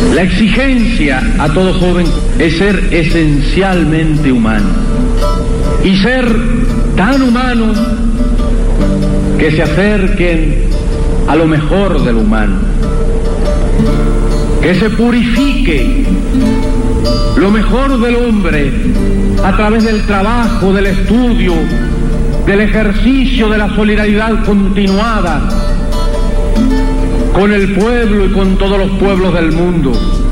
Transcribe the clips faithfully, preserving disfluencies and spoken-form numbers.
La exigencia a todo joven es ser esencialmente humano y ser tan humano que se acerquen a lo mejor del humano, que se purifique lo mejor del hombre a través del trabajo, del estudio, del ejercicio de la solidaridad continuada con el pueblo y con todos los pueblos del mundo,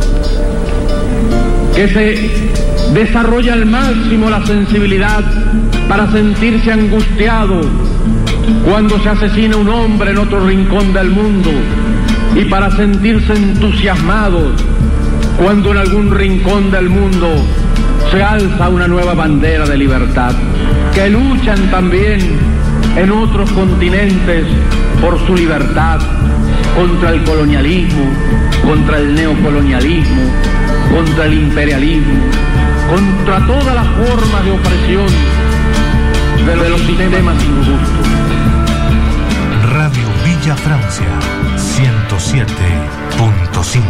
que se desarrolle al máximo la sensibilidad para sentirse angustiado cuando se asesina un hombre en otro rincón del mundo y para sentirse entusiasmado cuando en algún rincón del mundo se alza una nueva bandera de libertad, que luchan también en otros continentes por su libertad, contra el colonialismo, contra el neocolonialismo, contra el imperialismo, contra todas las formas de opresión de los sistemas injustos. Radio Villa Francia, ciento siete punto cinco.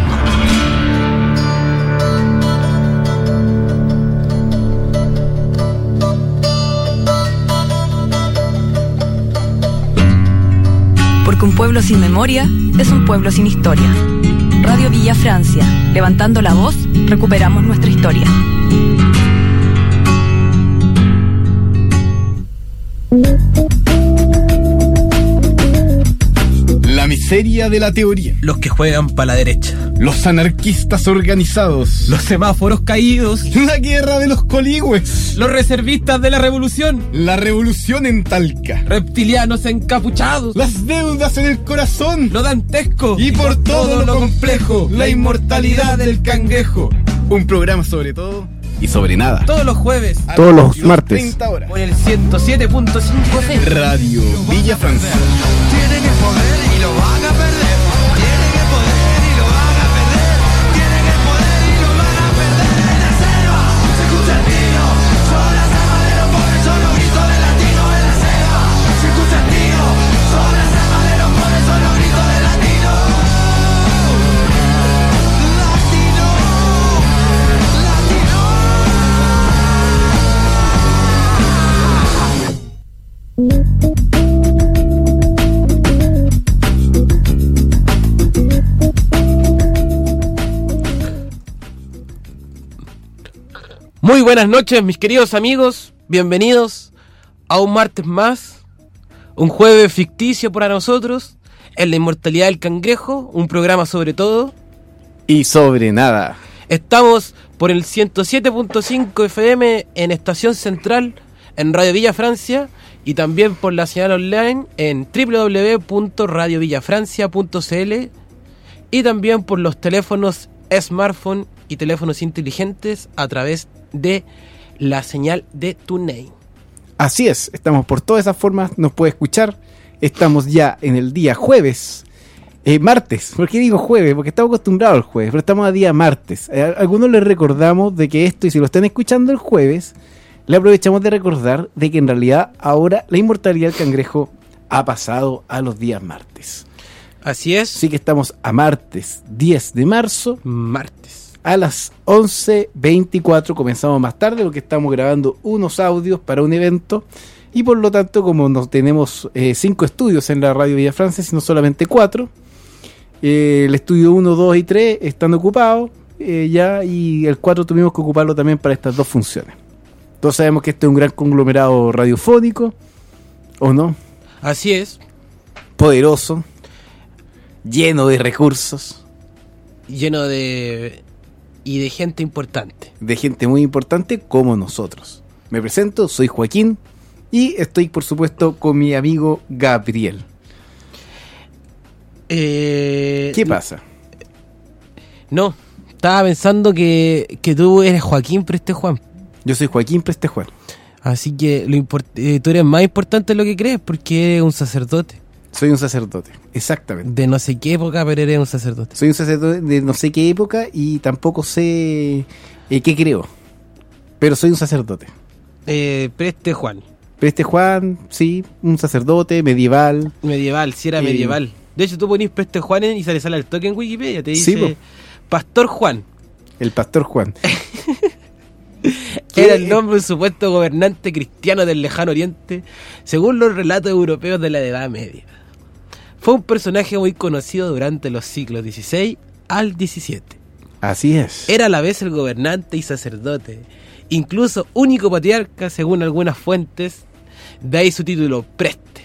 Porque un pueblo sin memoria es un pueblo sin historia. Radio Villa Francia, levantando la voz, recuperamos nuestra historia. La miseria de la teoría. Los que juegan para la derecha. Los anarquistas organizados. Los semáforos caídos. La guerra de los coligües. Los reservistas de la revolución. La revolución en Talca. Reptilianos encapuchados. Las deudas en el corazón. Lo dantesco. Y por todo, todo lo complejo, la inmortalidad del cangrejo. Un programa sobre todo y sobre nada. Todos los jueves. Todos los martes. treinta horas. Por el ciento siete punto cinco F M. Radio Villa Francia. Tienen el poder y lo van a perder. Tienen el poder y lo van a perder. Tienen el poder y lo van a perder. En la selva se escucha el tiro. Son las armas de los pobres, son los gritos de latino. En la selva se escucha el tiro. Son las armas de los pobres, son los gritos de latino. Latino. Latino. Muy buenas noches, mis queridos amigos. Bienvenidos a un martes más, un jueves ficticio para nosotros, en la inmortalidad del cangrejo, un programa sobre todo y sobre nada. Estamos por el ciento siete punto cinco F M en Estación Central, en Radio Villa Francia, y también por la señal online en doble u doble u doble u punto radio villa francia punto c l, y también por los teléfonos smartphone y teléfonos inteligentes a través de la señal de TuneIn. Así es, estamos por todas esas formas, nos puede escuchar. Estamos ya en el día jueves, eh, martes. ¿Por qué digo jueves? Porque estamos acostumbrados al jueves, pero estamos a día martes. A algunos les recordamos de que esto, y si lo están escuchando el jueves, le aprovechamos de recordar de que en realidad ahora la inmortalidad del cangrejo ha pasado a los días martes. Así es. Así que estamos a martes diez de marzo. Martes. A las once veinticuatro, comenzamos más tarde porque estamos grabando unos audios para un evento y por lo tanto, como no tenemos eh, cinco estudios en la Radio Villa Francia, sino solamente cuatro, eh, el estudio uno, dos y tres están ocupados eh, ya, y el cuatro tuvimos que ocuparlo también para estas dos funciones. Todos sabemos que este es un gran conglomerado radiofónico, ¿o no? Así es. Poderoso, lleno de recursos. Lleno de... y de gente importante. De gente muy importante como nosotros. Me presento, soy Joaquín y estoy por supuesto con mi amigo Gabriel. Eh, ¿Qué pasa? No, estaba pensando que, que tú eres Joaquín Preste Juan. Yo soy Joaquín Preste Juan. Así que lo import- eh, tú eres más importante de lo que crees porque eres un sacerdote. Soy un sacerdote, exactamente. De no sé qué época, pero eres un sacerdote. Soy un sacerdote de no sé qué época y tampoco sé eh, qué creo. Pero soy un sacerdote. Eh, Preste Juan. Preste Juan, sí, un sacerdote medieval. Medieval, si era eh, medieval. De hecho, tú ponís Preste Juan y se le sale al toque en Wikipedia. Te dice sí, Pastor Juan. El Pastor Juan. Era el nombre de un supuesto gobernante cristiano del lejano oriente, según los relatos europeos de la Edad Media. Fue un personaje muy conocido durante los siglos dieciséis al diecisiete. Así es. Era a la vez el gobernante y sacerdote, incluso único patriarca según algunas fuentes, de ahí su título preste,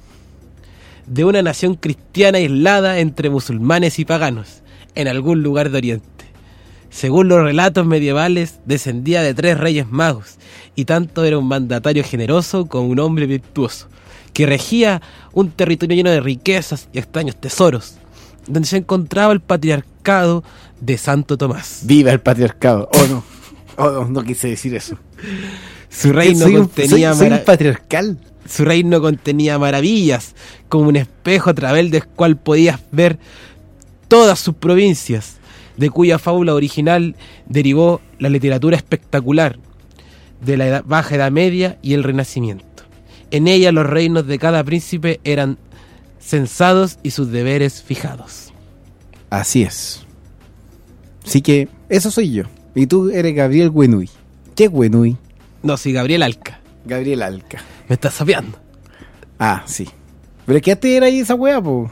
de una nación cristiana aislada entre musulmanes y paganos, en algún lugar de Oriente. Según los relatos medievales, descendía de tres reyes magos, y tanto era un mandatario generoso como un hombre virtuoso, que regía un territorio lleno de riquezas y extraños tesoros, donde se encontraba el patriarcado de Santo Tomás. Viva el patriarcado. Oh no, oh no, no quise decir eso. Su reino soy un, contenía soy, soy mara- un patriarcal. Su reino contenía maravillas, como un espejo a través del cual podías ver todas sus provincias, de cuya fábula original derivó la literatura espectacular de la edad, Baja Edad Media y el Renacimiento. En ella los reinos de cada príncipe eran censados y sus deberes fijados. Así es. Así que eso soy yo. Y tú eres Gabriel Güenui. ¿Qué Güenui? No, sí, Gabriel Alca. Gabriel Alca. Me estás sapeando. Ah, sí. Pero que antes era ahí esa wea, po.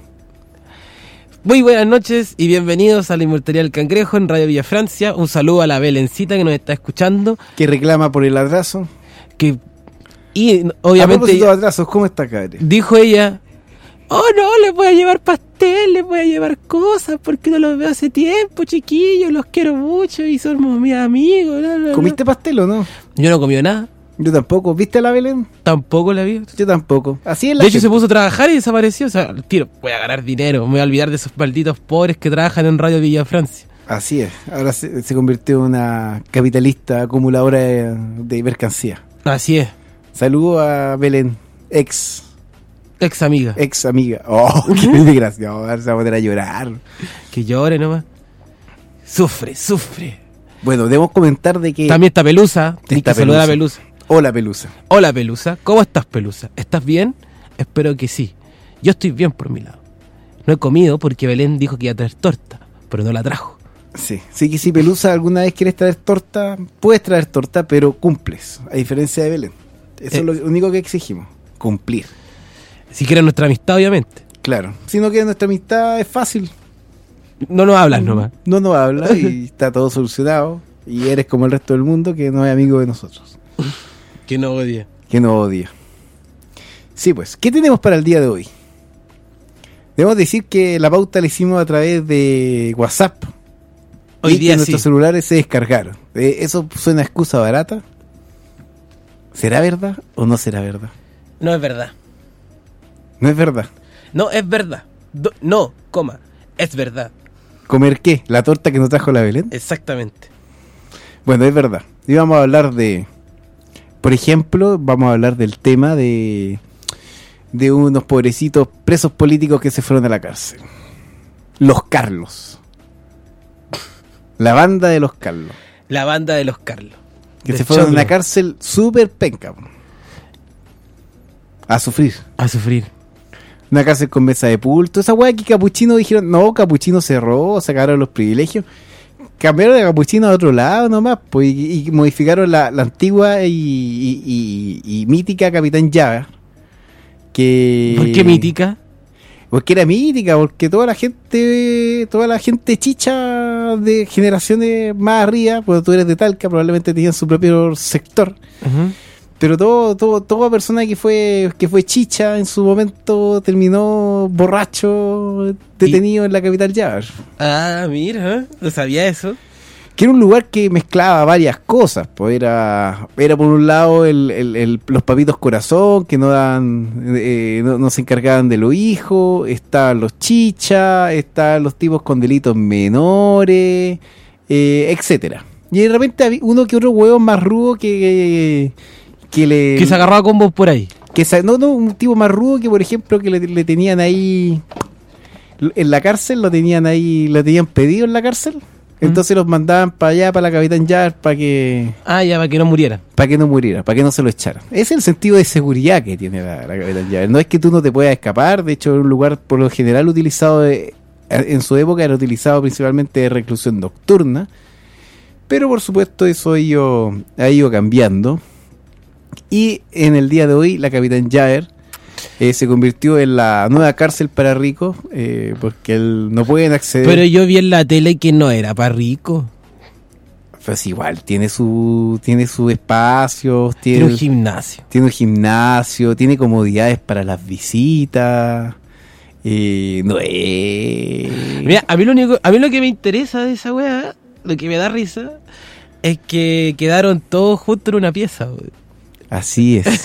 Muy buenas noches y bienvenidos a la Inmortalidad del Cangrejo en Radio Villa Francia. Un saludo a la Belencita que nos está escuchando. Que reclama por el atraso. Que y A obviamente propósito de atrasos, ¿cómo está, cabrón? dijo ella: oh no, les voy a llevar pastel, les voy a llevar cosas porque no los veo hace tiempo, chiquillos, los quiero mucho y somos mis amigos. Bla, bla, bla". ¿Comiste pastel o no? Yo no comí nada, Yo tampoco. ¿Viste a la Belén? tampoco la vi. Yo tampoco. Así es la De hecho gente. se puso a trabajar y desapareció. O sea, al tiro, voy a ganar dinero, me voy a olvidar de esos malditos pobres que trabajan en Radio Villa Francia. Así es. Ahora se, se convirtió en una capitalista acumuladora de, de mercancía. Así es, Saludo a Belén, ex, ex amiga. ex amiga. Oh, qué desgraciado. Ahora se va a poner a llorar. Que llore nomás. Sufre, sufre. Bueno, debemos comentar de que... También está Pelusa. Tienes Está que saludar a Pelusa. Pelusa. Hola, Pelusa. Hola Pelusa, ¿cómo estás Pelusa? ¿Estás bien? Espero que sí. Yo estoy bien por mi lado. No he comido porque Belén dijo que iba a traer torta, pero no la trajo. Sí, sí que si Pelusa alguna vez quieres traer torta, puedes traer torta, pero cumples, a diferencia de Belén. Eso Eh. es lo único que exigimos, cumplir. Si quieres nuestra amistad, obviamente. Claro, si no quieres nuestra amistad es fácil, No nos hablas nomás. no nos hablas y está todo solucionado y eres como el resto del mundo que no es amigo de nosotros, Que no odia. que nos odia. Sí, pues, ¿qué tenemos para el día de hoy? Debemos decir que la pauta la hicimos a través de WhatsApp. Hoy y día que sí. nuestros celulares se descargaron. Eh, ¿Eso suena a excusa barata? ¿Será verdad o no será verdad? No es verdad. No es verdad. No es verdad. Do- no, coma. Es verdad. ¿Comer qué? ¿La torta que nos trajo la Belén? Exactamente. Bueno, es verdad. Y vamos a hablar de... Por ejemplo, vamos a hablar del tema de... de unos pobrecitos presos políticos que se fueron a la cárcel. Los Carlos. La banda de los Carlos. La banda de los Carlos. Que De se fueron a Choclo. una cárcel súper penca. po. A sufrir. A sufrir. Una cárcel con mesa de pool. Toda esa weá que Capuchino dijeron, no, Capuchino cerró, sacaron los privilegios. Cambiaron de Capuchino a otro lado nomás, pues, y, y modificaron la, la antigua y, y- y- y mítica Capitán Llave. Que... ¿Por qué mítica? Porque era mítica, porque toda la gente, toda la gente chicha de generaciones más arriba, pues tú eres de Talca, probablemente tenían su propio sector. Ujú. Pero todo, todo, toda persona que fue, que fue chicha en su momento terminó borracho, detenido en la capital Llave. Ah, mira, ¿eh? No sabía eso. Que era un lugar que mezclaba varias cosas. Pues era, era por un lado el, el- el- los papitos corazón, que no dan, eh, no, no se encargaban de los hijos, estaban los chichas, estaban los tipos con delitos menores, eh, etcétera. Y de repente había uno que otro huevo más rudo que, que le... Que se agarraba con vos por ahí. Que sa- no, no, un tipo más rudo que, por ejemplo, que le, le tenían ahí en la cárcel, lo tenían ahí, lo tenían pedido en la cárcel. Entonces los mandaban para allá, para la Capitán Llave, para que Ah, ya, para que no muriera. para que no muriera, para que no se lo echaran. Ese es el sentido de seguridad que tiene la, la Capitán Llave. No es que tú no te puedas escapar, de hecho es un lugar por lo general utilizado de- en su época era utilizado principalmente de reclusión nocturna, pero por supuesto eso ha ido, ha ido cambiando. Y en el día de hoy la Capitán Jaeger eh, se convirtió en la nueva cárcel para ricos, eh, porque él, no pueden acceder. Pero yo vi en la tele que no era para rico. Pues igual, tiene su tiene sus espacios, tiene, Tiene un gimnasio. tiene un gimnasio, tiene comodidades para las visitas. Eh, no es... Mira, a mí lo único, a mí lo que me interesa de esa weá, lo que me da risa, es que quedaron todos juntos en una pieza, weón. Así es.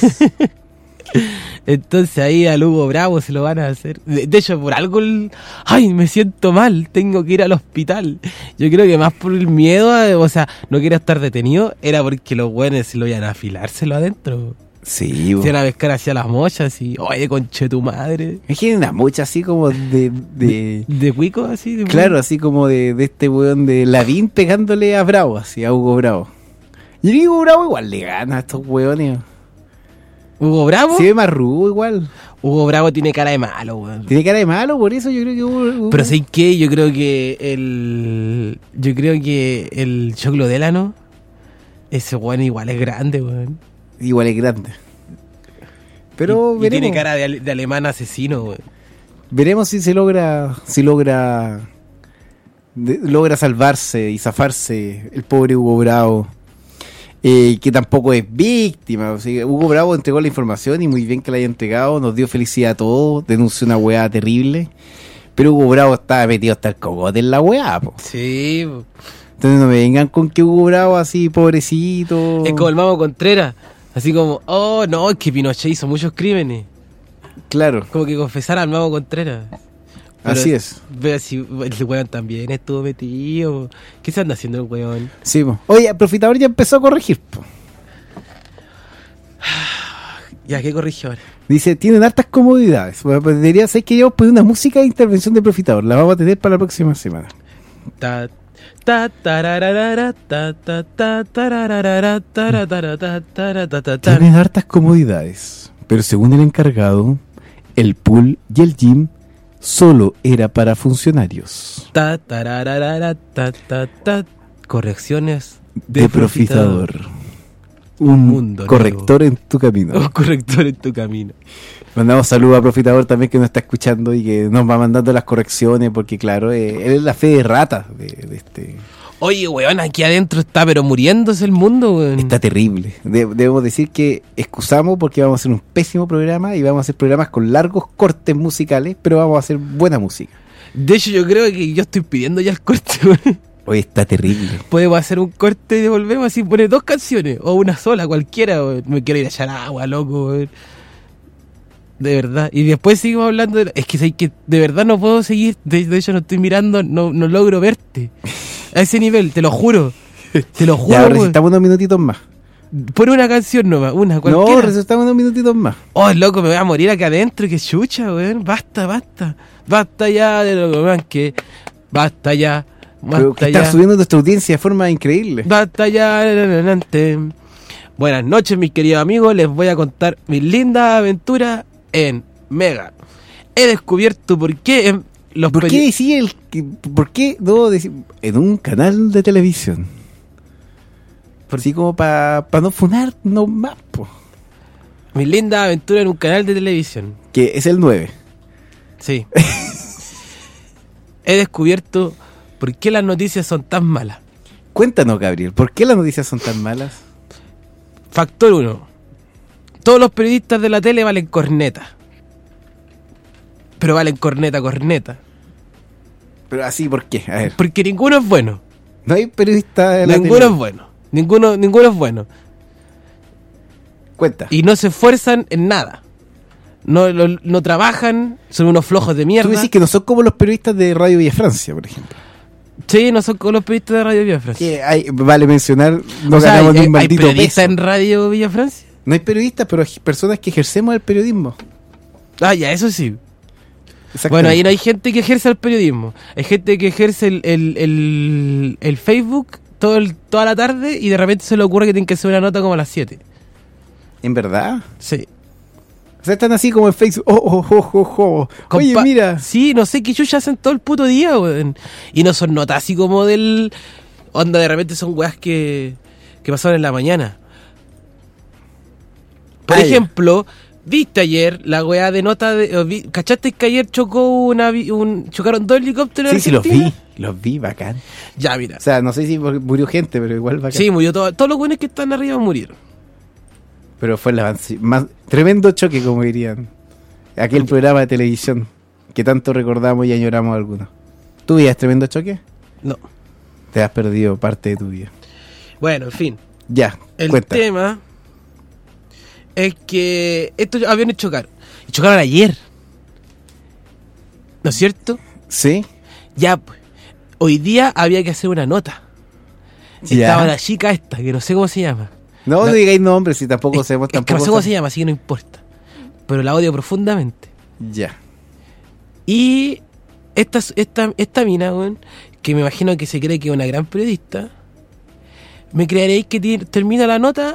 Entonces ahí al Hugo Bravo se lo van a hacer. De, de hecho, por algo, el, ay, me siento mal, tengo que ir al hospital. Yo creo que más por el miedo, a, o sea, no quiero estar detenido, era porque los buenos se lo iban a afilárselo adentro. Sí, Se bo. iban a pescar hacia las mochas y, oye, conche tu madre. Imaginen una mocha así como de... de De cuico, así. De claro, así como de, de este weón de Lavín pegándole a Bravo, así a Hugo Bravo. Y el Hugo Bravo igual le gana a estos weones. Hugo Bravo. Se ve más rudo igual. Hugo Bravo tiene cara de malo, weón. Tiene cara de malo, por eso yo creo que Hugo... Hugo- Pero ¿sabes qué? Yo creo que el... Yo creo que el Choclo Delano, ese weón igual es grande, weón. Igual es grande. Pero y, y veremos. tiene cara de, ale- de alemán asesino, weón. Veremos si se logra, si logra, de- logra salvarse y zafarse el pobre Hugo Bravo, eh, que tampoco es víctima. O sea, Hugo Bravo entregó la información y muy bien que la haya entregado, nos dio felicidad a todos, denunció una weá terrible, pero Hugo Bravo estaba metido hasta el cogote en la weá, po. Sí, po. Entonces no me vengan con que Hugo Bravo así, pobrecito. Es como el Mamo Contreras. Así como, oh, no, es que Pinochet hizo muchos crímenes. Claro, Como que confesar al Mamo Contreras. Pero así es. Ve si el weón también estuvo metido. ¿Qué se anda haciendo el weón? Sí, po. Oye, el Profitador ya empezó a corregir, po. Ya, ¿qué corrigió ahora? Dice, tienen hartas comodidades. Bueno, pues debería ser que llevamos poner una música de intervención de Profitador. La vamos a tener para la próxima semana. Ta, ta, tararara, ta, ta, ta, tararara, taratara, ta, tara, ta, ta, ta. Tienen hartas comodidades, pero según el encargado, el pool y el gym solo era para funcionarios. Ta, tararara, ta, ta, ta. Correcciones De, Profitador. Un mundo corrector en tu camino. Un corrector en tu camino. Mandamos saludos a Profitador también, que nos está escuchando y que nos va mandando las correcciones, porque claro, eh, él es la fe de rata de, de este... Oye, weón, aquí adentro está pero muriéndose el mundo, weón. Está terrible. De- debemos decir que excusamos porque vamos a hacer un pésimo programa y vamos a hacer programas con largos cortes musicales, pero vamos a hacer buena música. De hecho, yo creo que yo estoy pidiendo ya el corte, weón. Hoy está terrible. Podemos hacer un corte y devolvemos así, poner dos canciones, o una sola, cualquiera, weón. Me quiero ir a echar agua, loco, weón. De verdad. Y después seguimos hablando de... Es que, sé que de verdad no puedo seguir. De, de hecho, no estoy mirando, no, no logro verte. A ese nivel, te lo juro. Te lo Ya, juro, weón. recitamos unos minutitos más. Pon una canción nomás, una, No, cualquiera. recitamos unos minutitos más. Oh, loco, me voy a morir acá adentro, que chucha, weón. Basta, basta. Basta ya de lo que man, que... Basta ya. Pero que Basta está ya. subiendo nuestra audiencia de forma increíble. Basta ya. Adelante. Buenas noches, mis queridos amigos. Les voy a contar mi linda aventura en Mega. He descubierto por qué en los ¿Por peri- qué decía el que- por qué no decir en un canal de televisión? Así como para no funar no más, po. mi linda aventura en un canal de televisión. Que es el nueve. Sí. He descubierto por qué las noticias son tan malas. Cuéntanos, Gabriel, ¿por qué las noticias son tan malas? Factor uno. Todos los periodistas de la tele valen corneta. Pero valen corneta, corneta. Pero así, ¿por qué? A ver, Porque ninguno es bueno. no hay periodista de la Ninguno tele. es bueno. Ninguno, ninguno es bueno. Cuenta. Y no se esfuerzan en nada. No, lo- no trabajan, son unos flojos de mierda. Tú decís que no son como los periodistas de Radio Villa Francia, por ejemplo. Sí, no son como los periodistas de Radio Villa Francia. Que hay, vale mencionar, no O sea, ganamos hay, ni un hay maldito periodistas peso. en Radio Villa Francia. No hay periodistas, pero hay personas que ejercemos el periodismo. Ah, ya, eso sí. Exactamente. Bueno, ahí no hay gente que ejerce el periodismo. Hay gente que ejerce el, el, el, el Facebook todo el- toda la tarde y de repente se le ocurre que tienen que hacer una nota como a las siete. ¿En verdad? Sí. O sea, están así como en Facebook. Oh, oh, oh, oh, oh. Oye, Compa- mira. Sí, no sé qué chucha hacen todo el puto día, weón. Y no son notas así como del... Onda, de repente son weas que, que pasaron en la mañana. Por Ah, ya. ejemplo, ¿viste ayer la wea de nota de... o vi- ¿Cachaste que ayer chocó una... avi- Un, chocaron dos helicópteros Sí, en sí, los Argentina? vi. Los vi, bacán. Ya, mira. O sea, no sé si murió gente, pero igual bacán. Sí, murió todo. Todos los buenos que están arriba murieron. Pero fue el avance. Más, tremendo choque, como dirían. Aquel programa de televisión que tanto recordamos y añoramos algunos. ¿Tú veías tremendo choque? No. Te has perdido parte de tu vida. Bueno, en fin. Ya, El cuenta. tema es que estos aviones chocaron. Y chocaron ayer. ¿No es cierto? ¿Sí? Ya, pues. Hoy día había que hacer una nota. Ya. Estaba la chica esta, que no sé cómo se llama. No, no, No. digáis nombres si tampoco Es- sabemos es que tampoco. no sé cómo sab- se llama, así que no importa. Pero la odio profundamente. Ya. Y esta, esta, esta mina, weón, que me imagino que se cree que es una gran periodista, me creeréis que ti- termina la nota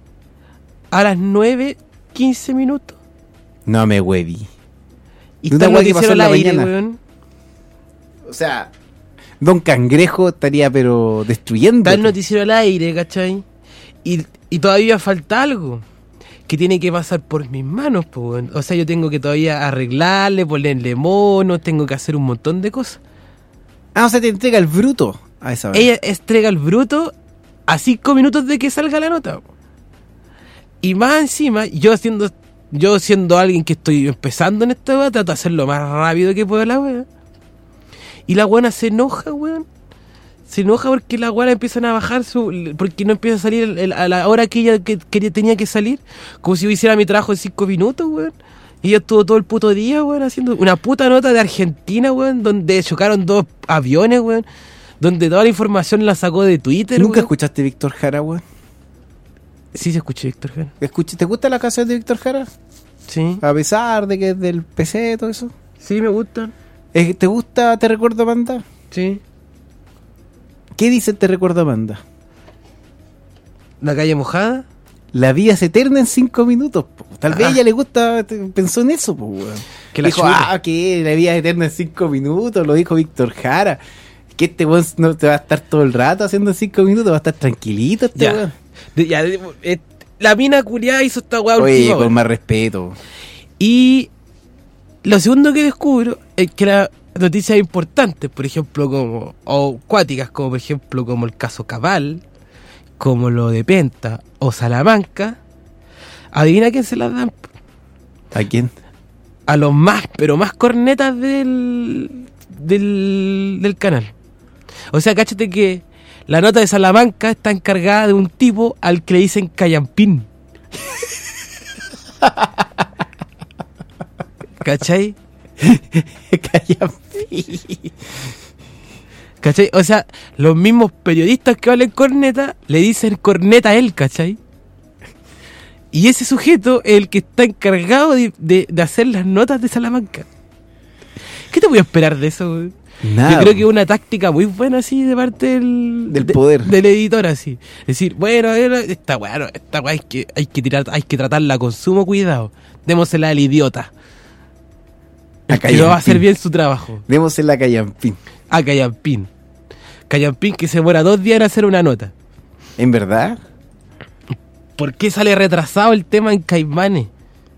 a las nueve quince minutos. No me hueví. Y De una está el weá que pasó noticiero en al la aire, mañana. weón. O sea, Don Cangrejo estaría pero destruyendo. Está el noticiero al aire, ¿cachai? Y, y todavía falta algo que tiene que pasar por mis manos, po, weón. O sea, yo tengo que todavía arreglarle, ponerle monos, tengo que hacer un montón de cosas. Ah, o sea, te entrega el bruto a esa hora. Ella entrega el bruto a cinco minutos de que salga la nota. po. Y más encima, yo siendo, yo siendo alguien que estoy empezando en esta weá, trato de hacerlo lo más rápido que puedo la weá. Y la weá se enoja, weón. Se enoja porque la weá empiezan a bajar su... Porque no empieza a salir el- el- a la hora que ella que, que tenía que salir. Como si yo hiciera mi trabajo en cinco minutos, weón. Y ella estuvo todo el puto día, weón, haciendo una puta nota de Argentina, weón, donde chocaron dos aviones, weón. Donde toda la información la sacó de Twitter, ¿Nunca weón. escuchaste Víctor Jara, weón? Sí, se escuchó, Víctor Jara. Escuch- ¿Te gusta la canción de Víctor Jara? Sí. A pesar de que es del P C y todo eso. Sí, me gustan. Eh, ¿Te gusta Te Recuerdo Amanda? Sí. ¿Qué dice Te Recuerdo Amanda? La calle mojada. La vida es eterna en cinco minutos. Po. Tal vez Ah. a ella le gusta, te- pensó en eso, po, weón. Que la dijo, chuta. ah, que la vida es eterna en cinco minutos, lo dijo Víctor Jara. Que este weón no te va a estar todo el rato haciendo en cinco minutos, va a estar tranquilito este Ya. weón. De- ya, de- eh, la mina culiada hizo esta weá Oye, última, con weón. más respeto. Y lo segundo que descubro es que las noticias importantes, por ejemplo, como o cuáticas, como por ejemplo como el caso Cabal, como lo de Penta o Salamanca, adivina quién se las dan. ¿A quién? A los más, pero más cornetas del, del, del canal. O sea, cáchate que la nota de Salamanca está encargada de un tipo al que le dicen Callampín. ¿Cachai? ¿Cachai? O sea, los mismos periodistas que hablan corneta le dicen corneta a él, ¿cachai? Y ese sujeto es el que está encargado de, de- de hacer las notas de Salamanca. ¿Qué te voy a esperar de eso, güey? Nada. Yo creo que es una táctica muy buena así de parte del, Del de- poder. del editor así. Decir, bueno, a ver, esta weá, esta weá hay que, hay que tirar, hay que tratarla con sumo cuidado. Démosela al idiota. A Que no va a hacer Callampín. bien su trabajo. Demos en la Callampín. A Callampín. Callampín que se demora dos días en hacer una nota. ¿En verdad? ¿Por qué sale retrasado el tema en Caimanes?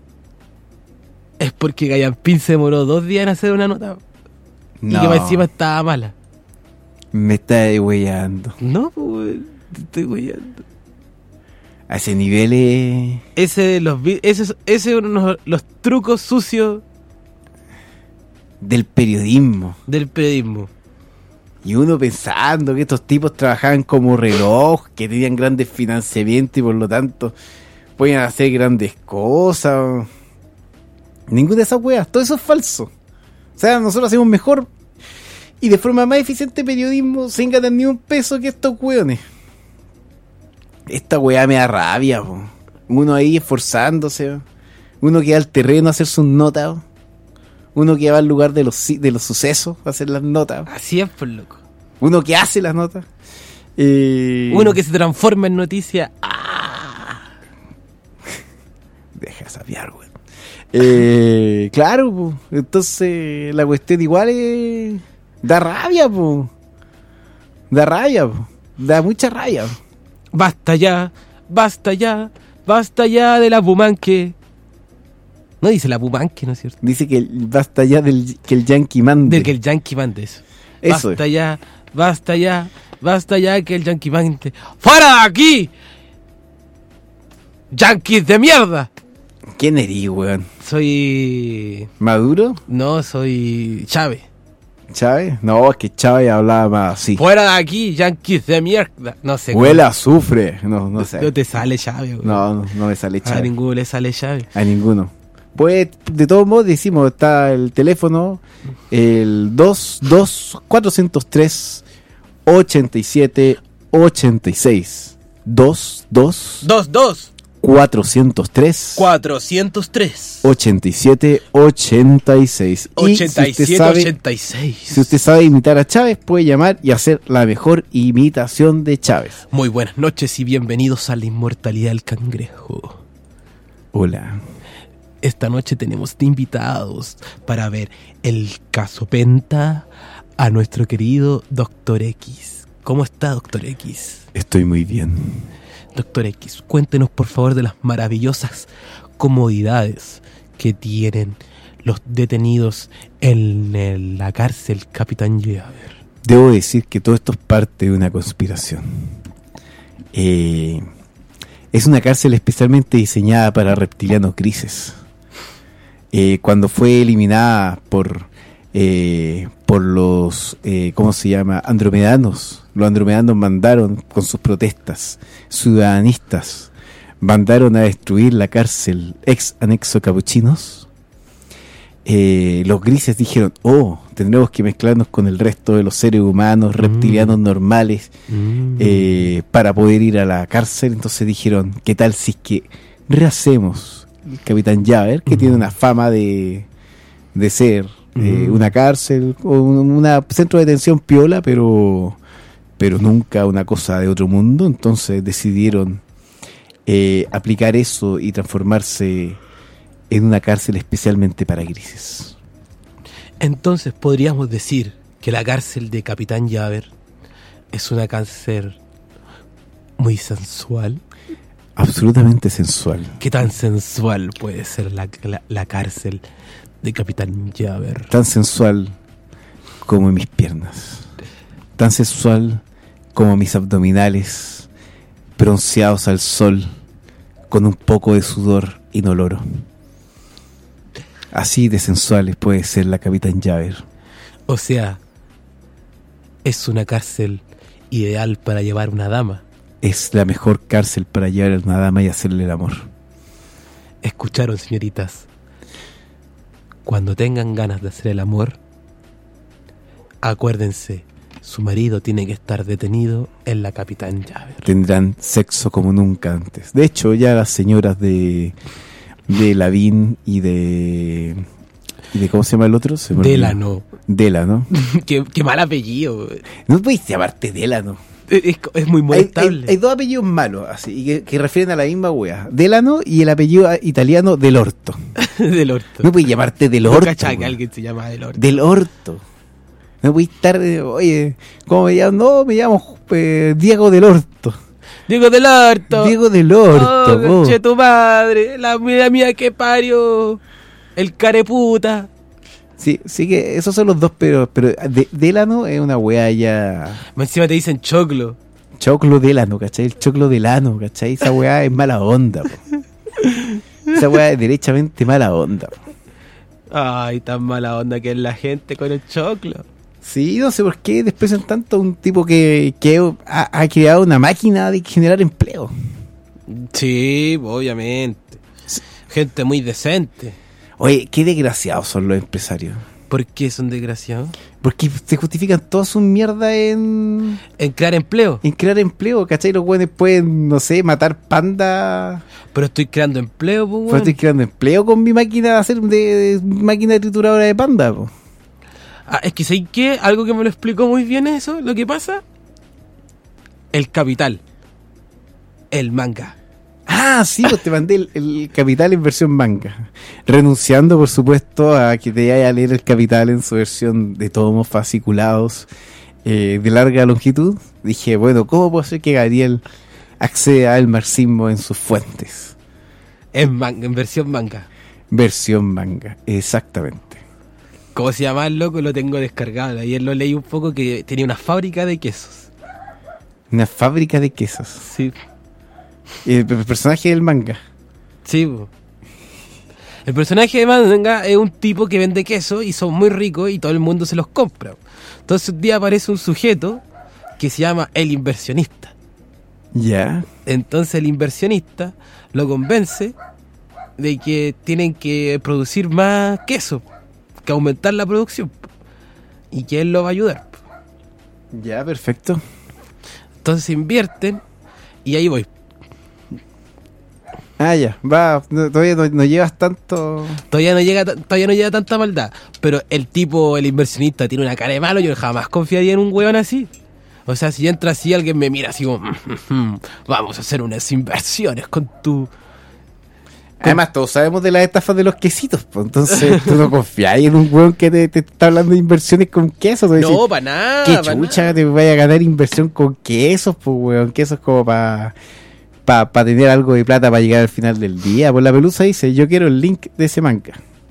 Es porque Callampín se demoró dos días en hacer una nota. Y que más encima estaba mala. Me está weyando. No, pues, te estoy weyando. A ese nivel es... Ese de los vi- ese, es- ese es uno de los- los trucos sucios del periodismo. del periodismo. Y uno pensando que estos tipos trabajaban como reloj, que tenían grandes financiamientos y por lo tanto podían hacer grandes cosas. Ninguna de esas weas, todo eso es falso. O sea, nosotros hacemos mejor y de forma más eficiente periodismo sin ganar ni un peso que estos weones. Esta wea me da rabia, po. Uno ahí esforzándose, po. Uno que va al terreno a hacer sus notas, po. Uno que va al lugar de los, si- de los sucesos a hacer las notas, po. Así es, por loco. Uno que hace las notas. Eh, Uno que se transforma en noticia. Deja sabiar, güey. Eh, claro, po. Entonces la cuestión igual es... Da rabia, po. Da rabia, po. Da mucha rabia. Basta ya, basta ya, basta ya de la Pumanque. No dice la Pumanque, ¿no es cierto? Dice que el- basta ya del que el yankee mande. Del que el Yankee mande eso. Eso Basta es. ya, basta ya, basta ya que el Yankee mande. ¡Fuera de aquí! ¡Yankees de mierda! ¿Quién eres, weón? Soy... ¿Maduro? No, soy Chávez. ¿Chávez? No, es que Chávez hablaba más así. ¡Fuera de aquí, Yankees de mierda! No sé. Huele a azufre. No, no sé. No te sale Chávez, güey. No, no, no me sale A Chávez. ninguno le sale Chávez. A ninguno. Pues, de todos modos, decimos, está el teléfono, el dos dos cuatro cero tres ocho siete ocho seis. dos dos dos dos cuatro cero tres cuatrocientos tres ocho siete ocho seis. Y si ochenta y usted siete sabe, ochenta y seis. si usted sabe imitar a Chávez, puede llamar y hacer la mejor imitación de Chávez. Muy buenas noches y bienvenidos a la inmortalidad del cangrejo. Hola. Esta noche tenemos de invitados para ver el caso Penta a nuestro querido Doctor X. ¿Cómo está, Doctor X? Estoy muy bien. Doctor X, cuéntenos por favor de las maravillosas comodidades que tienen los detenidos en el- la cárcel Capitán Jaeger. Debo decir que todo esto es parte de una conspiración. Eh, es una cárcel especialmente diseñada para reptilianos grises. Eh, cuando fue eliminada por eh, por los, eh, ¿cómo se llama? Andromedanos. Los andromedanos mandaron con sus protestas ciudadanistas, mandaron a destruir la cárcel ex anexo Capuchinos. Eh, los grises dijeron, oh, tendremos que mezclarnos con el resto de los seres humanos, reptilianos normales, eh, para poder ir a la cárcel. Entonces dijeron, ¿qué tal si es que rehacemos el Capitán Jaeger, que tiene una fama de, de ser eh, una cárcel o un una centro de detención piola, pero, pero nunca una cosa de otro mundo? Entonces decidieron eh, aplicar eso y transformarse en una cárcel especialmente para grises. Entonces podríamos decir que la cárcel de Capitán Jaeger es una cárcel muy sensual. Absolutamente sensual. ¿Qué tan sensual puede ser la, la, la cárcel de Capitán Jaeger? Tan sensual como mis piernas. Tan sensual como mis abdominales bronceados al sol con un poco de sudor inoloro. Así de sensuales puede ser la Capitán Jaeger. O sea, es una cárcel ideal para llevar una dama. Es la mejor cárcel para llevar a una dama y hacerle el amor. ¿Escucharon, señoritas? Cuando tengan ganas de hacer el amor, acuérdense, su marido tiene que estar detenido en la Capitán Jaeger. Tendrán sexo como nunca antes. De hecho, ya las señoras de de Lavín y de y de ¿cómo se llama el otro? Se me olvidó. Delano. Delano. qué, qué mal apellido. No puedes llamarte Delano. Es, es muy Hay, molestable. hay- hay dos apellidos malos, así, que, que refieren a la misma wea. Delano y el apellido italiano Del Orto. Del orto. No puedes llamarte Del No Orto. cacha que wea. alguien se llama Del orto. Del Orto. No puedes estar, eh, oye, ¿cómo me llamo? No, me llamo eh, Diego Del Orto. Diego Del orto. Diego Del Orto. Oh, vos. conche tu madre. La mía mía que parió. El careputa. Sí, sí que esos son los dos, pero, pero de- Delano es una wea ya... Más encima te dicen choclo. Choclo Delano, ¿cachai? El choclo Delano, ¿cachai? Esa weá es mala onda, po. Esa weá es derechamente mala onda, po. Ay, tan mala onda que es la gente con el choclo. Sí, no sé por qué desprecian tanto a un tipo que, que ha, ha creado una máquina de generar empleo. Sí, obviamente. Gente muy decente. Oye, qué desgraciados son los empresarios. ¿Por qué son desgraciados? Porque se justifican toda su mierda en, En crear empleo. en crear empleo, ¿cachai? Los güeyes pueden, no sé, matar panda. Pero estoy creando empleo, pues, Pues weón. estoy creando empleo con mi máquina de hacer de, de máquina trituradora de panda, po. Ah, es que ¿sabes qué? Algo que me lo explicó muy bien eso, lo que pasa. El capital. El manga. Ah, sí, pues te mandé el, el Capital en versión manga. Renunciando, por supuesto, a que te vaya a leer el Capital en su versión de tomos fasciculados eh, de larga longitud. Dije, bueno, ¿cómo puedo hacer que Gabriel acceda al marxismo en sus fuentes? En, man- en versión manga. Versión manga, exactamente. ¿Cómo se llama el loco? Lo tengo descargado. Ayer lo leí un poco que tenía una fábrica de quesos. Una fábrica de quesos. Sí. El, el personaje del manga. Sí, po. El personaje de manga es un tipo que vende queso y son muy ricos y todo el mundo se los compra. Entonces un día aparece un sujeto que se llama el inversionista. Ya. Entonces el inversionista lo convence de que tienen que producir más queso, que aumentar la producción y que él lo va a ayudar. Ya, perfecto. Entonces invierten y ahí voy. Ah, ya, va, no, todavía no, no llevas tanto... Todavía no llega ta- todavía no llega tanta maldad, pero el tipo, el inversionista tiene una cara de malo. Yo jamás confiaría en un weón así. O sea, si entra así, alguien me mira así como, "Mm, mm, mm, vamos a hacer unas inversiones con tu..." Además, todos sabemos de las estafas de los quesitos, pues, entonces tú no confías en un weón que te, te está hablando de inversiones con quesos. No, Decir, para nada. qué pa' chucha nada. te vaya a ganar inversión con quesos, pues weón, quesos como para pa, pa tener algo de plata para llegar al final del día. Pues la Pelusa dice, yo quiero el link de ese manga.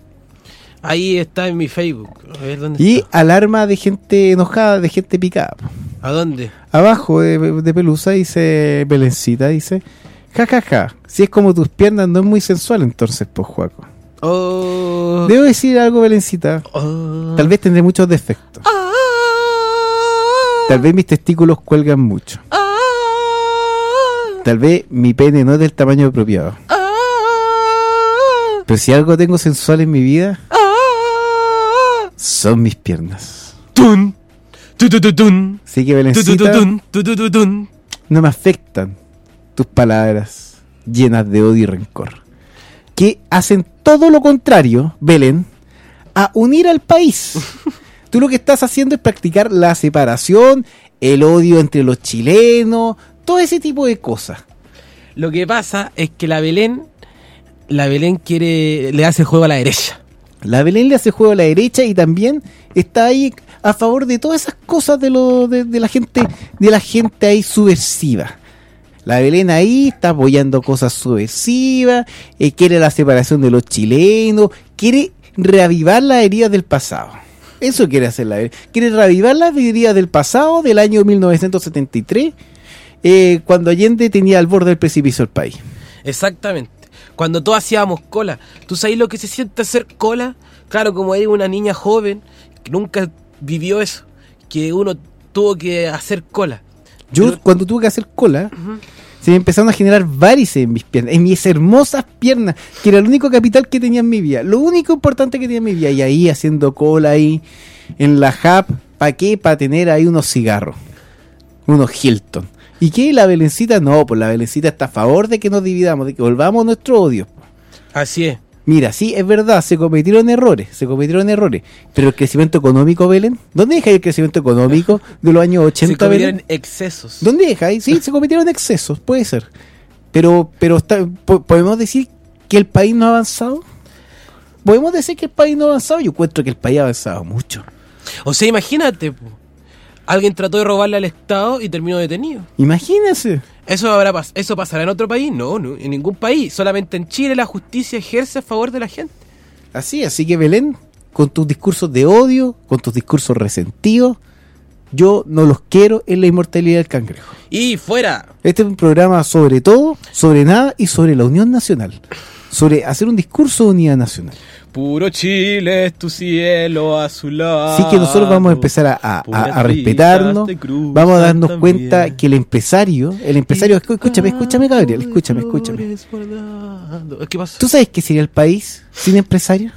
Ahí está en mi Facebook. A ver dónde Y está. alarma de gente enojada, de gente picada. Po. ¿A dónde? Abajo de, de Pelusa dice, Belencita dice, ja, ja, ja, si es como tus piernas no es muy sensual entonces, pues, Juaco. Oh. Debo decir algo, Belencita. Oh. Tal vez tendré muchos defectos. Ah. Tal vez mis testículos cuelgan mucho. Ah. Tal vez mi pene no es del tamaño apropiado. Ah. Pero si algo tengo sensual en mi vida, Ah. son mis piernas. Tun. Tu, tu, tu, tun. Así que, Tu, tu, tu, Belencita, tun. Tu, tu, tu, tun. no me afectan tus palabras llenas de odio y rencor, que hacen todo lo contrario, Belén, a unir al país. Tú lo que estás haciendo es practicar la separación, el odio entre los chilenos, todo ese tipo de cosas. Lo que pasa es que la Belén, la Belén quiere, le hace juego a la derecha. La Belén le hace juego a la derecha y también está ahí a favor de todas esas cosas de lo de, de la gente, de la gente ahí subversiva. La Belén ahí está apoyando cosas subversivas, eh, quiere la separación de los chilenos, quiere reavivar las heridas del pasado. Eso quiere hacer la Belén. Quiere reavivar las heridas del pasado del año mil novecientos setenta y tres, eh, cuando Allende tenía al borde del precipicio el país. Exactamente. Cuando todos hacíamos cola. ¿Tú sabes lo que se siente hacer cola? Claro, como eres una niña joven que nunca vivió eso, que uno tuvo que hacer cola. Yo Pero- cuando tuve que hacer cola, se me empezaron a generar varices en mis piernas, en mis hermosas piernas, que era el único capital que tenía en mi vida, lo único importante que tenía en mi vida, y ahí haciendo cola ahí en la H A P, ¿para qué? Para tener ahí unos cigarros, unos Hilton. ¿Y qué? La Belencita, no, pues la Belencita está a favor de que nos dividamos, de que volvamos nuestro odio. Así es. Mira, sí, es verdad, se cometieron errores, se cometieron errores, pero el crecimiento económico, Belén, ¿dónde dejáis el crecimiento económico de los años Se ochenta, Belén? cometieron excesos. ¿Dónde dejáis? Sí, se cometieron excesos, puede ser. Pero, pero está, po- ¿podemos decir que el país no ha avanzado? ¿Podemos decir que el país no ha avanzado? Yo encuentro que el país ha avanzado mucho. O sea, imagínate, po. Alguien trató de robarle al Estado y terminó detenido. Imagínense. ¿Eso habrá pas- ¿Eso pasará en otro país? No, no, en ningún país. Solamente en Chile la justicia ejerce a favor de la gente. Así, así que Belén, con tus discursos de odio, con tus discursos resentidos, yo no los quiero en la inmortalidad del cangrejo. Y fuera. Este es un programa sobre todo, sobre nada y sobre la unión nacional. Sobre hacer un discurso de unidad nacional. Puro Chile es tu cielo azulado. Así que nosotros vamos a empezar a, a- a- a respetarnos, vamos a darnos cuenta que el empresario, el empresario, escú- escúchame, escúchame Gabriel, escúchame, escúchame. ¿Qué pasa? ¿Tú sabes qué sería el país sin empresario?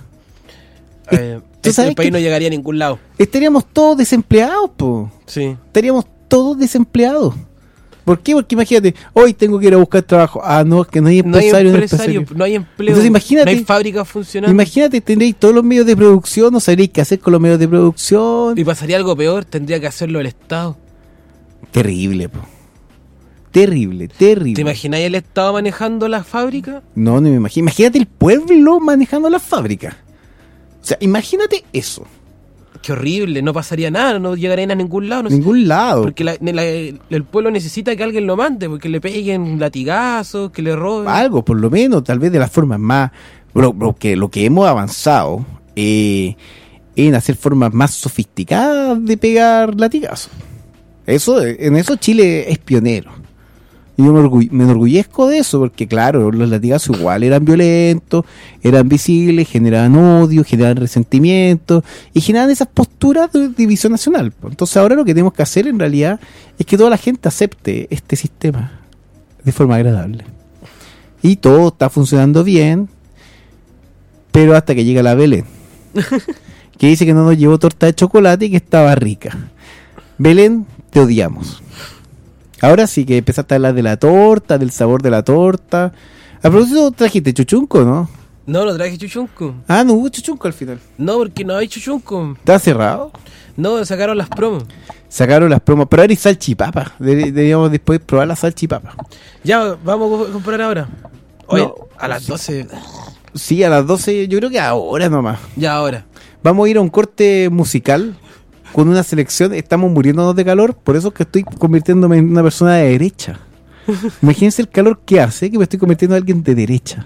Eh, ¿tú este sabes país que- no llegaría a ningún lado. Estaríamos todos desempleados, po. Sí. Estaríamos todos desempleados. ¿Por qué? Porque imagínate, hoy tengo que ir a buscar trabajo. Ah, no, es que no hay No hay empresario, no hay empresario, empresario. no hay empleo. Entonces, imagínate- no hay fábricas funcionando. Imagínate, tendréis todos los medios de producción, no sabréis qué hacer con los medios de producción. Y pasaría algo peor, tendría que hacerlo el Estado. Terrible, po. terrible, terrible. ¿Te imagináis el Estado manejando la fábrica? No, no me imagino. Imagínate el pueblo manejando la fábrica. O sea, imagínate eso. Qué horrible, no pasaría nada, no llegarían a ningún lado. No sé. Ningún lado. Porque la- la- el pueblo necesita que alguien lo mande, porque le peguen latigazos, que le roben. Algo, por lo menos, tal vez de las formas más... Lo, lo que, lo que hemos avanzado eh, en hacer formas más sofisticadas de pegar latigazos. Eso, en eso Chile es pionero. Y yo me, orgull- me enorgullezco de eso, porque claro, los latigazos igual eran violentos, eran visibles, generaban odio, generaban resentimiento y generaban esas posturas de división nacional. Entonces ahora lo que tenemos que hacer en realidad es que toda la gente acepte este sistema de forma agradable. Y todo está funcionando bien, pero hasta que llega la Belén, que dice que no nos llevó torta de chocolate y que estaba rica. Belén, te odiamos. Ahora sí que empezaste a hablar de la torta, del sabor de la torta. A propósito, trajiste chuchunco, ¿no? No, no traje chuchunco. Ah, no hubo chuchunco al final. No, porque no hay chuchunco. ¿Está cerrado? No, sacaron las promos. Sacaron las promos, pero ahora hay salchipapa. Debe- Deberíamos después probar la salchipapa. Ya, vamos a comprar ahora. Oye, No. a las doce. Sí, a las doce, yo creo que ahora nomás. Ya, ahora. Vamos a ir a un corte musical con una selección. Estamos muriéndonos de calor, por eso es que estoy convirtiéndome en una persona de derecha. Imagínense el calor que hace que me estoy convirtiendo en alguien de derecha.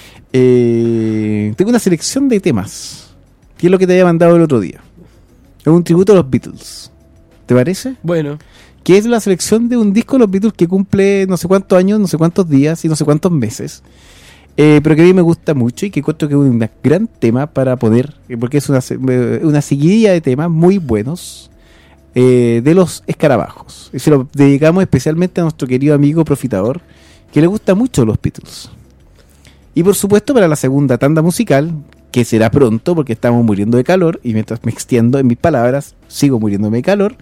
Eh, tengo una selección de temas, que es lo que te había mandado el otro día. Es un tributo a los Beatles. ¿Te parece? Bueno, Que es la selección de un disco de los Beatles que cumple no sé cuántos años, no sé cuántos días y no sé cuántos meses. Eh, pero que a mí me gusta mucho y que encuentro que es un gran tema para poder, eh, porque es una, se- eh, una seguidilla de temas muy buenos eh, de los escarabajos. Y se lo dedicamos especialmente a nuestro querido amigo Profitador, que le gusta mucho los Beatles. Y por supuesto para la segunda tanda musical, que será pronto porque estamos muriendo de calor, y mientras me extiendo en mis palabras, sigo muriéndome de calor.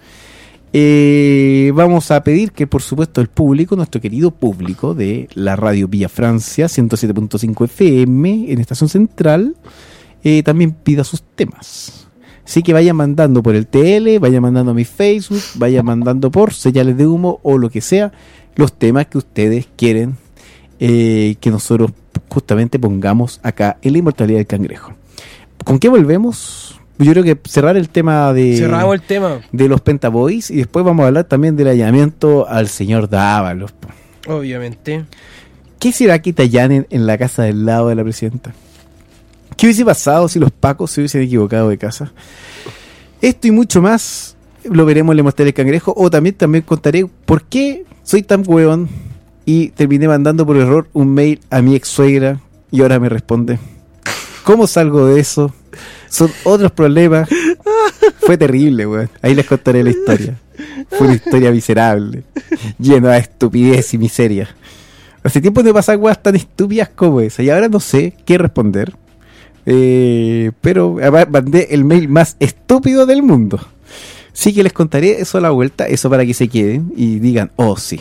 Eh, vamos a pedir que por supuesto el público, nuestro querido público de la radio Villa Francia ciento siete punto cinco F M en Estación Central, eh, también pida sus temas. Así que vayan mandando por el T L, vayan mandando a mi Facebook, vayan mandando por señales de humo o lo que sea, los temas que ustedes quieren eh, que nosotros justamente pongamos acá en la inmortalidad del cangrejo. ¿Con qué volvemos? Yo creo que cerrar el tema de... cerramos el tema. de los Pentaboys y después vamos a hablar también del allanamiento al señor Dávalos. po. Obviamente. ¿Qué será que allanen en la casa del lado de la presidenta? ¿Qué hubiese pasado si los pacos se hubiesen equivocado de casa? Esto y mucho más lo veremos en la Inmortalidad del Cangrejo, o también, también contaré por qué soy tan hueón y terminé mandando por error un mail a mi ex suegra y ahora me responde. ¿Cómo salgo de eso? Son otros problemas. Fue terrible, weón. Ahí les contaré la historia. Fue una historia miserable, llena de estupidez y miseria. Hace tiempo no me pasan weas tan estúpidas como esa y ahora no sé qué responder. Eh, pero además mandé el mail más estúpido del mundo. Sí que les contaré eso a la vuelta, eso para que se queden y digan, oh sí.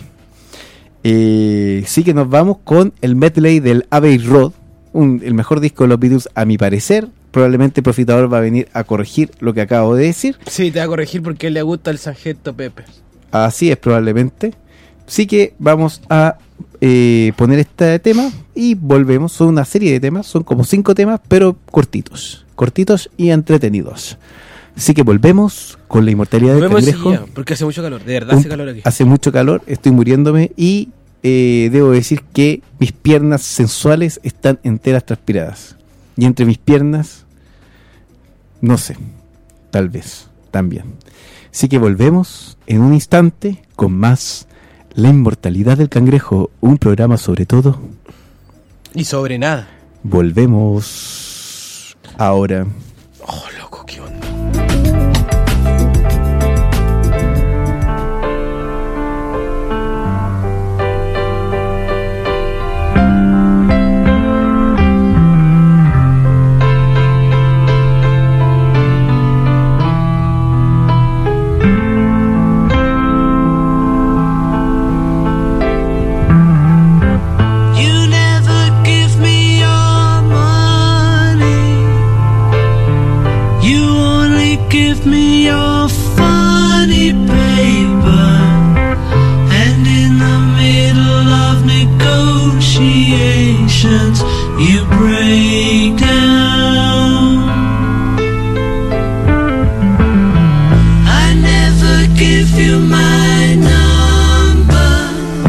Eh, sí que nos vamos con el medley del Abbey Road, un, el mejor disco de los Beatles a mi parecer. Probablemente Profitador va a venir a corregir lo que acabo de decir. Sí, te va a corregir porque a él le gusta el sargento Pepe. Así es, probablemente. Sí que vamos a eh, poner este tema y volvemos. Son una serie de temas, son como cinco temas, pero cortitos. Cortitos y entretenidos. Así que volvemos con la inmortalidad del Volvemos cangrejo. enseguida, porque hace mucho calor, de verdad Un- hace calor aquí. Hace mucho calor, estoy muriéndome y eh, debo decir que mis piernas sensuales están enteras transpiradas. Y entre mis piernas, no sé, tal vez, también. Así que volvemos en un instante con más La Inmortalidad del Cangrejo, un programa sobre todo. Y sobre nada. Volvemos ahora. Oh, loco, qué onda. You never give me your money. give you my number.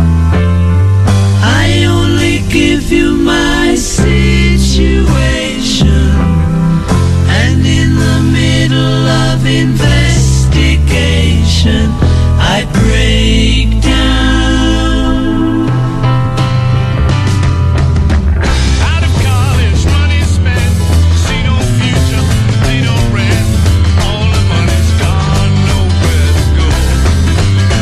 I only give you my situation. And in the middle of investigation, I break down. Out of college, money spent, see no future, pay no rent. All the money's gone, nowhere to go.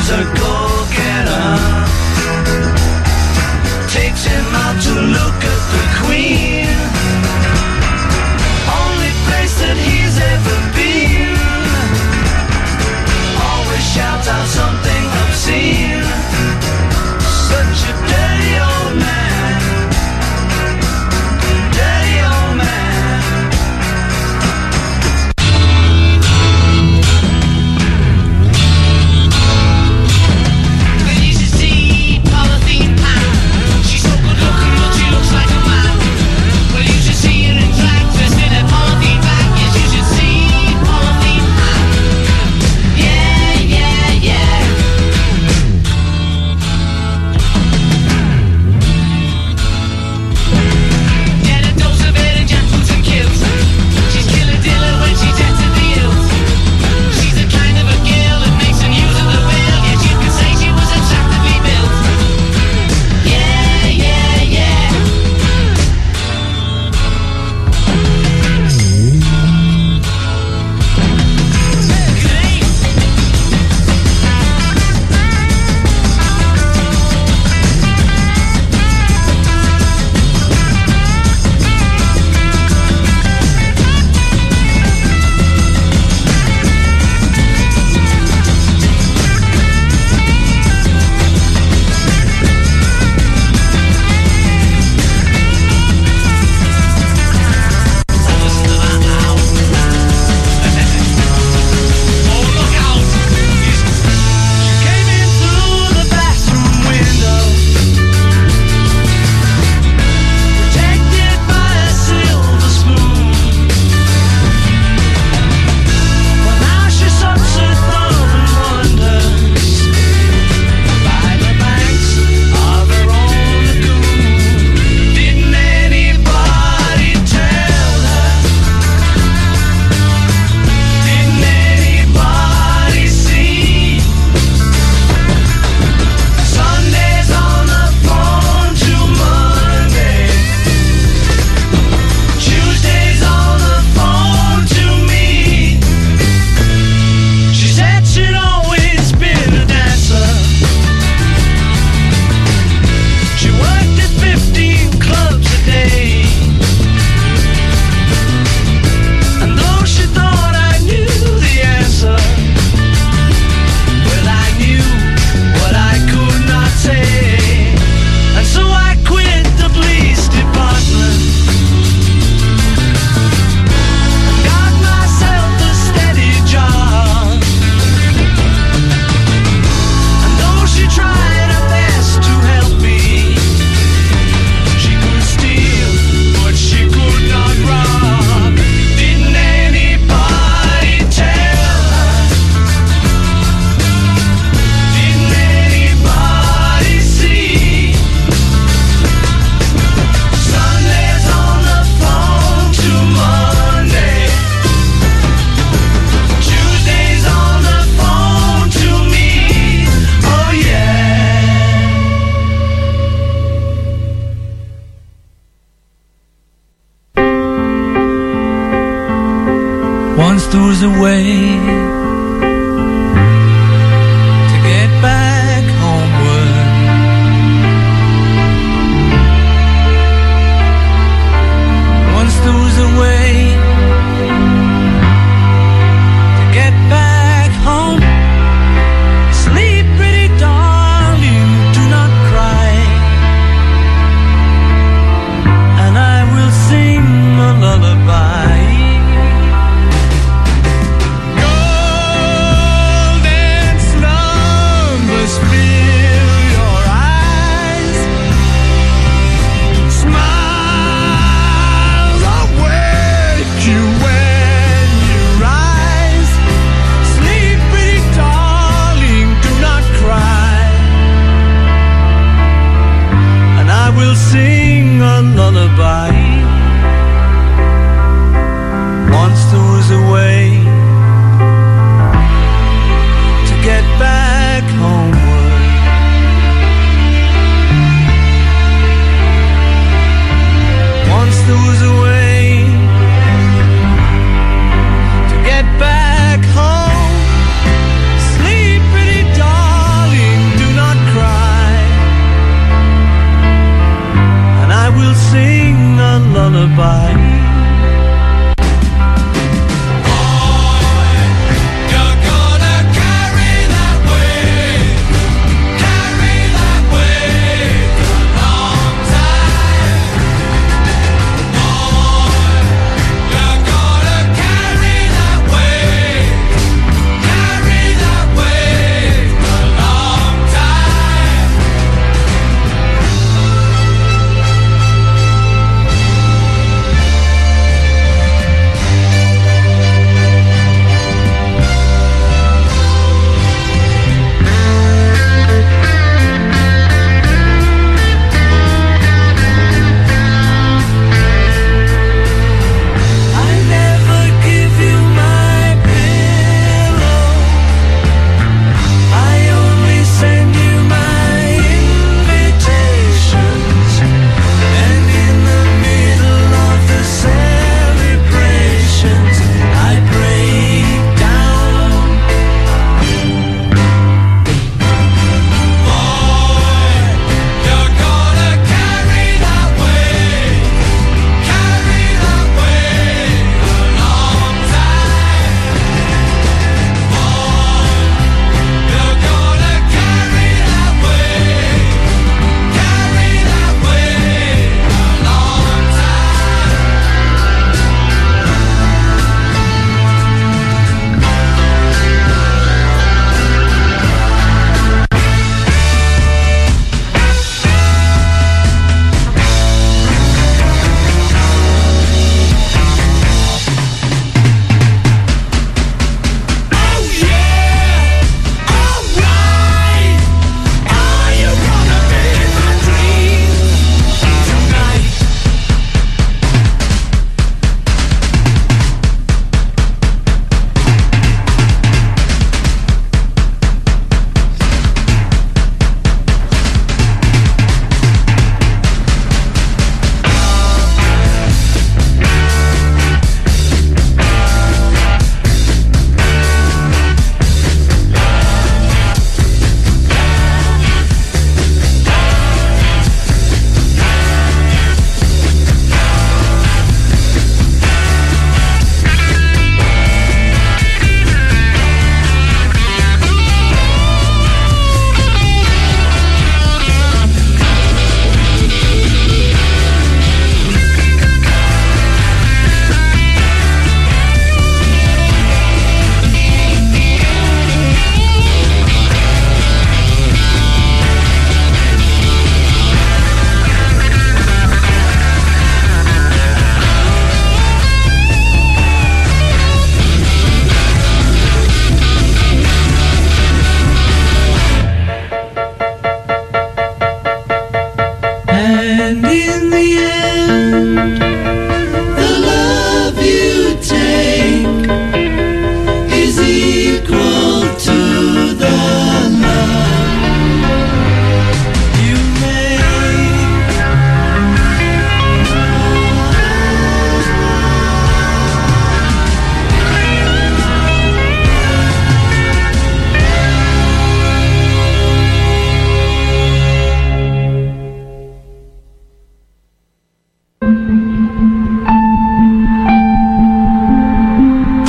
was a go-getter. Takes him out to look at the Queen. Only place that he's ever been. Always shouts out something obscene. Such a dirty old man. Dirty old man. You should see Polythene Pie. She's so good looking, but she looks like a man. Well, you should see her in drag, dressed in a polythene bag. Yes, you should see Polythene Pie. Yeah, yeah, yeah. Get a dose of it and jackboots and kills. She's killer diller when she's at the hills. She's the kind of a girl that makes an use of the will. Yes, you could say she was attractively built. Yeah, yeah, yeah. Oh, look out! She came in through the bathroom window, protected by a silver spoon. Well, now she sucks her thumb and wonders by the banks of her own lagoon. Didn't anybody tell her? Didn't anybody see? Sunday's on the phone to Monday. Tuesday's on the phone to me. She said she'd always been a dancer. She worked at fifteen clubs a day. And though she thought I knew the answer, well, I knew what I could not say. And so I quit the police department and got myself a steady job. And though she tried her best to help me, she could steal, but she could not rob. Didn't anybody tell her? Didn't anybody see? Sunday's on the phone to Monday. Tuesday's on the phone to me. Oh yeah. Once there was a way to get back homeward. Once there was a way to get back home. Sleep, pretty darling, do not cry, and I will sing a lullaby. Go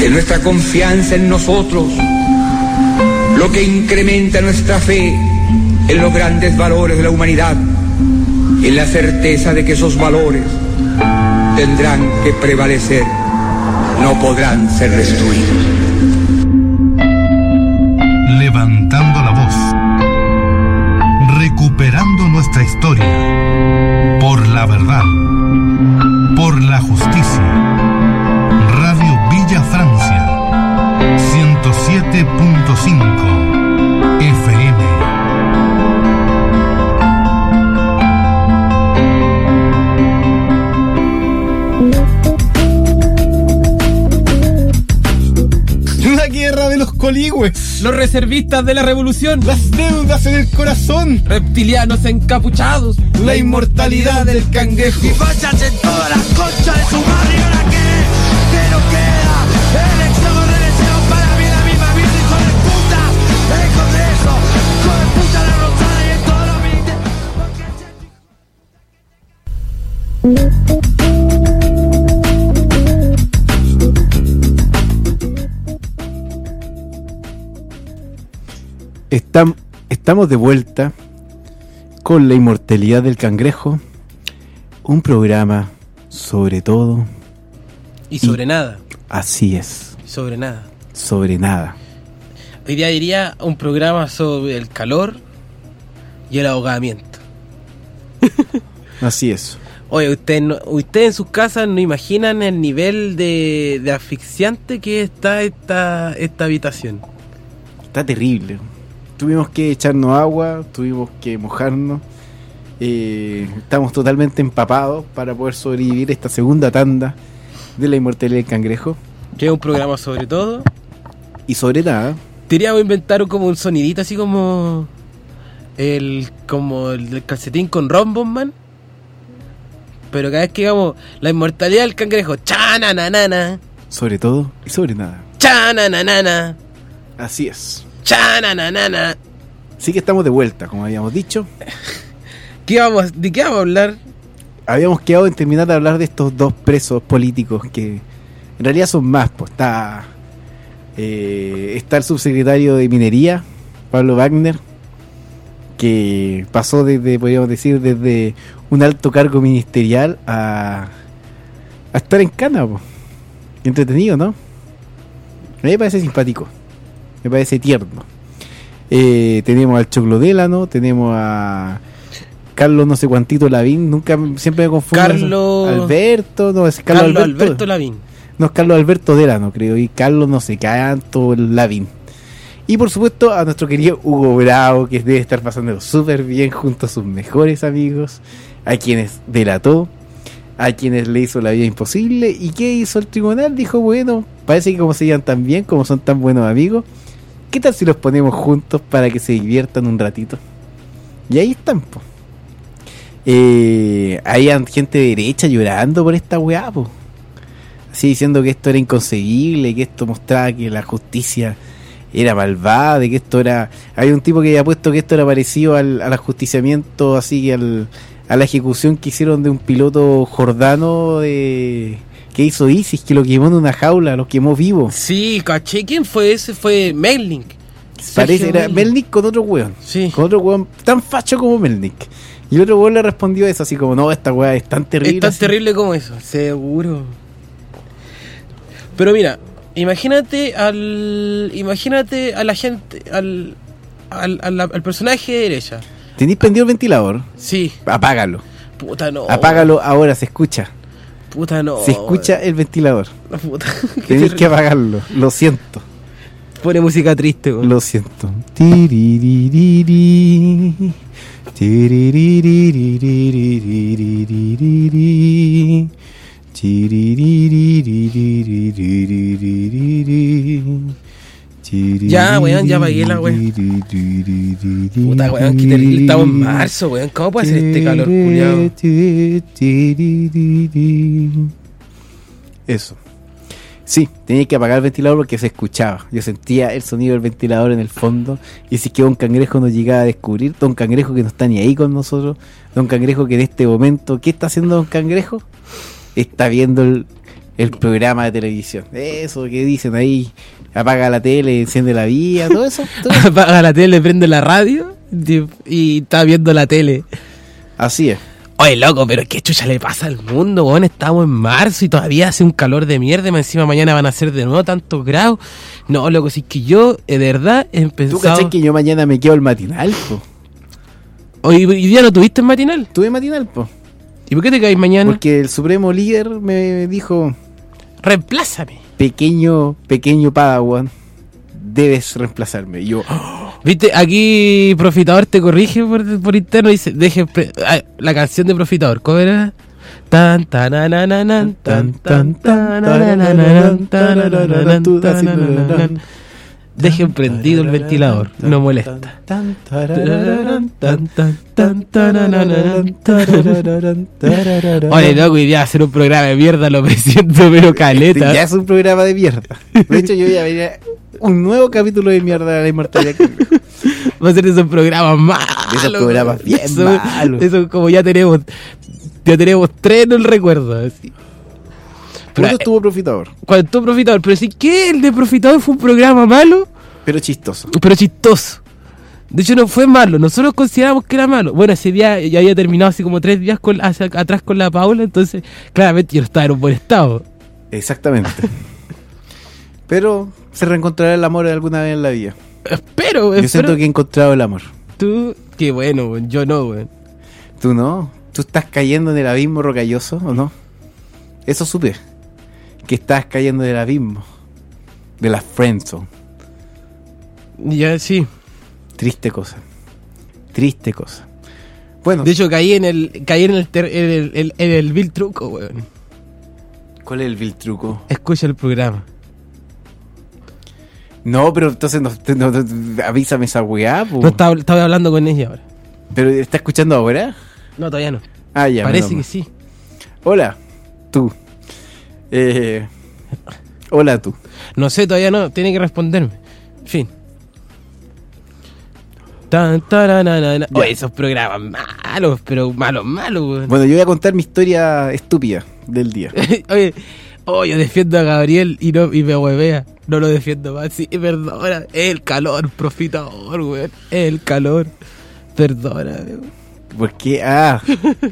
en nuestra confianza en nosotros, lo que incrementa nuestra fe en los grandes valores de la humanidad, en la certeza de que esos valores tendrán que prevalecer, no podrán ser destruidos. Levantando la voz, recuperando nuestra historia, por la verdad, por la justicia. Radio Villa Francia, ciento siete punto cinco F M. La guerra de los coligües, Los reservistas de la revolución, las deudas en el corazón, reptilianos encapuchados, la inmortalidad del cangrejo. Y fachas en todas las conchas de su barrio. ¿Ahora qué? ¿Qué nos queda? Elección o reelección para mí la misma vida. Hijo de puta, el Congreso, hijo de puta la Rosada y en todos los ministerios. Estam- estamos de vuelta con la inmortalidad del cangrejo, un programa sobre todo, y sobre nada, así es, sobre nada. sobre nada. Hoy día diría un programa sobre el calor y el ahogamiento. Así es. Oye, ustedes no, usted en sus casas no imaginan el nivel de, de asfixiante que está esta, esta habitación. Está terrible. Tuvimos que echarnos agua, tuvimos que mojarnos. Eh, estamos totalmente empapados para poder sobrevivir esta segunda tanda de la inmortalidad del cangrejo. Que es un programa sobre todo. Y sobre nada, Diríamos inventar como un sonidito así como el como el del calcetín con Rombosman. Pero cada vez que digamos la inmortalidad del cangrejo, chananana, sobre todo y sobre nada. chananana, Así es. chananana. Así que estamos de vuelta, como habíamos dicho. ¿Qué vamos, ¿De qué vamos a hablar? Habíamos quedado en terminar de hablar de estos dos presos políticos que en realidad son más. Pues está, eh, está el subsecretario de Minería, Pablo Wagner, que pasó desde, podríamos decir, desde un alto cargo ministerial a, a estar en cana. Pues. Entretenido, ¿no? A mí me parece simpático, me parece tierno. Eh, tenemos al Choclo Délano, tenemos a Carlos no sé cuantito Lavín, nunca, siempre me confundo. Carlos Alberto, no, es Carlos, Carlos, Alberto, Alberto, Lavín. no, es Carlos Alberto Délano, creo, y Carlos no sé cuánto Lavín. Y por supuesto a nuestro querido Hugo Bravo, que debe estar pasándolo súper bien junto a sus mejores amigos, a quienes delató, a quienes le hizo la vida imposible. ¿Y qué hizo el tribunal? Dijo, bueno, parece que como se llevan tan bien, como son tan buenos amigos, ¿qué tal si los ponemos juntos para que se diviertan un ratito? Y ahí están, po. Eh, había gente de derecha llorando por esta weá, po. Así diciendo que esto era inconcebible, que esto mostraba que la justicia era malvada, de que esto era... Hay un tipo que había puesto que esto era parecido al, al ajusticiamiento, así al, a la ejecución que hicieron de un piloto jordano de... que hizo ISIS, que lo quemó en una jaula, lo quemó vivo. Sí, caché. ¿Quién fue ese? Fue Melnik. Parece, Sergio era Melnik con otro weón. Sí. Con otro weón tan facho como Melnik. Y el otro weón le respondió eso, así como, no, esta weá es tan terrible. Es tan así. terrible como eso, seguro. Pero mira, imagínate al. Imagínate a la gente. Al. Al, al, al personaje de derecha. ¿Tenís prendido el ventilador? Sí. Apágalo. Puta no. Apágalo ahora, se escucha. Puta no. Se escucha el ventilador. Puta. Tenés que apagarlo. Lo siento. Pone música triste, güey. Lo siento. Tiriririri. Tiriririririririririri. Tiriririririririririri. Ya, weón, ya apagué la weón. Puta, weón, qué terrible. Estamos en marzo, weón. ¿Cómo puede ser este calor, culiao? Eso. Sí, tenía que apagar el ventilador porque se escuchaba. Yo sentía el sonido del ventilador en el fondo. Y si es que Don Cangrejo nos llegaba a descubrir, Don Cangrejo que no está ni ahí con nosotros, Don Cangrejo que en este momento, ¿qué está haciendo Don Cangrejo? Está viendo el, el programa de televisión. Eso que dicen ahí, apaga la tele, enciende la vía, todo eso. Todo eso. Apaga la tele, prende la radio y, y está viendo la tele. Así es. Oye, loco, pero ¿qué chucha le pasa al mundo, weón? Estamos en marzo y todavía hace un calor de mierda. Más encima mañana van a ser de nuevo tantos grados. No, loco, si es que yo, eh, de verdad, he ¿Tú cachai pensado... que yo mañana me quedo el matinal, po? Hoy, hoy día no tuviste el matinal. Tuve matinal, po. ¿Y por qué te caes mañana? Porque el supremo líder me dijo, Reemplázame. pequeño, pequeño Padawan, debes reemplazarme. Y yo, Viste, aquí Profitador te corrige por, por interno y dice, deje pre- ah, la canción de Profitador, ¿cómo era? Tan tan tan tan tan tan tan tan. Dejen prendido el ventilador, no molesta. Tan, Tan, tan, tan, tan, tan. Oye, loco, hoy día va a hacer un programa de mierda, lo presiento, pero caleta. Ya es un programa de mierda. De hecho, yo voy a ver un nuevo capítulo de mierda de la inmortalidad. Va a ser esos programas malos. Esos programas bien eso, malos. Eso como ya tenemos, ya tenemos tres en el recuerdo. Así. Pero, ¿Cuándo estuvo Profitador? Cuando estuvo Profitador, pero sí que el de Profitador fue un programa malo, Pero chistoso. pero chistoso. De hecho no fue malo, nosotros consideramos que era malo. Bueno, ese día ya había terminado así como tres días con, hacia atrás con la Paula, entonces claramente yo no estaba en un buen estado. Exactamente. Pero se reencontrará el amor alguna vez en la vida. Espero, Yo espero. siento que he encontrado el amor. Tú, qué bueno, weón, yo no, weón. ¿Tú no? ¿Tú estás cayendo en el abismo rocalloso o no? Eso supe. Que estás cayendo en el abismo. De la friendzone. Ya, sí. Triste cosa. Triste cosa. Bueno, De hecho caí en el, caí en el, ter- en el, en- en el vil truco, weón. ¿cuál es el vil truco? Escucha el programa. No, pero entonces no, no- no- avísame esa weá, po. No, estaba, estaba hablando con ella ahora. ¿Pero está escuchando ahora? No, todavía no. Ah, ya. Parece que menos sí. mal. Hola, tú. Eh, hola, tú. No sé, todavía no. Tiene que responderme. En fin. Tan, taranana. Oye, esos programas malos, pero malos, malos, weón. Bueno, yo voy a contar mi historia estúpida del día. Oye, oh, yo defiendo a Gabriel y no y me huevea. No lo defiendo más. Sí, perdona. Es el calor, Profitador, weón. Es el calor. Perdona, weón. ¿Por qué? Ah.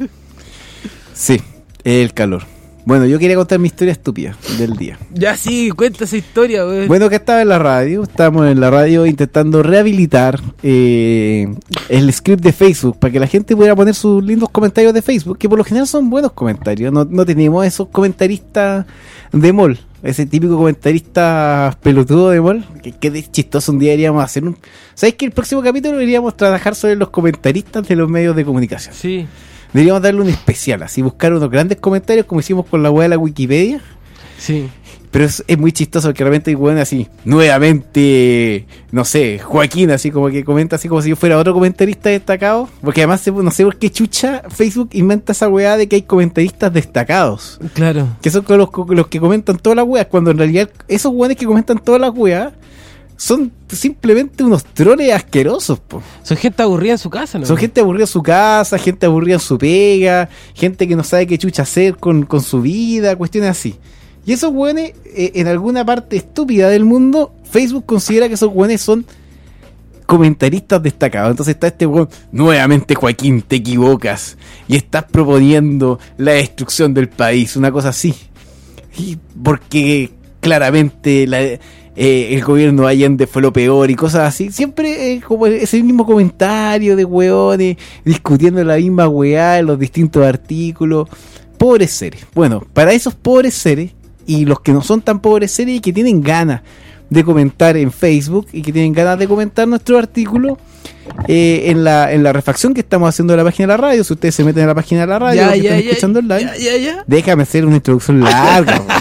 Sí, el calor. Bueno, yo quería contar mi historia estúpida del día. Ya sí, cuenta esa historia, weón. Bueno, que estaba en la radio, estábamos en la radio intentando rehabilitar eh, el script de Facebook para que la gente pudiera poner sus lindos comentarios de Facebook, que por lo general son buenos comentarios. No, no tenemos esos comentaristas de mall, ese típico comentarista pelotudo de mall, que, que de chistoso. Un día deberíamos hacer un... ¿Sabes que el próximo capítulo deberíamos trabajar sobre los comentaristas de los medios de comunicación? Sí. Deberíamos darle un especial, así buscar unos grandes comentarios como hicimos con la weá de la Wikipedia. Sí. Pero es, es muy chistoso porque realmente hay weón así, nuevamente, no sé, Joaquín, así como que comenta así como si yo fuera otro comentarista destacado. Porque además, se- no sé por qué chucha Facebook inventa esa weá de que hay comentaristas destacados. Claro. Que son con los, con los que comentan todas las weas, cuando en realidad esos weones que comentan todas las weas son simplemente unos troles asquerosos, po. Son gente aburrida en su casa, ¿no? Son gente aburrida en su casa, gente aburrida en su pega, gente que no sabe qué chucha hacer con, con su vida, cuestiones así. Y esos güeyes, eh, en alguna parte estúpida del mundo, Facebook considera que esos güeyes son comentaristas destacados. Entonces está este güey, nuevamente Joaquín, te equivocas y estás proponiendo la destrucción del país, una cosa así. Y porque claramente la... Eh, el gobierno de Allende fue lo peor y cosas así. Siempre eh, como ese mismo comentario de weones discutiendo la misma weá en los distintos artículos. Pobres seres. Bueno, para esos pobres seres y los que no son tan pobres seres y que tienen ganas de comentar en Facebook y que tienen ganas de comentar nuestro artículo eh, en la en la refacción que estamos haciendo de la página de la radio. Si ustedes se meten a la página de la radio, Ya, los que ya, están ya, escuchando online, ya, ya, ya. déjame hacer una introducción larga. weón.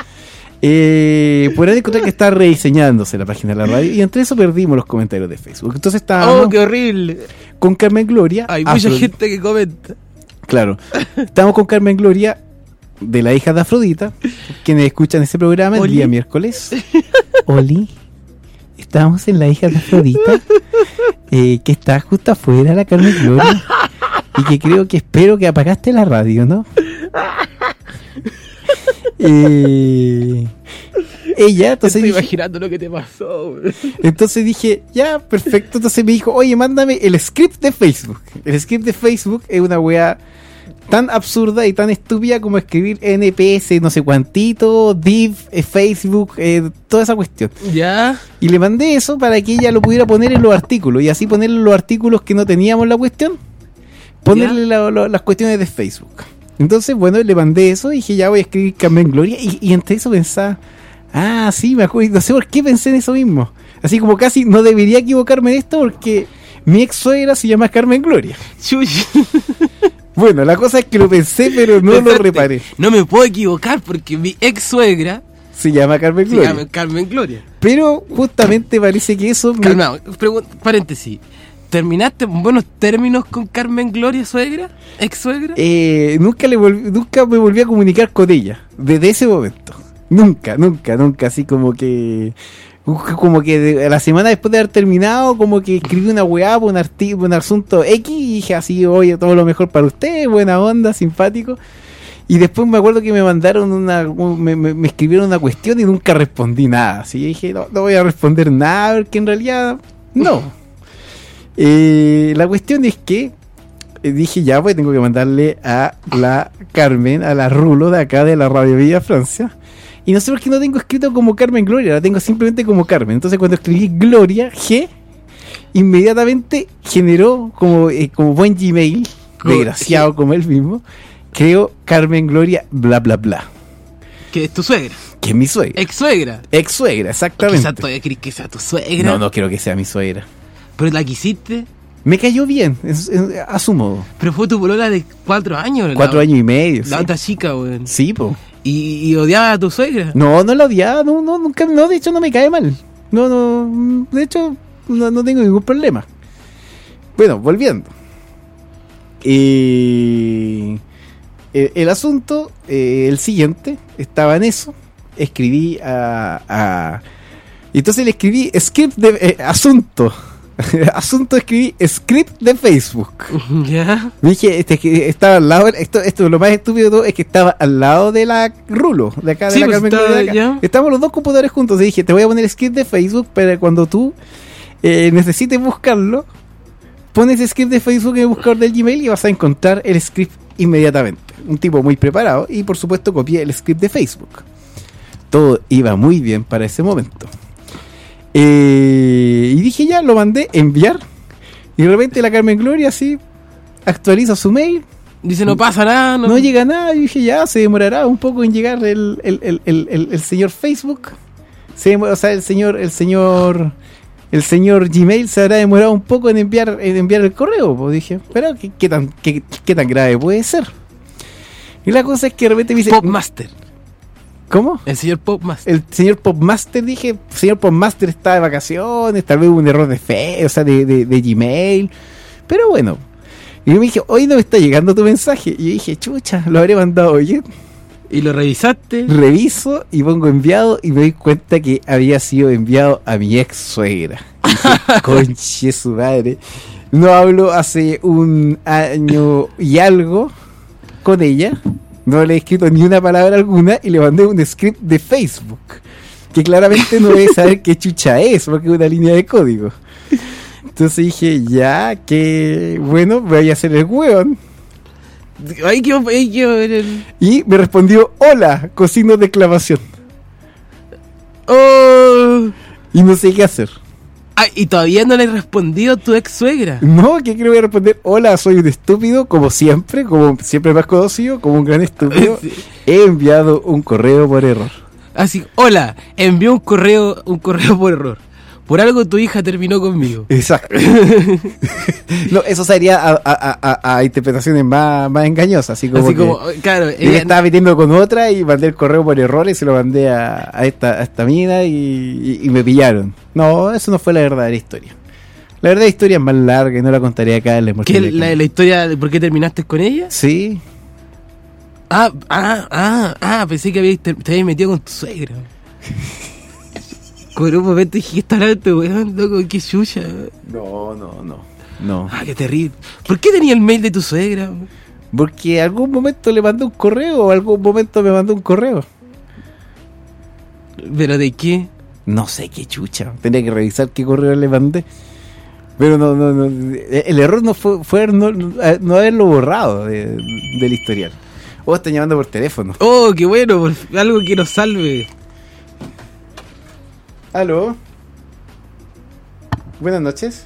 Eh, podrán encontrar que está rediseñándose la página de la radio y entre eso perdimos los comentarios de Facebook. Entonces estábamos Oh, qué horrible. con Carmen Gloria. Hay mucha Afro- gente que comenta. Claro, estamos con Carmen Gloria, de la hija de Afrodita, quienes escuchan ese programa el Oli. día miércoles. Oli, estamos en la hija de Afrodita, eh, que está justo afuera, la Carmen Gloria, y que creo que espero que apagaste la radio, ¿no? Eh, ella, entonces Estoy dije, imaginando lo que te pasó, güey. entonces dije, ya, perfecto. Entonces me dijo, oye, mándame el script de Facebook. El script de Facebook es una weá tan absurda y tan estúpida como escribir N P S, no sé cuantito, div, eh, Facebook, eh, toda esa cuestión. Ya. Y le mandé eso para que ella lo pudiera poner en los artículos y así ponerle los artículos que no teníamos la cuestión, ponerle la- la- las cuestiones de Facebook. Entonces, bueno, le mandé eso y dije, ya voy a escribir Carmen Gloria. Y, y entre eso pensaba, ah, sí, me acuerdo, no sé por qué pensé en eso mismo. Así como casi no debería equivocarme en esto porque mi ex suegra se llama Carmen Gloria. Chuy. Bueno, la cosa es que lo pensé, pero no lo Pensaste, reparé. No me puedo equivocar porque mi ex suegra Se llama Carmen se Gloria. llama Carmen Gloria. Pero justamente parece que eso... me- Calmado, pregun- paréntesis. ¿Terminaste en buenos términos con Carmen Gloria, suegra? ¿Ex suegra? Eh, nunca le volví- nunca me volví a comunicar con ella desde ese momento. Nunca, nunca, nunca. Así como que como que de- la semana después de haber terminado, como que escribí una weá por un artículo, un asunto X y dije así, oye, todo lo mejor para usted, buena onda, simpático. Y después me acuerdo que me mandaron una, un- me, me- me escribieron una cuestión y nunca respondí nada. Así dije, no, no voy a responder nada, porque en realidad no. Eh, la cuestión es que eh, dije ya, pues tengo que mandarle a la Carmen, a la Rulo de acá de la Radio Villa Francia. Y no sé por qué no tengo escrito como Carmen Gloria, la tengo simplemente como Carmen. Entonces cuando escribí Gloria G, inmediatamente generó como, eh, como buen Gmail, Como- desgraciado como él mismo, creo Carmen Gloria bla bla bla, Que es tu suegra. que es mi suegra. Ex suegra. Ex suegra, Quizás exactamente. todavía crees que sea tu suegra. No, no quiero que sea mi suegra. Pero la quisiste. Me cayó bien, es- es- a su modo. Pero fue tu polola de cuatro años. la- Cuatro años y medio. La sí. otra chica, weón. Sí, po. Y, y odiaba a tu suegra. No, no la odiaba, no, no, nunca, no, de hecho no me cae mal. No, no, de hecho no, no tengo ningún problema. Bueno, volviendo. Eh, el, el asunto, eh, el siguiente, estaba en eso. Escribí a... a y entonces le escribí script de... eh, asunto. Asunto escribí script de Facebook. Ya. Dije, este, que estaba al lado, esto, esto lo más estúpido de todo es que estaba al lado de la Rulo, de acá, de Sí, la pues, Carmen estaba- Gloria de acá. ya. Estamos los dos computadores juntos y dije, te voy a poner el script de Facebook para cuando tú eh, necesites buscarlo, pones el script de Facebook en el buscador del Gmail y vas a encontrar el script inmediatamente. Un tipo muy preparado y por supuesto copié el script de Facebook. Todo iba muy bien para ese momento. Eh, y dije ya, lo mandé enviar. Y de repente la Carmen Gloria así actualiza su mail. Dice, no pasa nada. No, No llega nada. Y dije ya, se demorará un poco en llegar el, el, el, el, el- el señor Facebook. Se demora- o sea, el señor, el señor, el señor Gmail se habrá demorado un poco en enviar, en enviar el correo. Pues dije, pero ¿qué, qué tan, qué, qué tan grave puede ser? Y la cosa es que de repente me dice, Popmaster. ¿cómo? El señor Popmaster. El señor Popmaster, dije, señor Popmaster está de vacaciones, tal vez hubo un error de fe, o sea, de, de, de Gmail, pero bueno. Y yo me dije, hoy no me está llegando tu mensaje. Y yo dije, chucha, lo habré mandado bien. Y lo revisaste. Reviso y pongo enviado y me doy cuenta que había sido enviado a mi ex suegra. Y dije, conche su madre. No hablo hace un año y algo con ella. No le he escrito ni una palabra alguna y le mandé un script de Facebook. Que claramente no debe saber qué chucha es, porque es una línea de código. Entonces dije, ya, que bueno, voy a hacer el hueón. Ahí quiero, ahí quiero ver el... Y me respondió, hola, con signos de exclamación. Oh. Y no sé qué hacer. Ah, y todavía no le he respondido a tu ex suegra. No, que creo que voy a responder, hola, soy un estúpido, como siempre, como siempre me has conocido, como un gran estúpido. Sí. He enviado un correo por error. Así, hola, envió un correo, un correo por error. Por algo tu hija terminó conmigo. Exacto. No, eso sería a, a- a- a- a interpretaciones más, más engañosas, así como, Así que como, claro, yo me ella- estaba metiendo con otra y mandé el correo por error y se lo mandé a, a esta, a esta mina y, y- y me pillaron. No, eso no fue la verdadera historia. La verdadera historia es más larga y no la contaré acá en la ¿qué, la, la historia de por qué terminaste con ella? Sí. Ah, ah, ah, ah, pensé que habías, te, te habías metido con tu suegra. Por un momento dije, ¿qué está hablando este weón, loco? Qué chucha. No, no, no. No. Ah, qué terrible. ¿Por qué tenía el mail de tu suegra? Porque algún momento le mandé un correo o algún momento me mandó un correo. ¿Pero de qué? No sé qué chucha. Tenía que revisar qué correo le mandé. Pero no, no, no. El error no fue, fue no, no haberlo borrado de- del historial. O están llamando por teléfono. Oh, qué bueno, por- algo que nos salve. Aló. Buenas noches.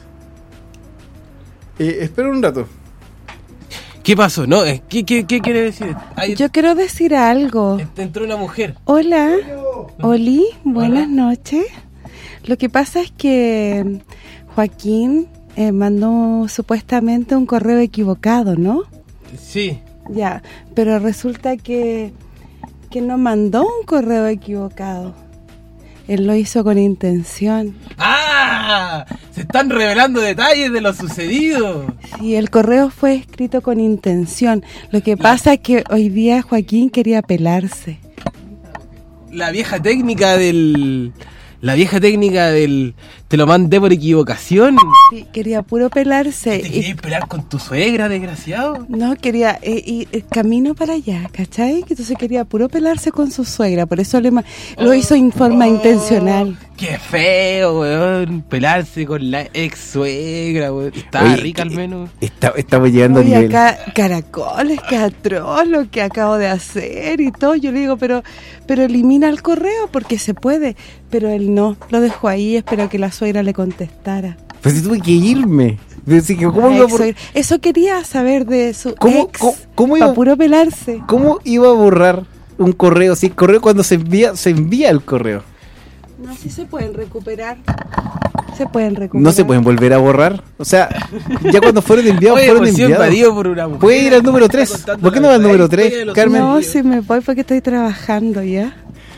Eh, espera un rato. ¿Qué pasó? No, eh, ¿qué, qué, qué quiere decir? Ahí Yo quiero decir algo. entró una mujer. Hola, Oli, buenas noches. Lo que pasa es que Joaquín eh, mandó supuestamente un correo equivocado, ¿no? Sí. Ya, pero resulta que, que no mandó un correo equivocado. Él lo hizo con intención. ¡Ah! Se están revelando detalles de lo sucedido. Sí, el correo fue escrito con intención. Lo que pasa es que hoy día Joaquín quería pelarse. La vieja técnica del... La vieja técnica del... Te lo mandé por equivocación. Sí, quería puro pelarse. ¿Te y- querías pelear con tu suegra, desgraciado? No, quería eh, ir eh, camino para allá, ¿cachai? Que entonces quería puro pelarse con su suegra, por eso le ma- lo hizo en forma intencional. ¡Qué feo, weón! Pelarse con la ex suegra, weón. Estaba Oye, rica al que- menos. Está- estamos llegando a Oye, nivel. acá, caracoles, que atroz lo que acabo de hacer y todo. Yo le digo, pero pero elimina el correo porque se puede. Pero él no, lo dejó ahí, esperó que la suegra le contestara. Pues si tuve que irme. Decir que, ¿cómo, La iba a ex bor- suegra. Eso quería saber de su ¿Cómo- ex, cómo- cómo iba- para puro pelarse. ¿Cómo iba a borrar un correo? Si el correo cuando se envía, se envía el correo. No, sí se pueden recuperar. Se pueden recuperar. No se pueden volver a borrar. O sea, ya cuando fueron enviados, Oye, fueron pues, sí, enviados. invadido por una mujer. Puede ir al número Está tres. contando ¿Por qué la no va al número verdadera tres, historia de los Carmen? No, sucedidos. si me voy porque estoy trabajando ya.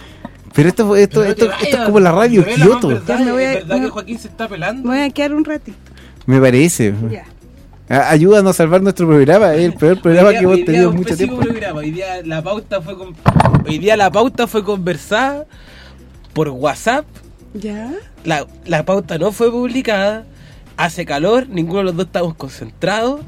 Pero esto, esto, Pero no te esto, esto es vayas, como la radio revela más Kioto. verdad, Ya me voy a- ¿Es verdad me- que Joaquín se está pelando? Me voy a quedar un ratito. Me parece. Ya. A- Ayúdanos a salvar nuestro programa. Es el peor programa Hoy día- que hemos hoy día tenido un en mucho pésimo tiempo. programa. Hoy día la pauta fue con- hoy día la pauta fue conversada por WhatsApp. ¿Ya? La, la pauta no fue publicada. Hace calor, ninguno de los dos estamos concentrados.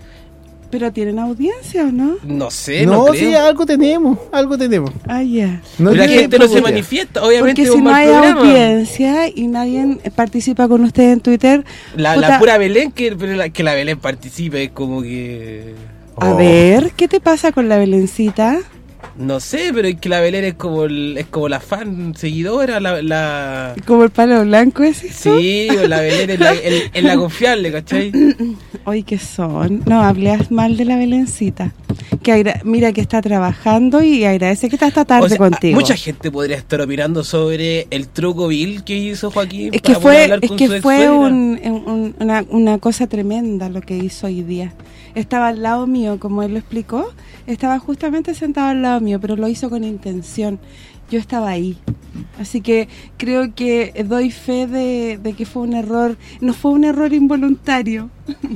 ¿Pero tienen audiencia o no? No sé, no, No, creo. sí, algo tenemos. Algo tenemos. Ah, ya. No Pero la tiene gente no se problema. manifiesta, obviamente Porque es si un no mal hay programa. audiencia y nadie participa con ustedes en Twitter... La, puta, la pura Belén, que, pero la, que la Belén participe es como que... A Oh. ver, ¿qué te pasa con la Belencita? No sé, pero es que la Belén es como el- es como la fan seguidora, la... la... ¿Como el palo blanco ese? Sí, o la Belén es la, el- es la confiable, ¿cachai? Oye, ¿qué son? No, hables mal de la Belencita. Que agra- mira que está trabajando y agradece que está esta tarde O sea, contigo. mucha gente podría estar opinando sobre el truco vil que hizo Joaquín. Es que para poder fue, hablar es con que su fue ex-suegra. un- un- una, una cosa tremenda lo que hizo hoy día. Estaba al lado mío, como él lo explicó, estaba justamente sentado al lado mío, pero lo hizo con intención. Yo estaba ahí. Así que creo que doy fe de, de que fue un error, no fue un error involuntario.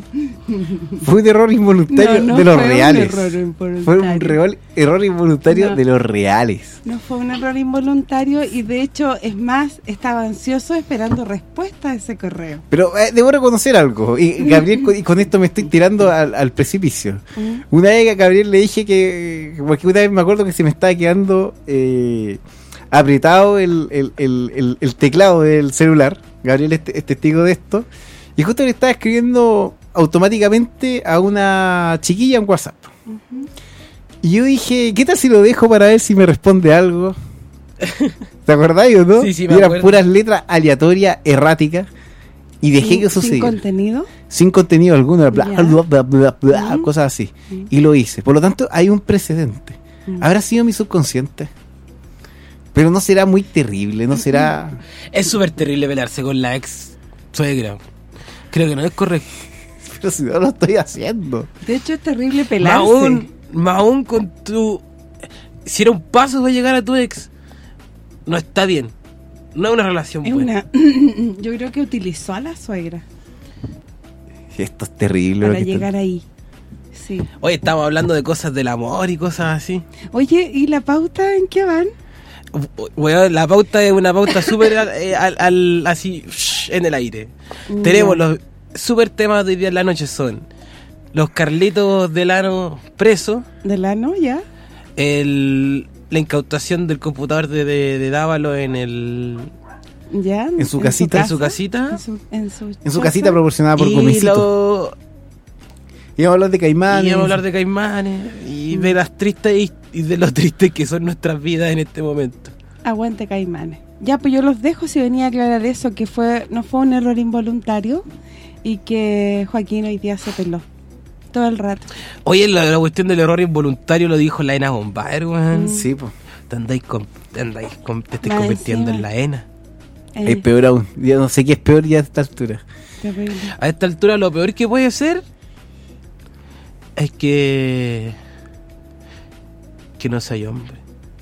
Fue un error involuntario No, no de los fue un reales. error involuntario. Fue un real- error involuntario No. de los reales. No fue un error involuntario y de hecho, es más, estaba ansioso esperando respuesta a ese correo. Pero eh, debo reconocer algo. Y Gabriel, con- y con esto me estoy tirando al, al precipicio. ¿Mm? Una vez a Gabriel le dije que. Porque una vez me acuerdo que se me estaba quedando eh, apretado el, el, el, el- el teclado del celular. Gabriel es, te- es testigo de esto. Y justo le estaba escribiendo automáticamente a una chiquilla en WhatsApp. Y yo dije, ¿qué tal si lo dejo para ver si me responde algo? ¿Te acordáis o no? Sí, sí, Y me eran acuerdo. puras letras aleatorias, erráticas. Y dejé ¿Sin- que eso sin siguiera. contenido? Sin contenido alguno, bla, Ya. bla, bla, bla, bla, Mm. cosas así. Mm. Y lo hice. Por lo tanto, hay un precedente. Mm. Habrá sido mi subconsciente. Pero no será muy terrible, no será... Es súper terrible pelearse con la ex suegra. Creo que no es correcto. Pero si no lo estoy haciendo. De hecho, es terrible Más pelarse. aún, más aún con tu... Si era un paso para llegar a tu ex, no está bien. No es una relación Es buena. una... Yo creo que utilizó a la suegra Esto es terrible. lo para que está- llegar ahí. Sí. Hoy estamos hablando de cosas del amor y cosas así. Oye, ¿y la pauta en qué van? Weón, la pauta es una pauta súper al, eh, al- al- así shh, en el aire. Ya. Tenemos los súper temas de hoy día en la noche son los Carlitos Delano presos, ¿Del ano ya? el la incautación del computador de, de, de Dávalo en el... ¿Ya? En su casita. En su casita. En su, en su, En su casita proporcionada por Y Gomecito. lo, Íbamos a hablar de Caimanes. y íbamos a hablar de Caimanes y de las tristes y, y de lo tristes que son nuestras vidas en este momento. Aguante Caimanes. Ya, pues yo los dejo si venía a aclarar eso, que fue no fue un error involuntario y que Joaquín hoy día se peló todo el rato. Oye, la, la cuestión del error involuntario lo dijo la Ena Bombaer, weón. Mm. Sí, pues. Te andáis con, te andáis con- te estáis Más convirtiendo encima. en la Ena. Eh, Es peor aún. Ya no sé qué es peor ya a esta altura. terrible. A esta altura lo peor que puede ser es que que no soy hombre.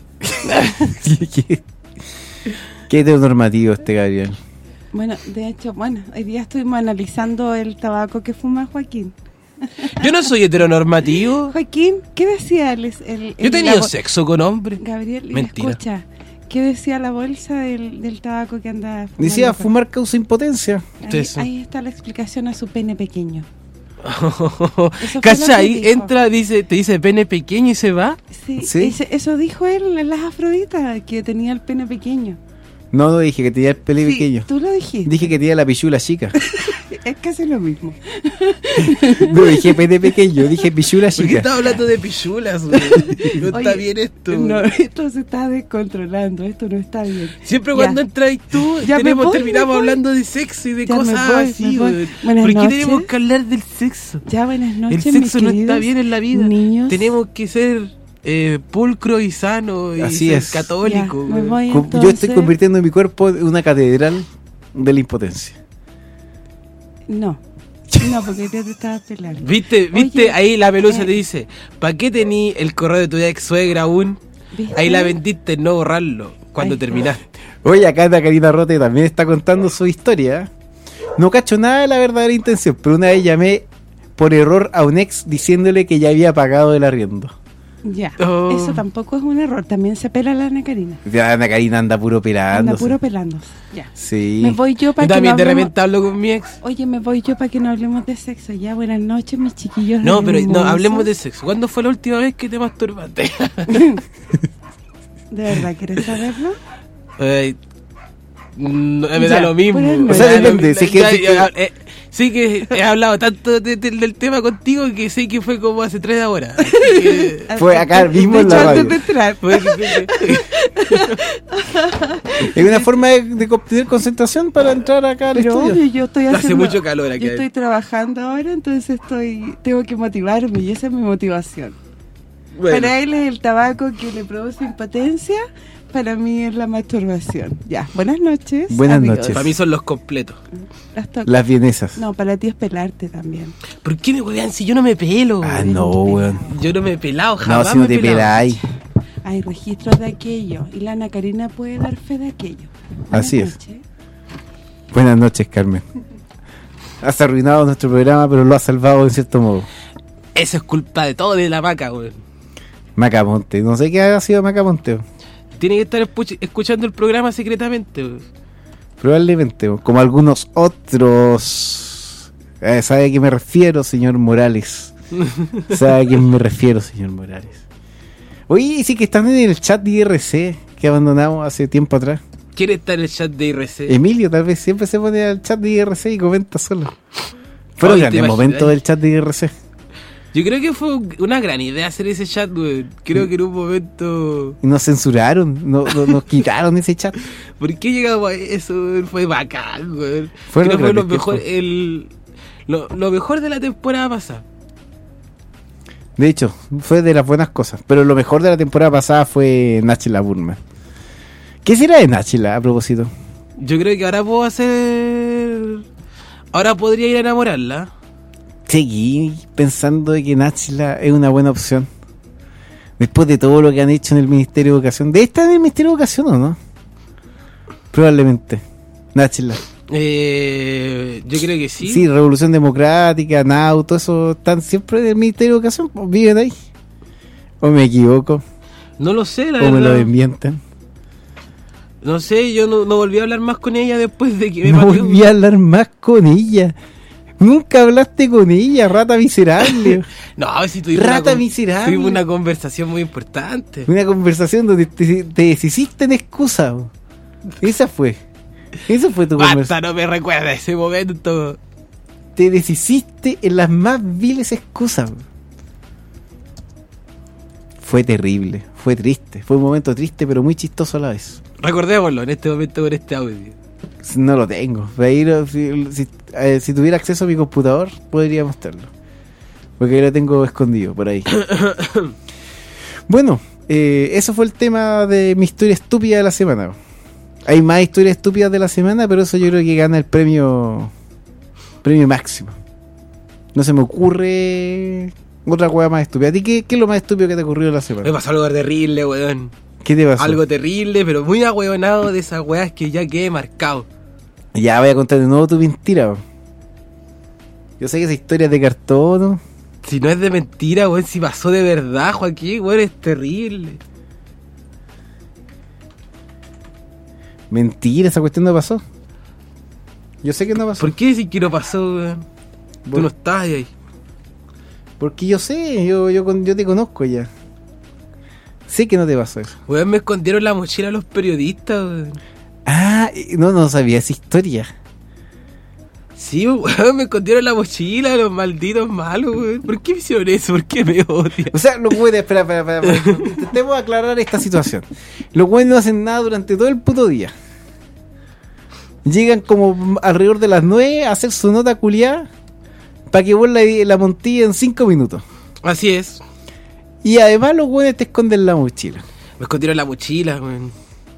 ¿Qué, qué heteronormativo este Gabriel? Bueno, de hecho, bueno, hoy día estuvimos analizando el tabaco que fuma Joaquín. Yo no soy heteronormativo. Joaquín, ¿qué decía el, el, el- Yo he tenido la bo- sexo con hombres. Gabriel, Mentira. escucha, ¿qué decía la bolsa del, del tabaco que anda fumando? Decía, fumar causa impotencia. Ahí, Eso. ahí está la explicación a su pene pequeño. Eso fue lo ¿Cachai? que dijo. Entra, dice, te dice pene pequeño y se va. Sí, ¿Sí? ese- eso dijo él en las Afroditas, que tenía el pene pequeño. No, no dije que tenía el pelo Sí, pequeño. tú lo dijiste. Dije que tenía la pichula chica. Es casi lo mismo. No dije pene pequeño, dije pichula ¿Por qué chica. estás hablando de pichulas, güey? No está Oye, bien esto. No, esto se está descontrolando, esto no está bien. Siempre Ya. cuando entras tú, Ya me tenemos, voy, terminamos me voy. hablando de sexo y de Ya me cosas voy, así, me voy. güey. Buenas ¿Por qué noches. tenemos que hablar del sexo? Ya, buenas El noches, sexo mis no está queridos bien en la vida. niños. Tenemos que ser eh, pulcro y sano y Así ser es. católico. Ya, me güey. voy. Com- Yo estoy entonces- convirtiendo mi cuerpo en una catedral de la impotencia. No, no, porque yo te estaba pelando. ¿Viste, viste Oye, ahí la pelusa eh, te dice, ¿para qué tení el correo de tu ex suegra aún? ¿Viste? Ahí la vendiste en no borrarlo cuando Ahí está. terminaste. Oye, acá Ana Karina Rote también está contando su historia. ¿eh? No cacho nada de la verdadera intención, pero una vez llamé por error a un ex diciéndole que ya había pagado el arriendo. Ya, Oh. eso tampoco es un error. También se pela la Ana Karina. Ya Ana Karina anda puro pelando. Anda puro pelándose. Ya. Sí. Me voy yo para Yo que también no de hablemos... repente hablo con mi ex. Oye, me voy yo para que no hablemos de sexo. Ya, buenas noches, mis chiquillos. No, pero no, hermosos. hablemos de sexo. ¿Cuándo fue la última vez que te masturbaste? ¿De verdad quieres saberlo? Ay, no, me Ya, da lo mismo. buenas Me noches. da O sea, lo depende, mismo. si es que- Ya, si es ya, que- eh, Sí que he hablado tanto de- de- del tema contigo que sé que fue como hace tres horas. Así que- Fue acá mismo De en hecho, la antes radio. de entrar. fue que- Es una forma de, de obtener concentración para entrar acá al Pero estudio. obvio, yo estoy Hace haciendo... mucho calor aquí. Yo estoy trabajando ahora, entonces estoy tengo que motivarme y esa es mi motivación. Bueno, Para él es el tabaco que le produce impotencia, para mí es la masturbación. Ya, buenas noches. Buenas amigos. noches. para mí son los completos. Las to- Las vienesas. No, para ti es pelarte también. ¿Por qué me wean si yo no me pelo? Ah, Eres no, un weón. Yo no me he pelado, No, jamás si no me he te pelado. peláis. Hay registros de aquello y la Ana Karina puede dar fe de aquello. Buenas Así es. noches. Buenas noches, Carmen. Has arruinado nuestro programa, pero lo has salvado en cierto modo. Eso es culpa de todo de la maca, weón. Macamonte. No sé qué ha sido Macamonte. weón. Tiene que estar espuch- escuchando el programa secretamente, weón. Probablemente, weón. Como algunos otros. Eh, ¿Sabe a qué me refiero, señor Morales? ¿Sabe a quién me refiero, señor Morales? Oye, sí que están en el chat de I R C que abandonamos hace tiempo atrás. ¿Quién está en el chat de I R C? Emilio tal vez siempre se pone al chat de I R C y comenta solo. Fueron Oye, ¿te grandes imaginas? momentos del chat de I R C. Yo creo que fue una gran idea hacer ese chat, weón. Creo que en un momento... Y nos censuraron, no, no- nos quitaron ese chat. ¿Por qué llegamos a eso, weón? Fue bacán, weón. Fue Creo lo que fue lo grande que mejor, fue. el... Lo, lo mejor de la temporada pasada. De hecho, fue de las buenas cosas. Pero lo mejor de la temporada pasada fue Nachila Burman. ¿Qué será de Nachila a propósito? Yo creo que ahora puedo hacer... Ahora podría ir a enamorarla. Seguí pensando de que Nachila es una buena opción. Después de todo lo que han hecho en el Ministerio de Educación. ¿Debe estar en el Ministerio de Educación o no? Probablemente. Nachila. Eh, yo creo que sí. Sí, Revolución Democrática, N A U, todo eso están siempre en el Ministerio de Educación. Pues, viven ahí. ¿O me equivoco? No lo sé, la ¿O me lo verdad. desmienten? No sé, yo no, no volví a hablar más con ella después de que me No pateó. volví a hablar más con ella. Nunca hablaste con ella, rata miserable. No, si tuvimos Rata una, con- miserable. tuvimos una conversación muy importante. Una conversación donde te, te deshiciste en excusa. bo. Esa fue. Esa fue tu Basta, conversación. no me recuerda ese momento. Te deshiciste en las más viles excusas. bo. Fue terrible, fue triste. Fue un momento triste, pero muy chistoso a la vez. Recordémoslo en este momento con este audio. No lo tengo. Ahí lo- si, si- eh, si tuviera acceso a mi computador, podría mostrarlo. Porque ahí lo tengo escondido, por ahí. Bueno, eh, eso fue el tema de mi historia estúpida de la semana. Hay más historias estúpidas de la semana, pero eso yo creo que gana el premio premio máximo. No se me ocurre otra hueá más estúpida. ¿A ti qué, qué es lo más estúpido que te ocurrió en la Me semana? pasó algo terrible, weón. ¿Qué te pasó? Algo terrible, pero muy ahueonado de esas weas que ya quedé marcado. Ya voy a contar de nuevo tu mentira. bo. Yo sé que esa historia es de cartón, ¿no? Si no es de mentira, weón, si pasó de verdad, Joaquín, weón, es terrible. Mentira, esa cuestión no pasó. Yo sé que no pasó. ¿Por qué decir que no pasó, weón? Tú Por- no estás ahí. Porque yo sé, yo, yo, con- yo te conozco ya. Sé que no te pasó eso. Weón, me escondieron la mochila a los periodistas, weón. Ah, eh, no, no sabía esa historia. Sí, weón, me escondieron la mochila, los malditos malos, weón. ¿Por qué me hicieron eso? ¿Por qué me odian? O sea, los güeyes, espera, espera, espera, espera. Intentemos aclarar esta situación. Los güeyes no hacen nada durante todo el puto día. Llegan como alrededor de las nueve a hacer su nota culiada para que vos la, la montilla en cinco minutos. Así es. Y además los güeyes te esconden la mochila. Me escondieron la mochila, weón.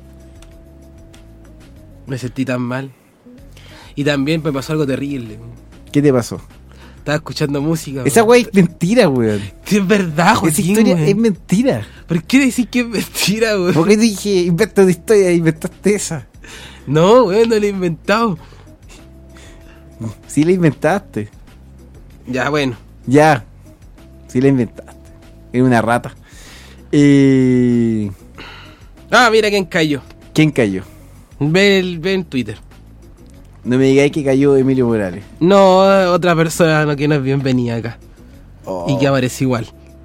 Me sentí tan mal. Y también me pasó algo terrible, weón. ¿Qué te pasó? Estaba escuchando música, Esa weón. güey es mentira, weón. Sí, es verdad, Esa Joaquín, historia weón. es mentira. ¿Por qué decís que es mentira, weón? ¿Por qué te dije, inventa una historia e inventaste esa? No, weón, no lo he inventado. Sí la inventaste. Ya, bueno. Ya. Sí la inventaste. Era una rata. Eh, Ah, mira quién cayó. ¿Quién cayó? Ve, el- ve en Twitter. No me digáis que cayó Emilio Morales. No, otra persona no, que no es bienvenida acá. Oh. Y que aparece igual.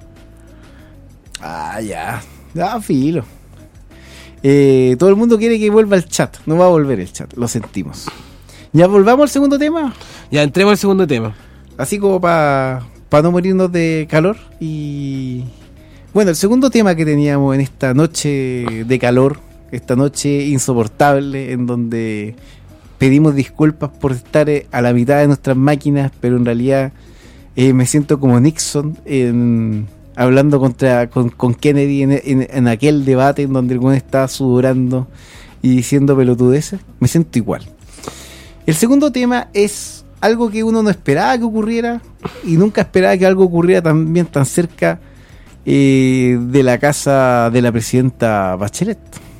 Ah, ya. Ah, filo. Eh, todo el mundo quiere que vuelva el chat. No va a volver el chat, lo sentimos. Ya volvamos al segundo tema. Ya entremos al segundo tema. Así como para no morirnos de calor. Y bueno, el segundo tema que teníamos en esta noche de calor, esta noche insoportable, en donde pedimos disculpas por estar eh, a la mitad de nuestras máquinas, pero en realidad eh, me siento como Nixon en, hablando contra con, con Kennedy en, en, en aquel debate en donde el güey estaba sudorando y diciendo pelotudeces. Me siento igual. El segundo tema es algo que uno no esperaba que ocurriera y nunca esperaba que algo ocurriera también tan cerca eh, de la casa de la presidenta Bachelet,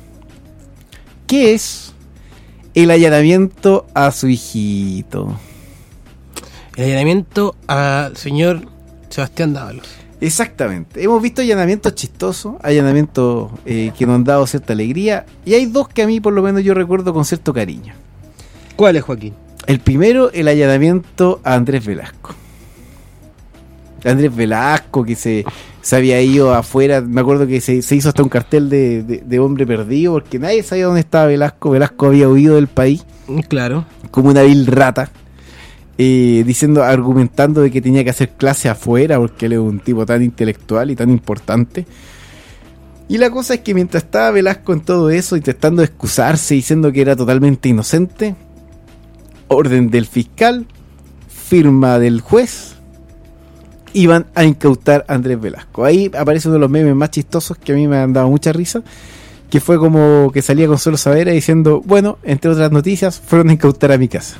que es el allanamiento a su hijito. El allanamiento al señor Sebastián Dávalos. Exactamente. Hemos visto allanamientos chistosos, allanamientos eh, que nos han dado cierta alegría, y hay dos que a mí por lo menos yo recuerdo con cierto cariño. ¿Cuál es, Joaquín? El primero, el allanamiento a Andrés Velasco. Andrés Velasco, que se, se había ido afuera, me acuerdo que se, se hizo hasta un cartel de, de, de hombre perdido, porque nadie sabía dónde estaba Velasco. Velasco había huido del país Claro. como una vil rata, eh, diciendo, argumentando de que tenía que hacer clase afuera, porque él es un tipo tan intelectual y tan importante. Y la cosa es que mientras estaba Velasco en todo eso, intentando excusarse, diciendo que era totalmente inocente, orden del fiscal, firma del juez, iban a incautar a Andrés Velasco. Ahí aparece uno de los memes más chistosos que a mí me han dado mucha risa, que fue como que salía Consuelo Saavedra diciendo, bueno, entre otras noticias, fueron a incautar a mi casa.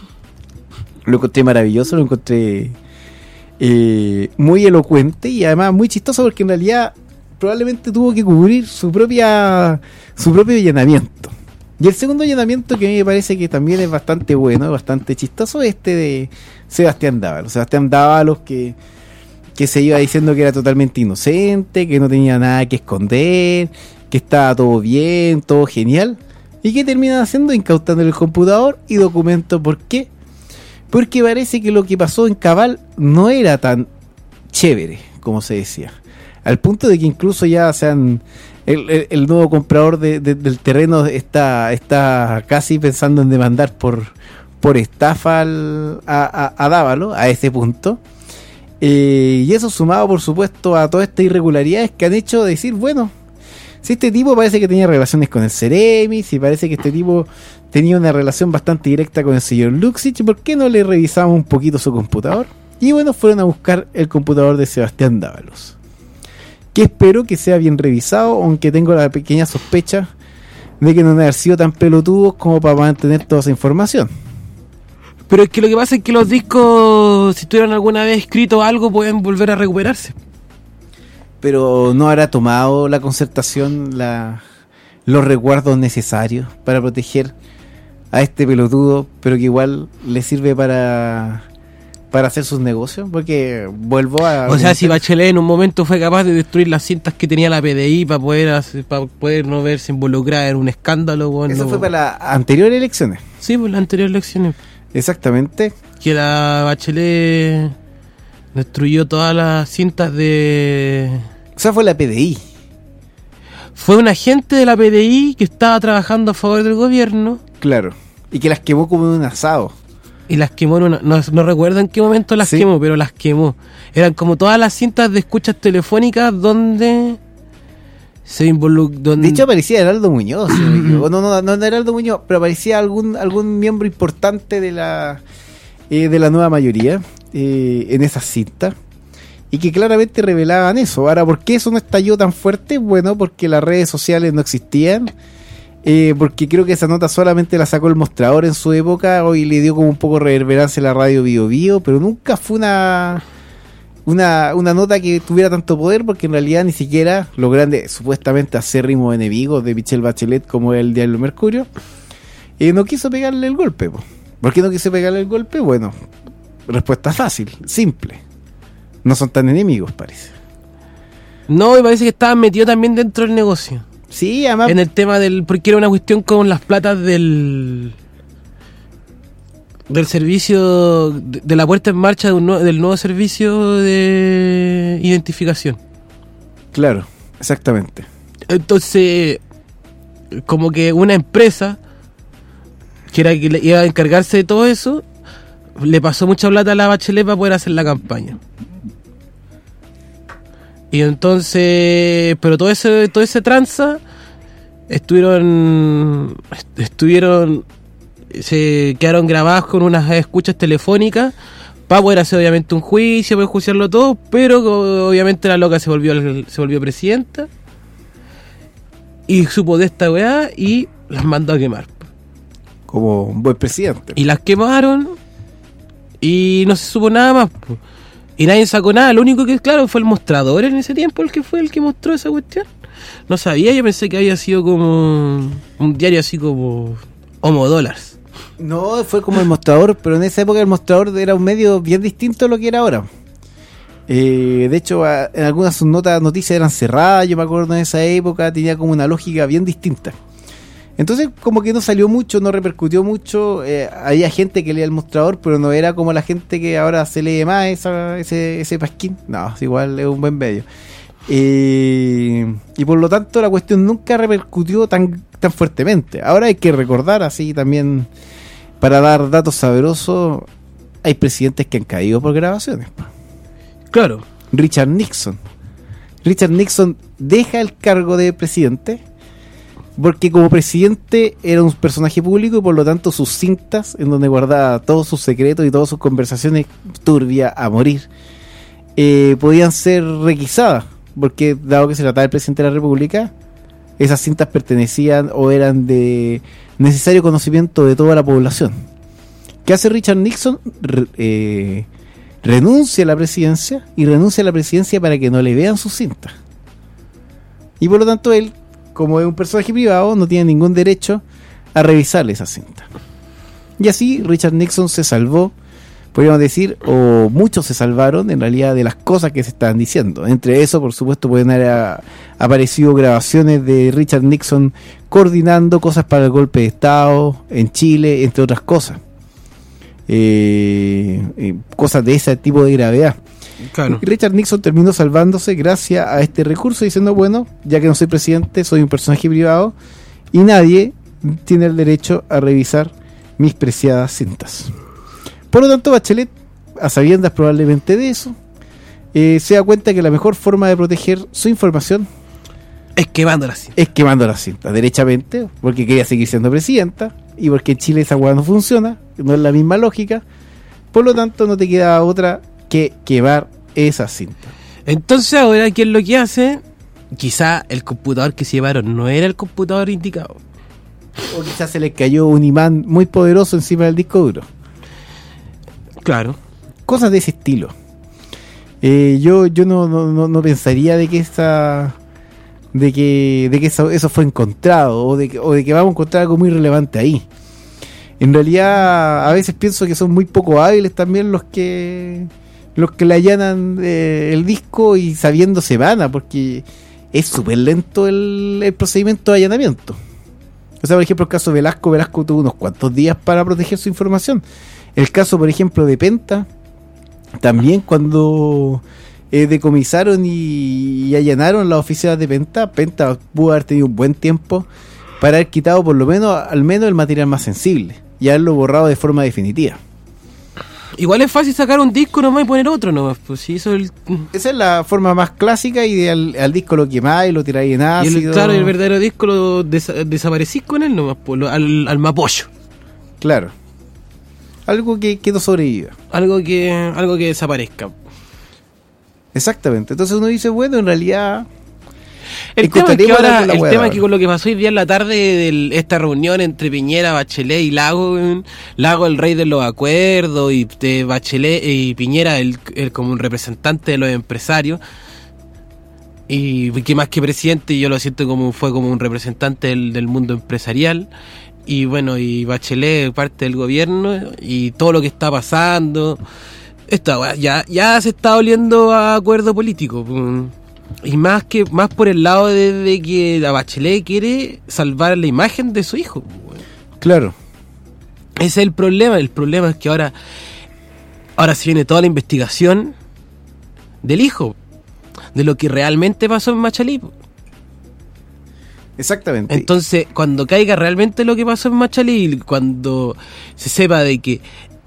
Lo encontré maravilloso, lo encontré eh, muy elocuente y además muy chistoso, porque en realidad probablemente tuvo que cubrir su propia su propio allanamiento. Y el segundo allanamiento, que a mí me parece que también es bastante bueno, bastante chistoso, es este de Sebastián Dávalos. Sebastián Dávalos que, que se iba diciendo que era totalmente inocente, que no tenía nada que esconder, que estaba todo bien, todo genial. ¿Y qué terminan haciendo? Incautando el computador y documento. ¿Por qué? porque parece que lo que pasó en Cabal no era tan chévere como se decía, al punto de que incluso ya sean el, el, el nuevo comprador de, de, del terreno está está casi pensando en demandar por por estafa al, a, a, a Dávalo a ese punto. Eh, y eso sumado por supuesto a todas estas irregularidades que han hecho decir, bueno, si este tipo parece que tenía relaciones con el Ceremi, si parece que este tipo tenía una relación bastante directa con el señor Luxich, ¿por qué no le revisamos un poquito su computador? Y bueno, fueron a buscar el computador de Sebastián Dávalos, que espero que sea bien revisado, aunque tengo la pequeña sospecha de que no han sido tan pelotudos como para mantener toda esa información. Pero es que lo que pasa es que los discos, si tuvieron alguna vez escrito algo, pueden volver a recuperarse. Pero no habrá tomado la concertación la, los resguardos necesarios para proteger a este pelotudo, pero que igual le sirve para para hacer sus negocios, porque vuelvo a... O sea, si Bachelet en un momento fue capaz de destruir las cintas que tenía la P D I para poder hacer, para poder no verse involucrada en un escándalo. Bueno, eso fue para las anteriores elecciones. Sí, pues las anteriores elecciones. Exactamente. Que la Bachelet destruyó todas las cintas de... O sea, fue la P D I. Fue un agente de la P D I que estaba trabajando a favor del gobierno. Claro. Y que las quemó como en un asado. Y las quemó en una... No, no recuerdo en qué momento las ¿Sí? quemó, pero las quemó. Eran como todas las cintas de escuchas telefónicas donde... se involucró... Donde... De hecho aparecía Heraldo Muñoz. Si no, no, no, no era Heraldo Muñoz, pero aparecía algún algún miembro importante de la eh, de la nueva mayoría eh, en esas cintas. Y que claramente revelaban eso. Ahora, ¿por qué eso no estalló tan fuerte? Bueno, porque las redes sociales no existían. Eh, porque creo que esa nota solamente la sacó El Mostrador en su época. Hoy le dio como un poco reverberancia a la radio Bio Bio. Pero nunca fue una, una una nota que tuviera tanto poder. Porque en realidad ni siquiera los grandes, supuestamente acérrimos enemigos de Michelle Bachelet, como el Diario Mercurio, eh, no quiso pegarle el golpe. Po. ¿Por qué no quiso pegarle el golpe? Bueno, respuesta fácil, simple. No son tan enemigos, parece. No, me parece que estaban metidos también dentro del negocio. Sí, además... En el tema del... Porque era una cuestión con las platas del... Del servicio... De, de la puesta en marcha de un nuevo, del nuevo servicio de identificación. Claro, exactamente. Entonces... Como que una empresa... Que era que le iba a encargarse de todo eso... Le pasó mucha plata a la Bachelet para poder hacer la campaña. Y entonces, pero todo ese todo ese tranza estuvieron estuvieron se quedaron grabados con unas escuchas telefónicas para poder hacer obviamente un juicio, poder juzgarlo todo, pero obviamente la loca se volvió se volvió presidenta y supo de esta weá y las mandó a quemar. Como un buen presidente. Y las quemaron y no se supo nada más. Y nadie sacó nada. Lo único que, claro, fue El Mostrador en ese tiempo el que fue el que mostró esa cuestión. No sabía, yo pensé que había sido como un diario así como Homo Dólares. No, fue como El Mostrador, pero en esa época El Mostrador era un medio bien distinto a lo que era ahora. Eh, de hecho, a, en algunas sus notas, noticias eran cerradas, yo me acuerdo en esa época, tenía como una lógica bien distinta. Entonces como que no salió mucho, no repercutió mucho, eh, había gente que leía El Mostrador, pero no era como la gente que ahora se lee más esa, ese, ese pasquín. No, igual es un buen medio. Eh, y por lo tanto la cuestión nunca repercutió tan, tan fuertemente. Ahora hay que recordar, así también, para dar datos sabrosos, hay presidentes que han caído por grabaciones. Claro. Richard Nixon. Richard Nixon deja el cargo de presidente porque como presidente era un personaje público y por lo tanto sus cintas en donde guardaba todos sus secretos y todas sus conversaciones turbias a morir eh, podían ser requisadas, porque dado que se trataba del presidente de la República, esas cintas pertenecían o eran de necesario conocimiento de toda la población. ¿Qué hace Richard Nixon? Re, eh, renuncia a la presidencia y renuncia a la presidencia para que no le vean sus cintas, y por lo tanto él, como es un personaje privado, no tiene ningún derecho a revisarle esa cinta. Y así Richard Nixon se salvó, podríamos decir, o muchos se salvaron en realidad de las cosas que se estaban diciendo. Entre eso, por supuesto, pueden haber a, aparecido grabaciones de Richard Nixon coordinando cosas para el golpe de Estado en Chile, entre otras cosas. eh, eh, cosas de ese tipo de gravedad. Claro. Y Richard Nixon terminó salvándose gracias a este recurso, diciendo, bueno, ya que no soy presidente, soy un personaje privado y nadie tiene el derecho a revisar mis preciadas cintas. Por lo tanto, Bachelet, a sabiendas probablemente de eso, eh, se da cuenta que la mejor forma de proteger su información es quemando las cintas. es quemando las cintas, derechamente, porque quería seguir siendo presidenta y porque en Chile esa hueá no funciona, no es la misma lógica. Por lo tanto, no te queda otra que quemar esa cinta. Entonces ahora, ¿qué es lo que hace? Quizá el computador que se llevaron no era el computador indicado. O quizás se le cayó un imán muy poderoso encima del disco duro. Claro. Cosas de ese estilo. Eh, yo yo no, no, no, no pensaría de que esa de que de que eso, eso fue encontrado o de que, o de que vamos a encontrar algo muy relevante ahí. En realidad, a veces pienso que son muy poco hábiles también los que los que le allanan eh, el disco y sabiendo se van, porque es súper lento el, el procedimiento de allanamiento. O sea, por ejemplo, el caso de Velasco, Velasco tuvo unos cuantos días para proteger su información. El caso, por ejemplo, de Penta, también cuando eh, decomisaron y, y allanaron las oficinas de Penta, Penta pudo haber tenido un buen tiempo para haber quitado por lo menos, al menos el material más sensible y haberlo borrado de forma definitiva. Igual es fácil sacar un disco nomás y poner otro nomás, pues si eso el... Esa es la forma más clásica y de al, al disco lo quemáis, lo tiráis en Y ácido. el, claro, el verdadero disco lo desa- desaparecís con él nomás, pues, lo- al, al mapollo. Claro. Algo que quedó sobreviva. Algo que algo que desaparezca. Exactamente. Entonces uno dice, bueno, en realidad... El tema es que encontraremos ahora, algo en la el hueá tema es ahora. que con lo que pasó hoy día en la tarde de esta reunión entre Piñera, Bachelet y Lago, weón, Lago el rey de los acuerdos y de Bachelet y Piñera el, el como un representante de los empresarios, y que más que presidente yo lo siento como fue como un representante del, del mundo empresarial, y bueno, y Bachelet parte del gobierno y todo lo que está pasando, esta weá ya, ya se está oliendo a acuerdo político, weón. Y más que más por el lado de, de que la Bachelet quiere salvar la imagen de su hijo. Claro. Ese es el problema. El problema es que ahora ahora se viene toda la investigación del hijo, de lo que realmente pasó en Machalí. Exactamente. Entonces, cuando caiga realmente lo que pasó en Machalí, cuando se sepa de que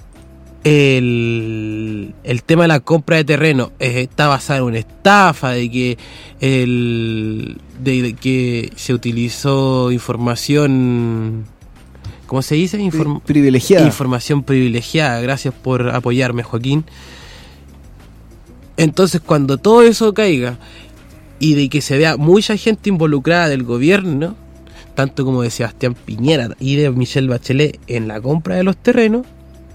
el, el tema de la compra de terreno eh, está basado en una estafa, de que el de, de que se utilizó información, ¿cómo se dice? Inform- privilegiada. Información privilegiada. Gracias por apoyarme, Joaquín. Entonces, cuando todo eso caiga y de que se vea mucha gente involucrada del gobierno, tanto como de Sebastián Piñera y de Michelle Bachelet en la compra de los terrenos,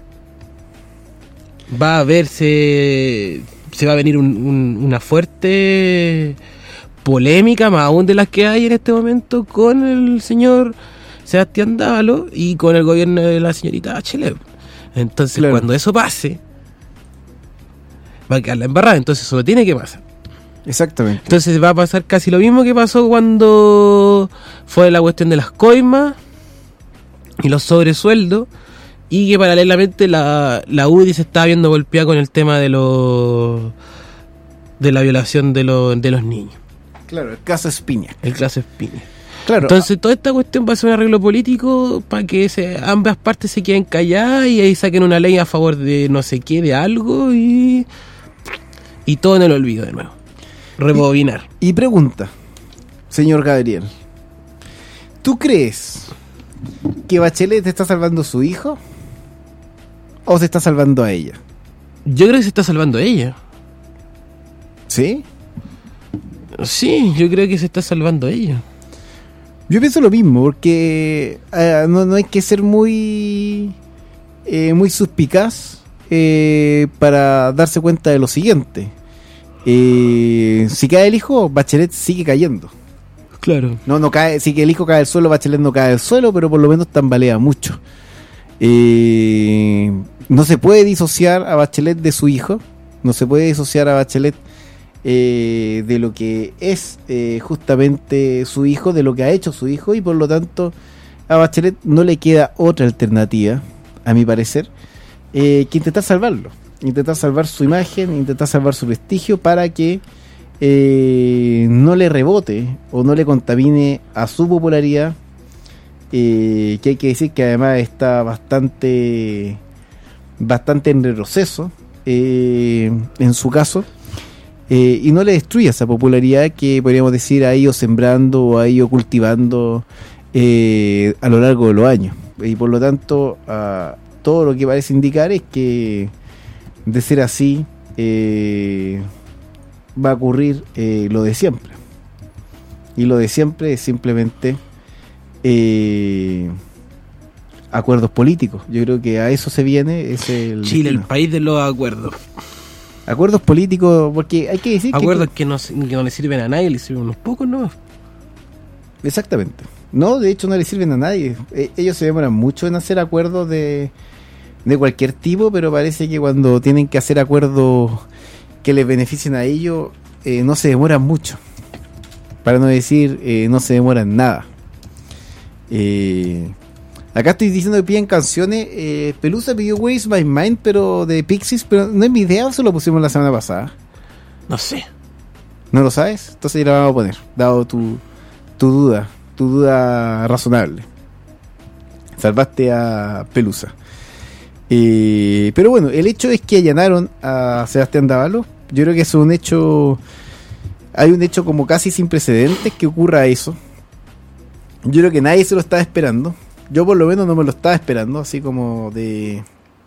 va a verse, se va a venir un, un, una fuerte polémica, más aún de las que hay en este momento con el señor Sebastián Dávalo y con el gobierno de la señorita Bachelet. Entonces, claro, cuando eso pase, va a quedar la embarrada. Entonces eso tiene que pasar. Exactamente. Entonces va a pasar casi lo mismo que pasó cuando fue la cuestión de las coimas y los sobresueldos, y que paralelamente la, la U D I se estaba viendo golpeada con el tema de los de la violación de, los de los niños. Claro, el caso Espiña. El caso Espiña. Claro. Entonces toda esta cuestión va a ser un arreglo político para que se, ambas partes se queden calladas y ahí saquen una ley a favor de no sé qué, de algo, y y todo en el olvido de nuevo. Rebobinar. Y, y pregunta, señor Gabriel, ¿tú crees que Bachelet está salvando a su hijo o se está salvando a ella? Yo creo que se está salvando a ella. ¿Sí? Sí, yo creo que se está salvando a ella. Yo pienso lo mismo, porque eh, no, no hay que ser muy eh, muy suspicaz eh, para darse cuenta de lo siguiente. Eh, si cae el hijo, Bachelet sigue cayendo. Claro. No, no cae, si que el hijo cae del suelo, Bachelet no cae del suelo, pero por lo menos tambalea mucho. Eh, no se puede disociar a Bachelet de su hijo, no se puede disociar a Bachelet eh, de lo que es eh, justamente su hijo, de lo que ha hecho su hijo, y por lo tanto a Bachelet no le queda otra alternativa, a mi parecer, eh, que intentar salvarlo, intentar salvar su imagen, intentar salvar su prestigio para que eh, no le rebote o no le contamine a su popularidad, eh, que hay que decir que además está bastante bastante en retroceso eh, en su caso, eh, y no le destruya esa popularidad que podríamos decir ha ido sembrando o ha ido cultivando eh, a lo largo de los años. Y por lo tanto, uh, todo lo que parece indicar es que, de ser así, eh, va a ocurrir eh, lo de siempre. Y lo de siempre es simplemente eh, acuerdos políticos. Yo creo que a eso se viene. Es el Chile, destino. el país de los acuerdos. Acuerdos políticos, porque hay que decir Acuerdos que... que no, que no le sirven a nadie, le sirven unos pocos, ¿no? Exactamente. No, de hecho no le sirven a nadie. E- ellos se demoran mucho en hacer acuerdos de, de cualquier tipo, pero parece que cuando tienen que hacer acuerdos que les beneficien a ellos, eh, no se demoran mucho. Para no decir, eh, no se demoran nada. Eh, acá estoy diciendo que piden canciones. Eh, Pelusa pidió Where's My Mind, pero de Pixies, pero no es mi idea, o se lo pusimos la semana pasada. No sé. ¿No lo sabes? Entonces ya la vamos a poner, dado tu, tu duda. Tu duda razonable. Salvaste a Pelusa. Eh, pero bueno, el hecho es que allanaron a Sebastián Dávalos. Yo creo que es un hecho. Hay un hecho como casi sin precedentes que ocurra eso. Yo creo que nadie se lo estaba esperando. Yo por lo menos no me lo estaba esperando. Así como de.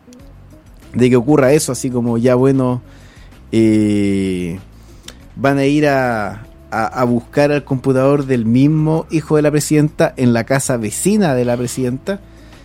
De que ocurra eso. Así como ya bueno. Eh, van a ir a. A, a buscar al computador del mismo hijo de la presidenta en la casa vecina de la presidenta.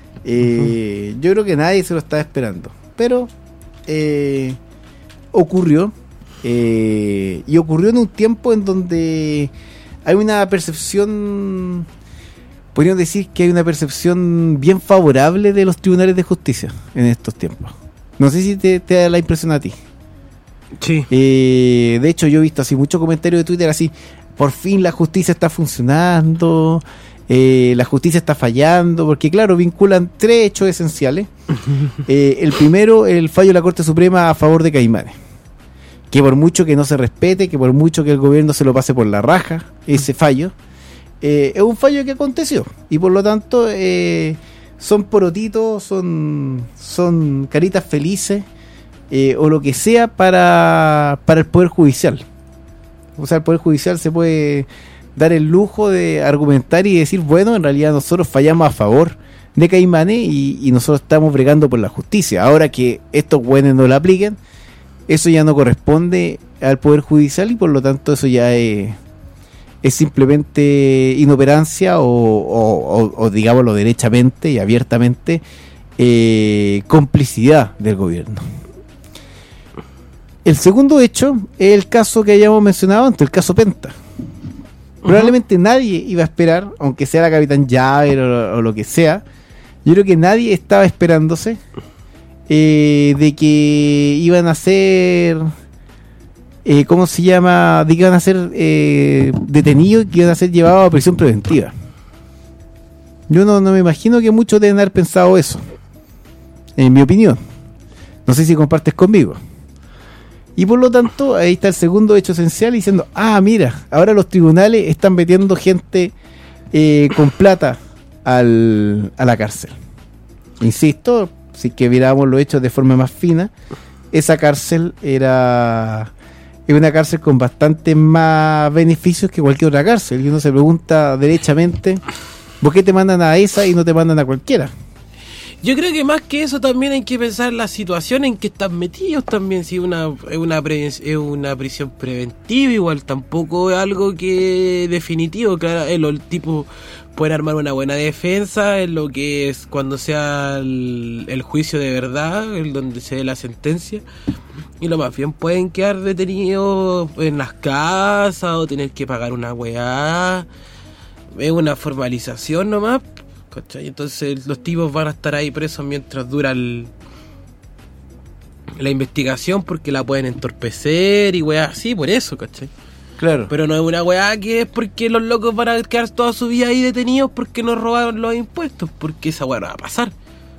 Eh, uh-huh. Yo creo que nadie se lo estaba esperando, pero eh, ocurrió eh, y ocurrió en un tiempo en donde hay una percepción, podríamos decir que hay una percepción bien favorable de los tribunales de justicia en estos tiempos. No sé si te, te da la impresión a ti. Sí. Eh, de hecho yo he visto así muchos comentarios de Twitter así, por fin la justicia está funcionando, eh, la justicia está fallando, porque claro, vinculan tres hechos esenciales. eh, el primero, el fallo de la Corte Suprema a favor de Caimanes, que por mucho que no se respete, que por mucho que el gobierno se lo pase por la raja, ese fallo eh, es un fallo que aconteció, y por lo tanto eh, son porotitos, son, son caritas felices, Eh, o lo que sea para, para el Poder Judicial. O sea, el Poder Judicial se puede dar el lujo de argumentar y decir, bueno, en realidad nosotros fallamos a favor de Caimanes y, y nosotros estamos bregando por la justicia. Ahora que estos buenos no la apliquen, eso ya no corresponde al Poder Judicial y por lo tanto eso ya es, es simplemente inoperancia o, o, o, o digámoslo derechamente y abiertamente, eh, complicidad del gobierno. El segundo hecho es el caso que hayamos mencionado antes, el caso Penta. Probablemente uh-huh. nadie iba a esperar, aunque sea la Capitán Javer o, o lo que sea, yo creo que nadie estaba esperándose eh, de que iban a ser, eh, ¿cómo se llama? De que iban a ser eh, detenidos y que iban a ser llevados a prisión preventiva. Yo no, no me imagino que muchos deben haber pensado eso, en mi opinión. No sé si compartes conmigo. Y por lo tanto, ahí está el segundo hecho esencial diciendo, ah, mira, ahora los tribunales están metiendo gente eh, con plata al, a la cárcel. Insisto, si que viéramos los hechos de forma más fina, esa cárcel era, era una cárcel con bastante más beneficios que cualquier otra cárcel. Y uno se pregunta derechamente, ¿por qué te mandan a esa y no te mandan a cualquiera? Yo creo que más que eso también hay que pensar la situación en que están metidos también. Si una es una, pre, es una prisión preventiva, igual tampoco es algo que definitivo. Claro, el, el tipo puede armar una buena defensa en lo que es cuando sea el, el juicio de verdad, el donde se dé la sentencia. Y lo más bien pueden quedar detenidos en las casas o tener que pagar una weá. Es una formalización nomás. ¿Cachai? Entonces los tipos van a estar ahí presos mientras dura el, la investigación, porque la pueden entorpecer y weá así, por eso, ¿cachai? Claro. Pero no es una weá que es porque los locos van a quedar toda su vida ahí detenidos porque no robaron los impuestos, porque esa weá no va a pasar,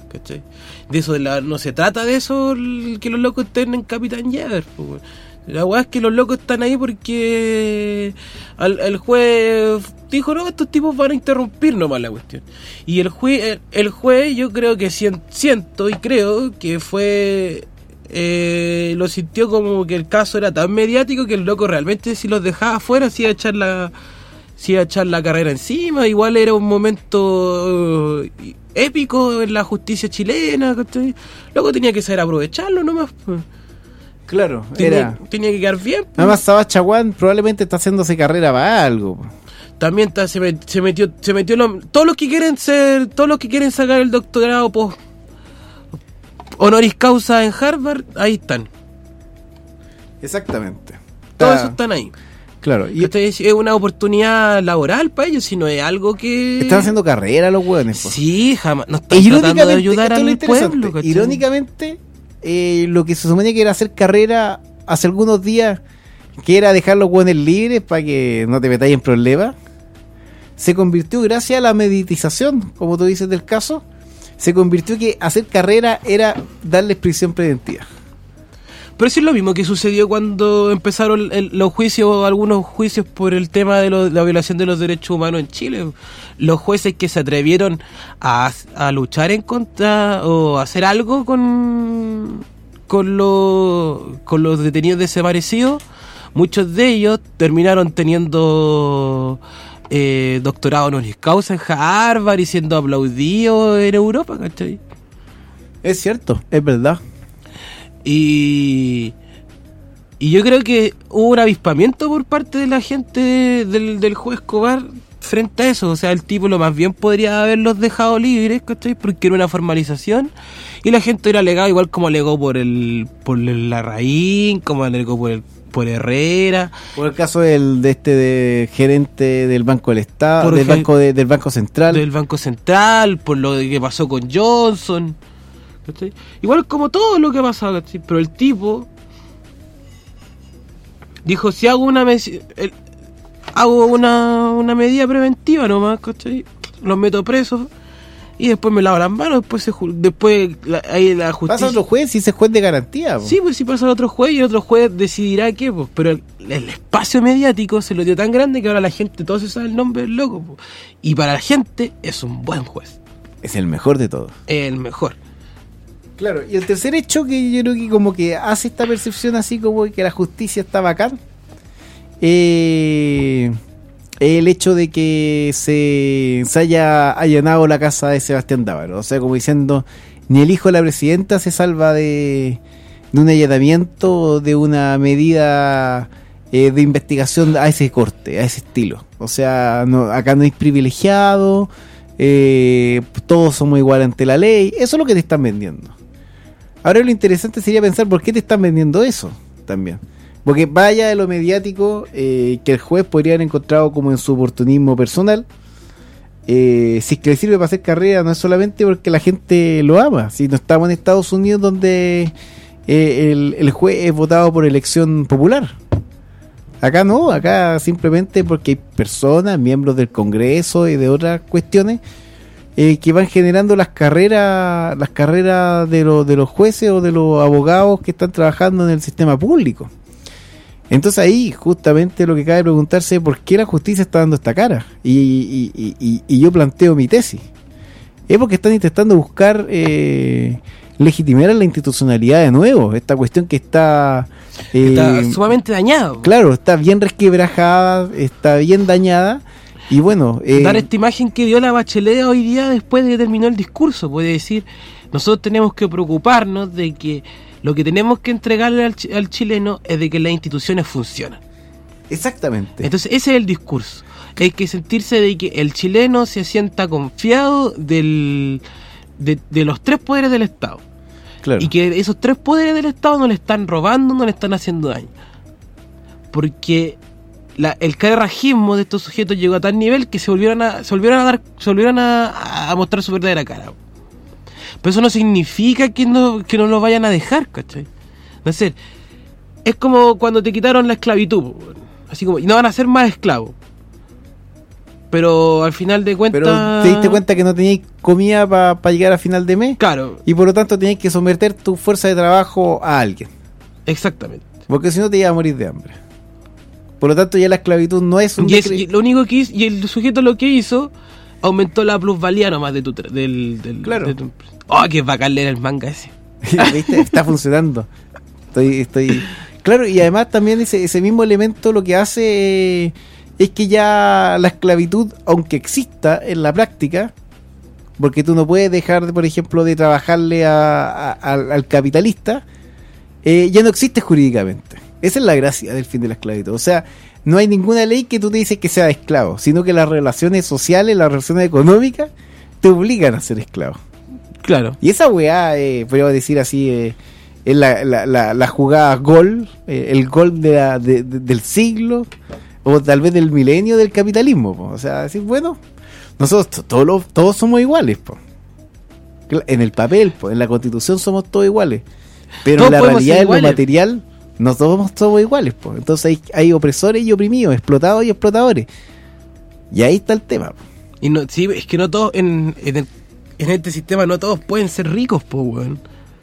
¿cachai? De eso de la, no se trata de eso el, que los locos estén en Capitán Jäger, pues, weón. La weá es que los locos están ahí porque al, el juez dijo, no, estos tipos van a interrumpir nomás la cuestión. Y el juez, el, el juez yo creo que sien- siento y creo que fue... Eh, lo sintió como que el caso era tan mediático que el loco realmente si los dejaba afuera se iba a echar la, se iba a echar la carrera encima. Igual era un momento eh, épico en la justicia chilena, ¿cachai? Luego tenía que saber aprovecharlo nomás, pues. Claro, Tenía, era. tenía que quedar bien, pues. Nada más Sabah Chaguán probablemente está haciéndose carrera para algo. Po. También está, se, met- se metió, se metió lo- todos los que quieren ser, todos los que quieren sacar el doctorado post honoris causa en Harvard, ahí están. Exactamente. Todos Está- esos están ahí. Claro, y Esto es, es una oportunidad laboral para ellos, si no es algo que... están haciendo carrera los hueones. Po. Sí, jamás. No están E tratando de ayudar esto es lo al interesante, pueblo, ¿cachai? irónicamente, eh, lo que se suponía que era hacer carrera hace algunos días, que era dejar los hueones libres para que no te metáis en problemas, se convirtió gracias a la meditización, como tú dices del caso, se convirtió que hacer carrera era darles prisión preventiva. Pero eso es lo mismo que sucedió cuando empezaron el- los juicios, algunos juicios por el tema de, lo- de la violación de los derechos humanos en Chile. Los jueces que se atrevieron a, a luchar en contra o a hacer algo con, con, lo- con los detenidos desaparecidos, muchos de ellos terminaron teniendo eh, doctorado honoris causa en Harvard y siendo aplaudidos en Europa, ¿cachai? Es cierto, es verdad. Y, y yo creo que hubo un avispamiento por parte de la gente del, del juez Escobar frente a eso. O sea, el tipo lo más bien podría haberlos dejado libres, ¿cachai? Porque era una formalización y la gente era alegado igual como alegó por el por el Larraín, como alegó por el por Herrera. Por el caso del, de este de gerente del Banco del Estado, Por del gen- banco de- del Banco Central. Del Banco Central, por lo que pasó con Johnson, ¿cachai? Igual como todo lo que ha pasado, ¿cachai? Pero el tipo dijo, si hago una mes- el- hago una, una medida preventiva nomás, ¿cachai? Los meto presos y después me lavo las manos, después se ju- después la, ahí la justicia... Pasa otro juez y ese juez de garantía. Po. Sí, pues si pasa el otro juez y el otro juez decidirá qué, pues. Pero el, el espacio mediático se lo dio tan grande que ahora la gente, todo se sabe el nombre del loco, pues. Y para la gente es un buen juez, Es el mejor de todos. el mejor. Claro, y el tercer hecho que yo creo que como que hace esta percepción así como que la justicia está bacán, eh, el hecho de que se, se haya allanado la casa de Sebastián Dávaro. O sea, como diciendo, ni el hijo de la presidenta se salva de, de un allanamiento, de una medida eh, de investigación a ese corte, a ese estilo. O sea, no, acá no hay privilegiado, eh, todos somos iguales ante la ley. Eso es lo que te están vendiendo. Ahora lo interesante sería pensar por qué te están vendiendo eso también. Porque vaya de lo mediático, eh, que el juez podría haber encontrado como en su oportunismo personal. Eh, si es que le sirve para hacer carrera, no es solamente porque la gente lo ama. Si no estamos en Estados Unidos donde eh, el, el juez es votado por elección popular. Acá no, acá simplemente porque hay personas, miembros del Congreso y de otras cuestiones, eh, que van generando las carreras las carreras de, los de los jueces o de los abogados que están trabajando en el sistema público. Entonces ahí justamente lo que cabe preguntarse es por qué la justicia está dando esta cara. Y, y, y, y, y yo planteo mi tesis. Es porque están intentando buscar eh, legitimar la institucionalidad de nuevo. Esta cuestión que está... eh, Está sumamente dañado. Claro, está bien resquebrajada, está bien dañada. Y bueno... eh, Dar esta imagen que dio la Bachelet hoy día después de que terminó el discurso. Puede decir, nosotros tenemos que preocuparnos de que lo que tenemos que entregarle al, chi- al chileno es de que las instituciones funcionan. Exactamente. Entonces ese es el discurso. Hay que sentirse de que el chileno se sienta confiado del, de, de los tres poderes del Estado. Claro. Y que esos tres poderes del Estado no le están robando, no le están haciendo daño. Porque la, el carajismo de estos sujetos llegó a tal nivel que se volvieron a, se volvieron a dar, se volvieron a, a mostrar su verdadera cara. Pero eso no significa que no, que no lo vayan a dejar, ¿cachai? No sé, es como cuando te quitaron la esclavitud, po, así como, y no van a ser más esclavos. pero al final de cuentas... Pero te diste cuenta que no tenías comida para pa llegar a final de mes. Claro. Y por lo tanto tenías que someter tu fuerza de trabajo a alguien. Exactamente. Porque si no te ibas a morir de hambre. Por lo tanto ya la esclavitud no es un... Y, es, decre- y lo único que hizo, y el sujeto lo que hizo, aumentó la plusvalía nomás de tu... tra- Del, del, Claro. de tu- oh, qué bacán leer el manga ese. ¿Viste? Está funcionando. Estoy, estoy... Claro, y además también ese, ese mismo elemento lo que hace eh, es que ya la esclavitud, aunque exista en la práctica, porque tú no puedes dejar, de, por ejemplo, de trabajarle a- a- al, al capitalista, eh, ya no existe jurídicamente. Esa es la gracia del fin de la esclavitud. O sea, no hay ninguna ley que tú te dices que sea esclavo, sino que las relaciones sociales, las relaciones económicas, te obligan a ser esclavo. Claro. Y esa weá, eh, podríamos decir así, eh, es la, la, la, la jugada gol, eh, el gol de la, de- de- del siglo, o tal vez del milenio del capitalismo. Po. O sea, decir, bueno, nosotros to- todos, los- todos somos iguales. Po. Cla- En el papel, po, en la constitución somos todos iguales. Pero Todos en la podemos realidad, ser en lo iguales. material, no todos somos iguales. Po. Entonces hay, hay opresores y oprimidos, explotados y explotadores. Y ahí está el tema. Po. Y no, sí, es que no todos, en, en, el- en este sistema no todos pueden ser ricos, po, weón.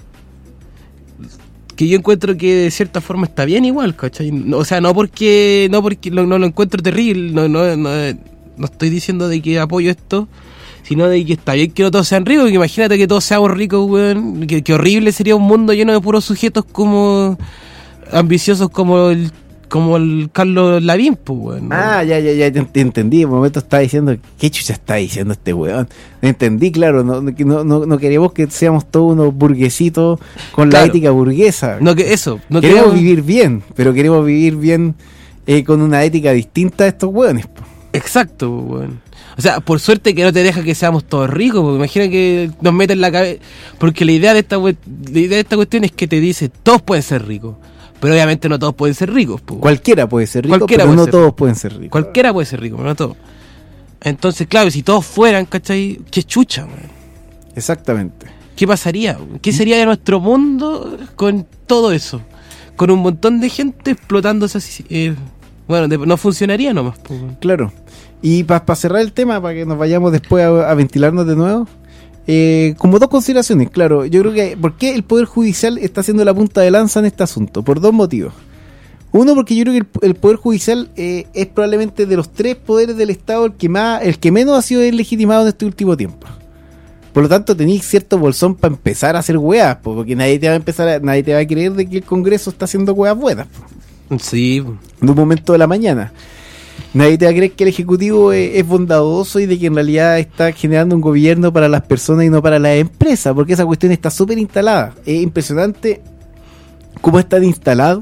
Que yo encuentro que de cierta forma está bien igual, ¿cachai? No, o sea, no porque no porque lo, no lo encuentro terrible, no, no, no, no estoy diciendo de que apoyo esto, sino de que está bien que no todos sean ricos, que imagínate que todos seamos ricos, weón, que, que horrible sería un mundo lleno de puros sujetos como ambiciosos como el como el Carlos Lavín, pues, weón. ¿no? Ah, ya, ya, ya, te, te entendí. En un momento estaba diciendo, ¿qué chucha está diciendo este weón? Entendí, claro, no, no, no, no queremos que seamos todos unos burguesitos con Claro. la ética burguesa. No, que eso, no queremos queremos- vivir bien, pero queremos vivir bien eh, con una ética distinta a estos weones. Po. Exacto, weón. O sea, por suerte que no te deja que seamos todos ricos, porque imagina que nos meten en la cabeza. Porque la idea de esta we- la idea de esta cuestión es que te dice, todos pueden ser ricos. Pero obviamente no todos pueden ser ricos. po. Cualquiera puede ser rico, Cualquiera pero puede no ser todos rico. pueden ser ricos. Cualquiera puede ser rico, pero no todos. Entonces, claro, si todos fueran, ¿cachai? Qué chucha, weón. Exactamente. ¿Qué pasaría? weón? ¿Qué sería de nuestro mundo con todo eso? Con un montón de gente explotándose así. eh, bueno, de- no funcionaría nomás. po, weón. Claro. Y para cerrar el tema, para que nos vayamos después a, a ventilarnos de nuevo, eh, como dos consideraciones, claro, yo creo que, ¿por qué el Poder Judicial está haciendo la punta de lanza en este asunto? Por dos motivos. Uno, porque yo creo que el, el Poder Judicial eh, es probablemente de los tres poderes del Estado el que más, el que menos ha sido legitimado en este último tiempo. Por lo tanto, tenéis cierto bolsón para empezar a hacer weas, po, porque nadie te va a empezar a, nadie te va a creer de que el Congreso está haciendo weas buenas, po, Sí, de un momento de la mañana. Nadie te va a creer que el Ejecutivo es, es bondadoso y de que en realidad está generando un gobierno para las personas y no para las empresas, porque esa cuestión está súper instalada. Es impresionante cómo está instalado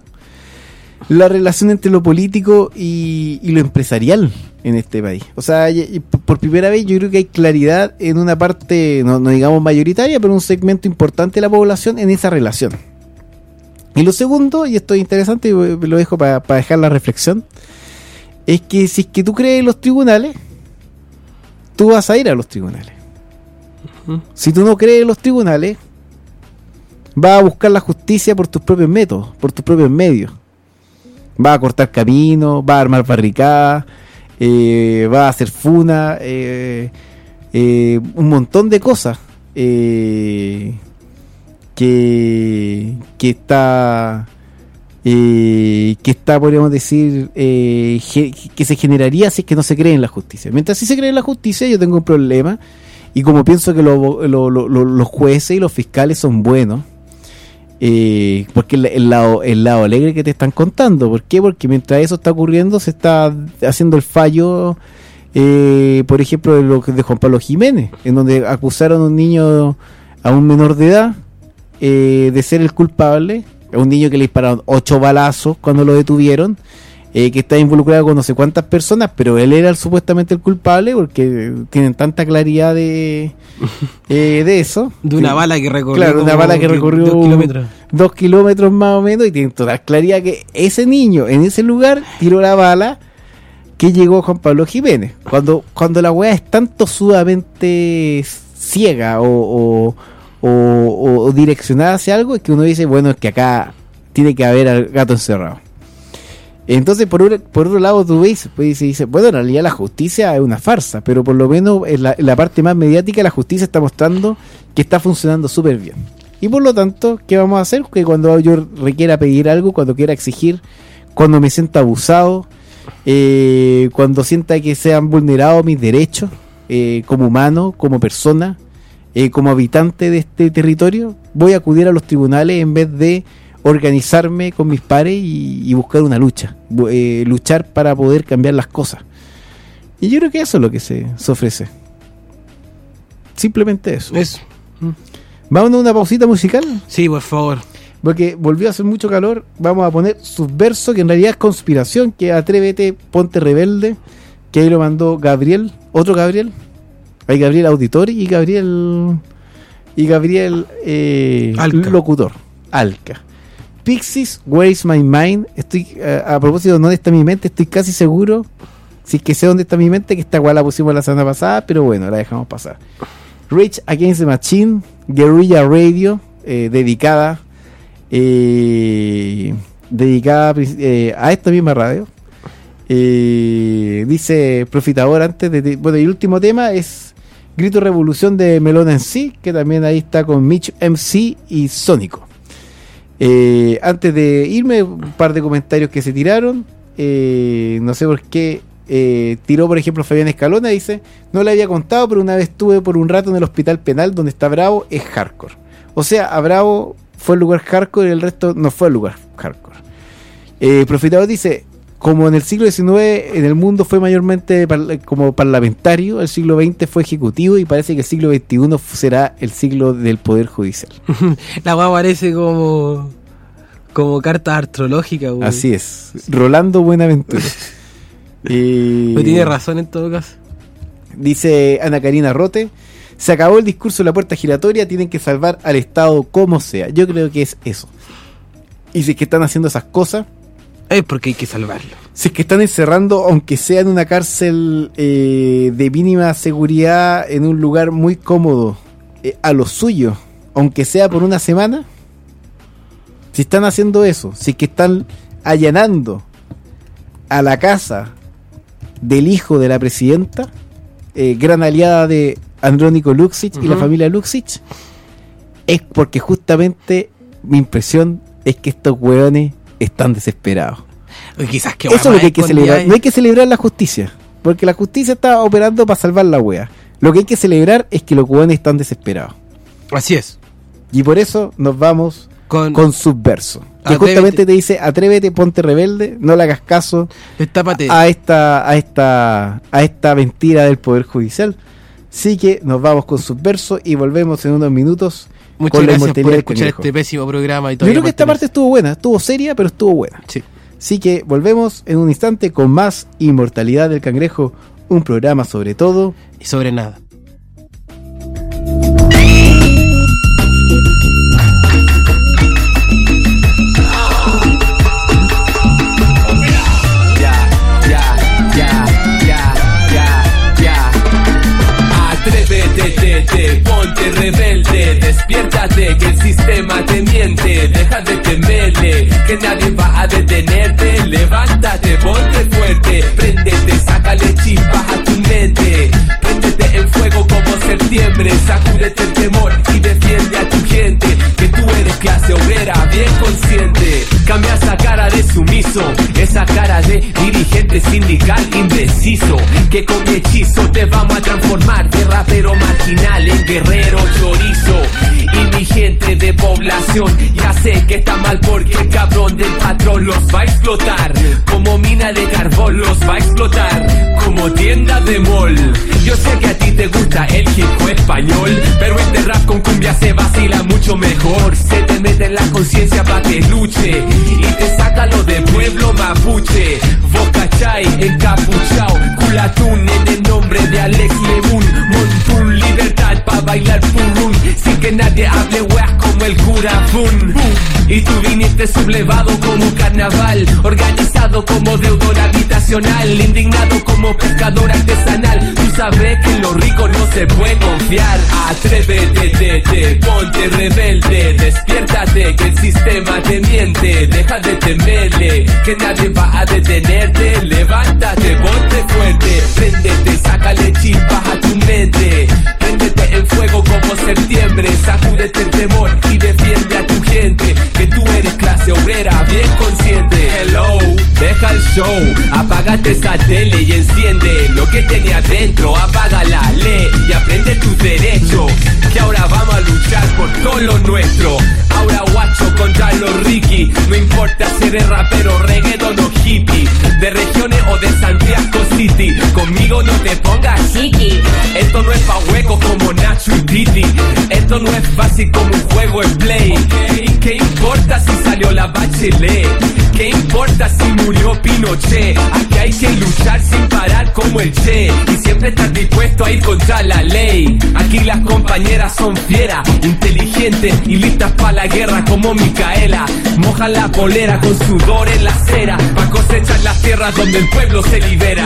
la relación entre lo político y, y lo empresarial en este país. O sea, y- y por primera vez yo creo que hay claridad en una parte, no, no digamos mayoritaria, pero un segmento importante de la población en esa relación. Y lo segundo, y esto es interesante, y lo dejo para dejar la reflexión, es que si es que tú crees en los tribunales, tú vas a ir a los tribunales. Ujú. Si tú no crees en los tribunales, vas a buscar la justicia por tus propios métodos, por tus propios medios. Vas a cortar caminos, vas a armar barricadas, eh, vas a hacer funa, eh, eh, un montón de cosas eh, que, que está... Eh, que está, podríamos decir, eh, ge- que se generaría si es que no se cree en la justicia. Mientras sí se cree en la justicia, yo tengo un problema, y como pienso que lo- lo- lo- lo- los jueces y los fiscales son buenos, eh, porque el, el lado, el lado alegre que te están contando, ¿por qué? Porque mientras eso está ocurriendo, se está haciendo el fallo, eh, por ejemplo, de, lo, que- de Juan Pablo Jiménez, en donde acusaron a un niño, a un menor de edad, eh, de ser el culpable, a un niño que le dispararon ocho balazos cuando lo detuvieron, eh, que está involucrado con no sé cuántas personas, pero él era el, supuestamente el culpable, porque tienen tanta claridad de eh, de eso. De una Sí. bala que recorrió. Claro, una como bala que dos recorrió kilómetros. dos kilómetros más o menos, y tienen toda claridad que ese niño en ese lugar tiró la bala que llegó a Juan Pablo Jiménez. Cuando, cuando la weá es tanto sudamente ciega o, o, o, o direccionada hacia algo, es que uno dice, bueno, es que acá tiene que haber al gato encerrado. Entonces, por, un, por otro lado, tú ves, pues, y dices, bueno, en realidad la justicia es una farsa, pero por lo menos en la, en la parte más mediática la justicia está mostrando que está funcionando súper bien. Y por lo tanto, ¿qué vamos a hacer? Que cuando yo requiera pedir algo, cuando quiera exigir, cuando me sienta abusado, eh, cuando sienta que se han vulnerado mis derechos eh, como humano, como persona, eh, como habitante de este territorio, voy a acudir a los tribunales en vez de organizarme con mis pares y, y buscar una lucha, eh, luchar para poder cambiar las cosas. Y yo creo que eso es lo que se, se ofrece. Simplemente eso. Eso. ¿Vamos a una pausita musical? Sí, por favor. Porque volvió a hacer mucho calor. Vamos a poner Subverso, que en realidad es Conspiración, que Atrévete, Ponte Rebelde, que ahí lo mandó Gabriel, otro Gabriel. Hay Gabriel Auditori y Gabriel y Gabriel eh, Alca. Locutor. Alca. Pixies, Where is my mind? Estoy a, a propósito de dónde está mi mente, estoy casi seguro, si es que sé dónde está mi mente, que esta igual la pusimos la semana pasada, pero bueno, la dejamos pasar. Rage Against the Machine, Guerrilla Radio, eh, dedicada eh, dedicada eh, a esta misma radio. Eh, dice Profitador antes de, de, bueno, y el último tema es Grito Revolución de Melona en sí, que también ahí está con Mitch M C y Sónico. Eh, antes de irme, un par de comentarios que se tiraron. Eh, no sé por qué eh, tiró, por ejemplo, Fabián Escalona. Dice: no le había contado, pero una vez estuve por un rato en el hospital penal donde está Bravo, es hardcore. O sea, a Bravo fue el lugar hardcore y el resto no fue el lugar hardcore. Eh, Profitador dice: como en el siglo diecinueve en el mundo fue mayormente par- como parlamentario, el siglo veinte fue ejecutivo y parece que el siglo veintiuno será el siglo del poder judicial. La weá parece como como carta astrológica, güey. Así es. Rolando Buenaventura. eh, No tiene razón en todo caso. Dice Ana Karina Rote: se acabó el discurso de la puerta giratoria, tienen que salvar al Estado como sea. Yo creo que es eso. Y si es que están haciendo esas cosas, es porque hay que salvarlo. Si es que están encerrando, aunque sea en una cárcel eh, de mínima seguridad, en un lugar muy cómodo, eh, a lo suyo, aunque sea por una semana, si están haciendo eso, si es que están allanando a la casa del hijo de la presidenta, eh, gran aliada de Andrónico Luksic uh-huh. y la familia Luksic, es porque justamente mi impresión es que estos hueones están desesperados. Quizás que eso es lo que hay que celebrar. hay... No hay que celebrar la justicia, porque la justicia está operando para salvar la wea. Lo que hay que celebrar es que los hueones están desesperados. Así es. Y por eso nos vamos con, con Subverso, que atrévete. Justamente te dice: atrévete, ponte rebelde, no le hagas caso Destápate. a esta a esta a esta mentira del poder judicial. Así que nos vamos con Subverso y volvemos en unos minutos. Muchas con gracias la por escuchar este pésimo programa. Y yo creo que esta parte estuvo buena, estuvo seria, pero estuvo buena. Sí. Así que volvemos en un instante con más Inmortalidad del Cangrejo, un programa sobre todo y sobre nada. Ponte rebelde, despiértate que el sistema te miente, deja de temerle, que nadie va a detenerte, levántate, ponte fuerte, préndete, sácale chispas a tu mente, préndete en fuego como septiembre, sacúdete el temor y defiende a tu gente, que tú eres clase obrera, bien consciente, cambia esa cara de sumiso, esa cara de dirigente sindical indeciso, que con mi hechizo te vamos a transformar de rapero marginal en guerrero chorizo. Y mi gente de población ya sé que está mal porque el cabrón del patrón los va a explotar, como mina de carbón los va a explotar, como tienda de mall. Yo sé que a ti te gusta el hip hop español, pero este rap con cumbia se vacila mucho mejor, se te mete en la conciencia pa' que luche y te saca lo de pueblo mapuche. Vos cachai, encapuchao, culatún en el nombre de Alex Lemun, montún libertad pa' bailar purrún, sin que nadie hable weas como como el cura, boom. Y tú viniste sublevado como carnaval, organizado como deudor habitacional, indignado como pescador artesanal. Tú sabes que en lo rico no se puede confiar. Atrévete, te, te, ponte rebelde, despiértate que el sistema te miente. Deja de temerle, que nadie va a detenerte. Levántate, ponte fuerte, préndete, sácale chispas a tu mente. Préndete en fuego como septiembre, sacúdete el temor y defiende a tu gente. Que tú eres clase obrera bien consciente. Hello, deja el show, apágate esa tele y enciende lo que tenía dentro. Apaga la ley y aprende tus derechos, que ahora vamos a luchar por todo lo nuestro. Ahora guacho contra los Ricky, no importa si eres rapero, reggaeton o hippie, de regiones o de Santiago City, conmigo no te pongas chiqui. Esto no es pa' huecos como Nacho y Titi, esto no es fácil como un juego en play. ¿Qué importa si salió la Bachelet? ¿Qué importa si murió Pinochet? Aquí hay que luchar sin parar como el Che, y siempre estar dispuesto a ir contra la ley. Aquí las compañeras son fieras, inteligentes y listas para la guerra como Micaela. Mojan la polera con sudor en la acera, pa' cosechar las tierras donde el pueblo se libera.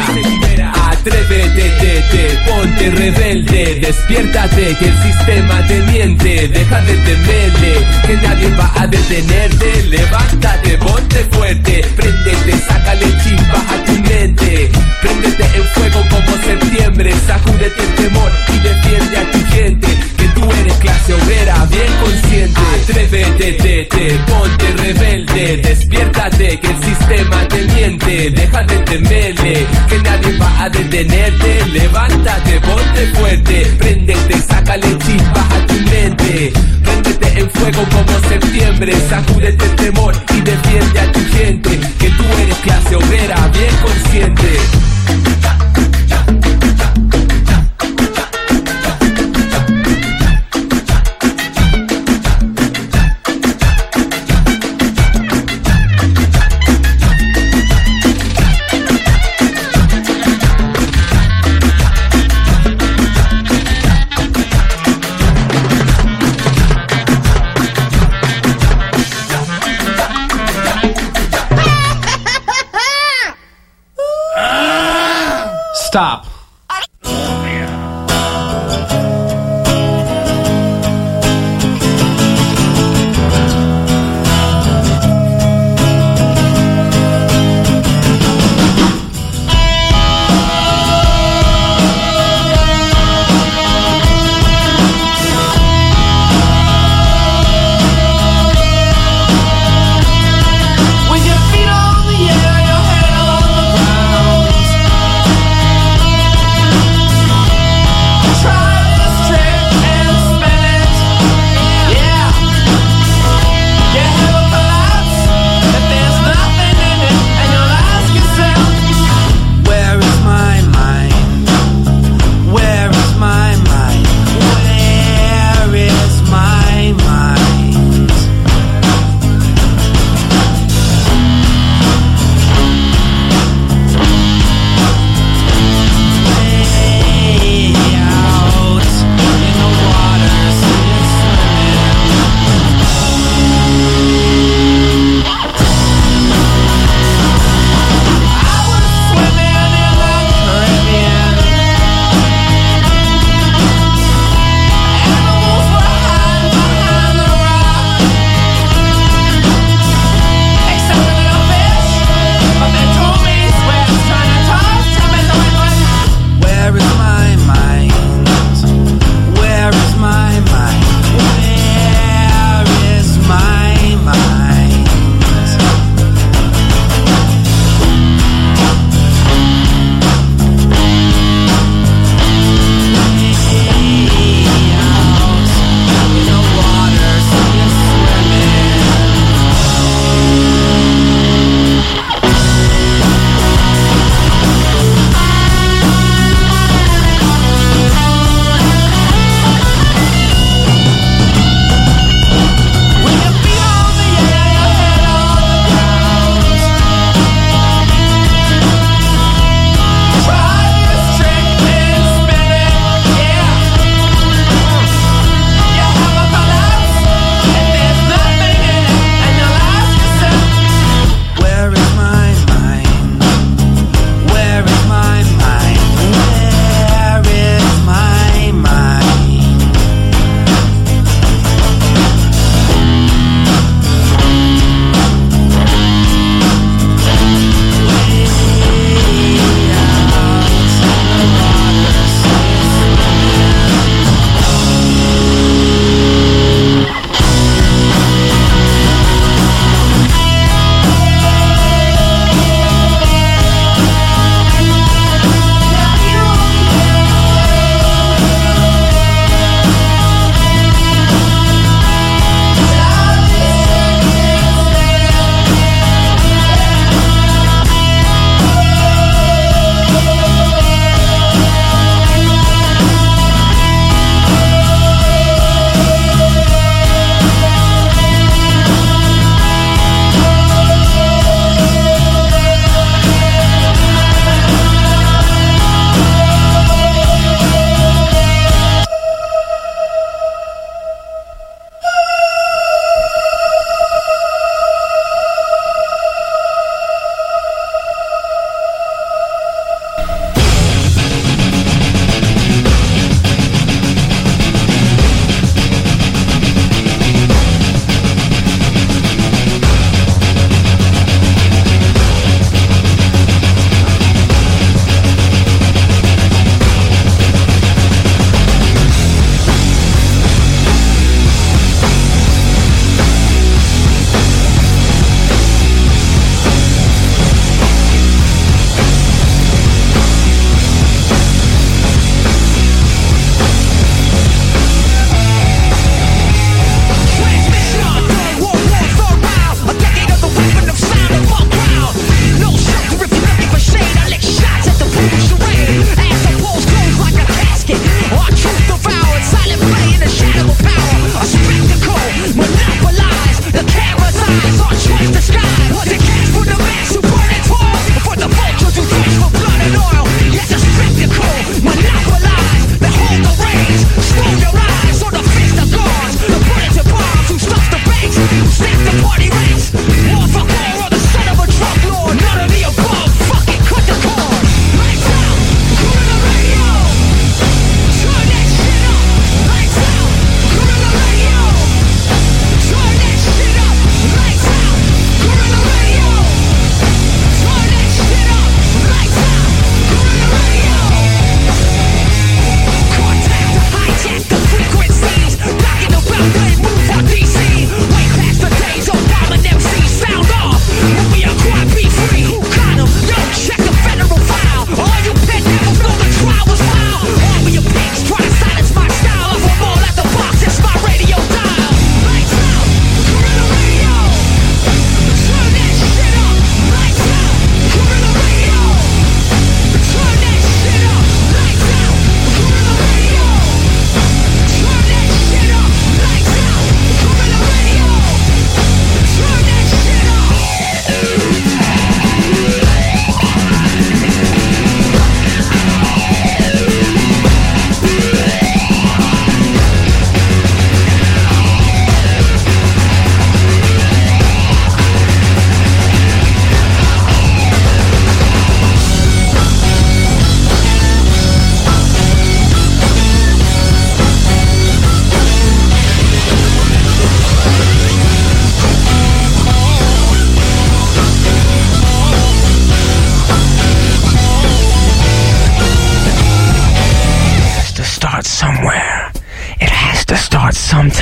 Atrévete, te, te, ponte rebelde, despiértate que el sistema te miente. Deja de temerle, que nadie va a detenerte. Levántate, ponte fuerte, préndete, sácale chispas a tu mente. Préndete en fuego como septiembre, sacúdete el temor y defiende a tu gente. Que tú eres clase obrera bien consciente. Atrévete, te, te, ponte rebelde, despiértate que el sistema te miente. Deja de temerle, que nadie va a detenerte. Levántate, ponte fuerte, préndete, sácale chispas a tu mente. Préndete en fuego como septiembre, sacúdete el temor y defiende a tu gente. Que tú eres clase obrera bien consciente. Stop. With your feet on the air, your head on the ground.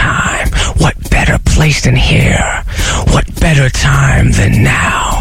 time? What better place than here? What better time than now?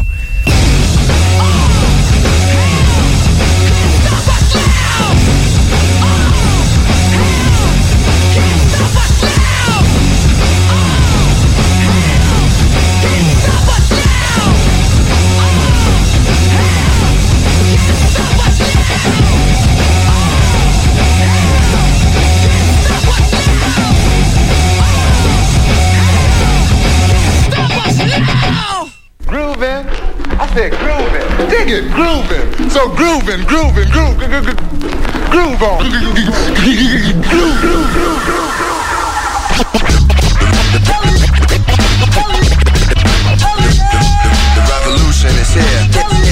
Groovin', I said groovin', dig it, groovin'. So groovin', groovin', groove, groove, groove, groove on, groove, groove, groove, groove. The revolution is here.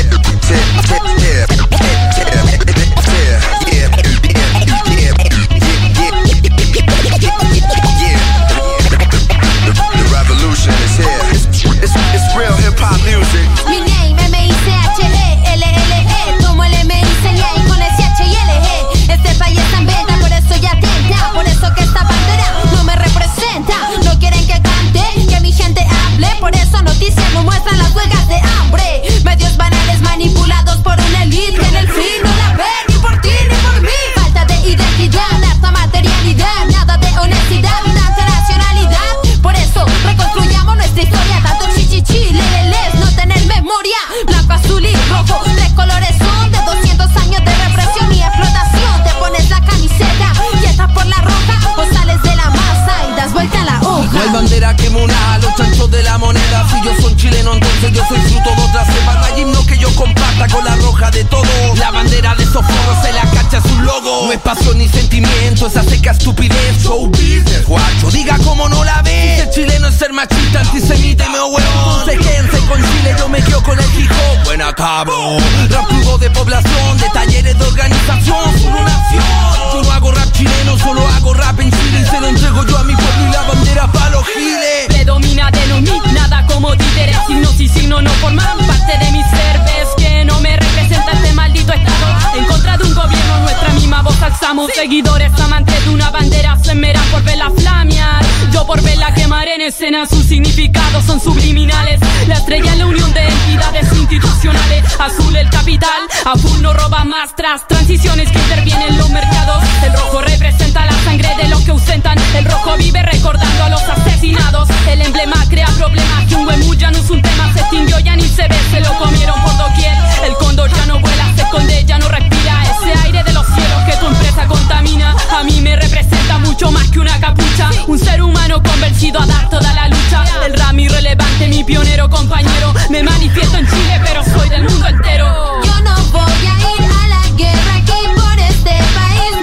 The revolution is here. It's, it's real hip hop music. Mi name M I C H E L L E, como el M I C I con el C H y L G. Este país está en venta, por eso ya atenta, por eso que esta bandera no me representa. No quieren que cante, que mi gente hable, por eso noticias no muestran las huelgas de hambre. Medios banales manipulados por una elite que en el fin no la ven ni por ti ni por mí. Falta de identidad, harta materialidad, nada de honestidad, tanta nacionalidad. Por eso reconstruyamos nuestra historia, tanto chichichi, leleles, no tener memoria. Blanco, azul y rojo, tres colores son de doscientos años de represión y explotación. Te pones la camiseta y estás por la roja, o sales de la masa y das vuelta a la hoja. No hay bandera que me una a los chanchos de la moneda. Si yo soy chileno, entonces yo soy fruto de otra cepa. No hay himno que yo comparta con la roja de todo. La bandera de esos forros se la cacha su logo. No es pasión ni sentimiento, esa seca estupidez. Show business, guacho, diga cómo no la ves. Si el chileno es ser machista, antisemita y meo huevón. Entonces quédense con Chile, yo me quedo con el hip hop. Buena cabrón, rap crudo de población, de talleres de organización, solo nación. Yo no hago rap chileno, solo hago rap en Chile. Y se lo entrego yo a mi pueblo y la bandera pa' los giles. Predomina de lo mí, nada como títeres. Signos y signos no forman parte de mi ser. Ves que no me representa este maldito estado. En contra de un gobierno, nuestra misma voz alzamos. Seguidores amantes de una bandera se esmeran por verla flamear. Yo por verla quemar en escena, sus significados son subliminales. La estrella es la unión de entidades institucionales. Azul el capital, azul no roba más tras transiciones que intervienen en los mercados. El rojo representa la sangre de los que ausentan. El rojo vive recordando a los asesinados. El emblema crea problemas, que un huemú ya no es un tema. Se extinguió, ya ni se ve, se lo comieron por doquier. El cóndor ya no vuela, se esconde, ya no respira. Ese aire de los cielos que tu empresa contamina, a mí me representa mucho más que una capucha. Un ser humano convencido a dar toda la lucha. El rap irrelevante, mi pionero compañero. Me manifiesto en Chile, pero soy del mundo entero. Yo no voy a ir a la guerra aquí por este país,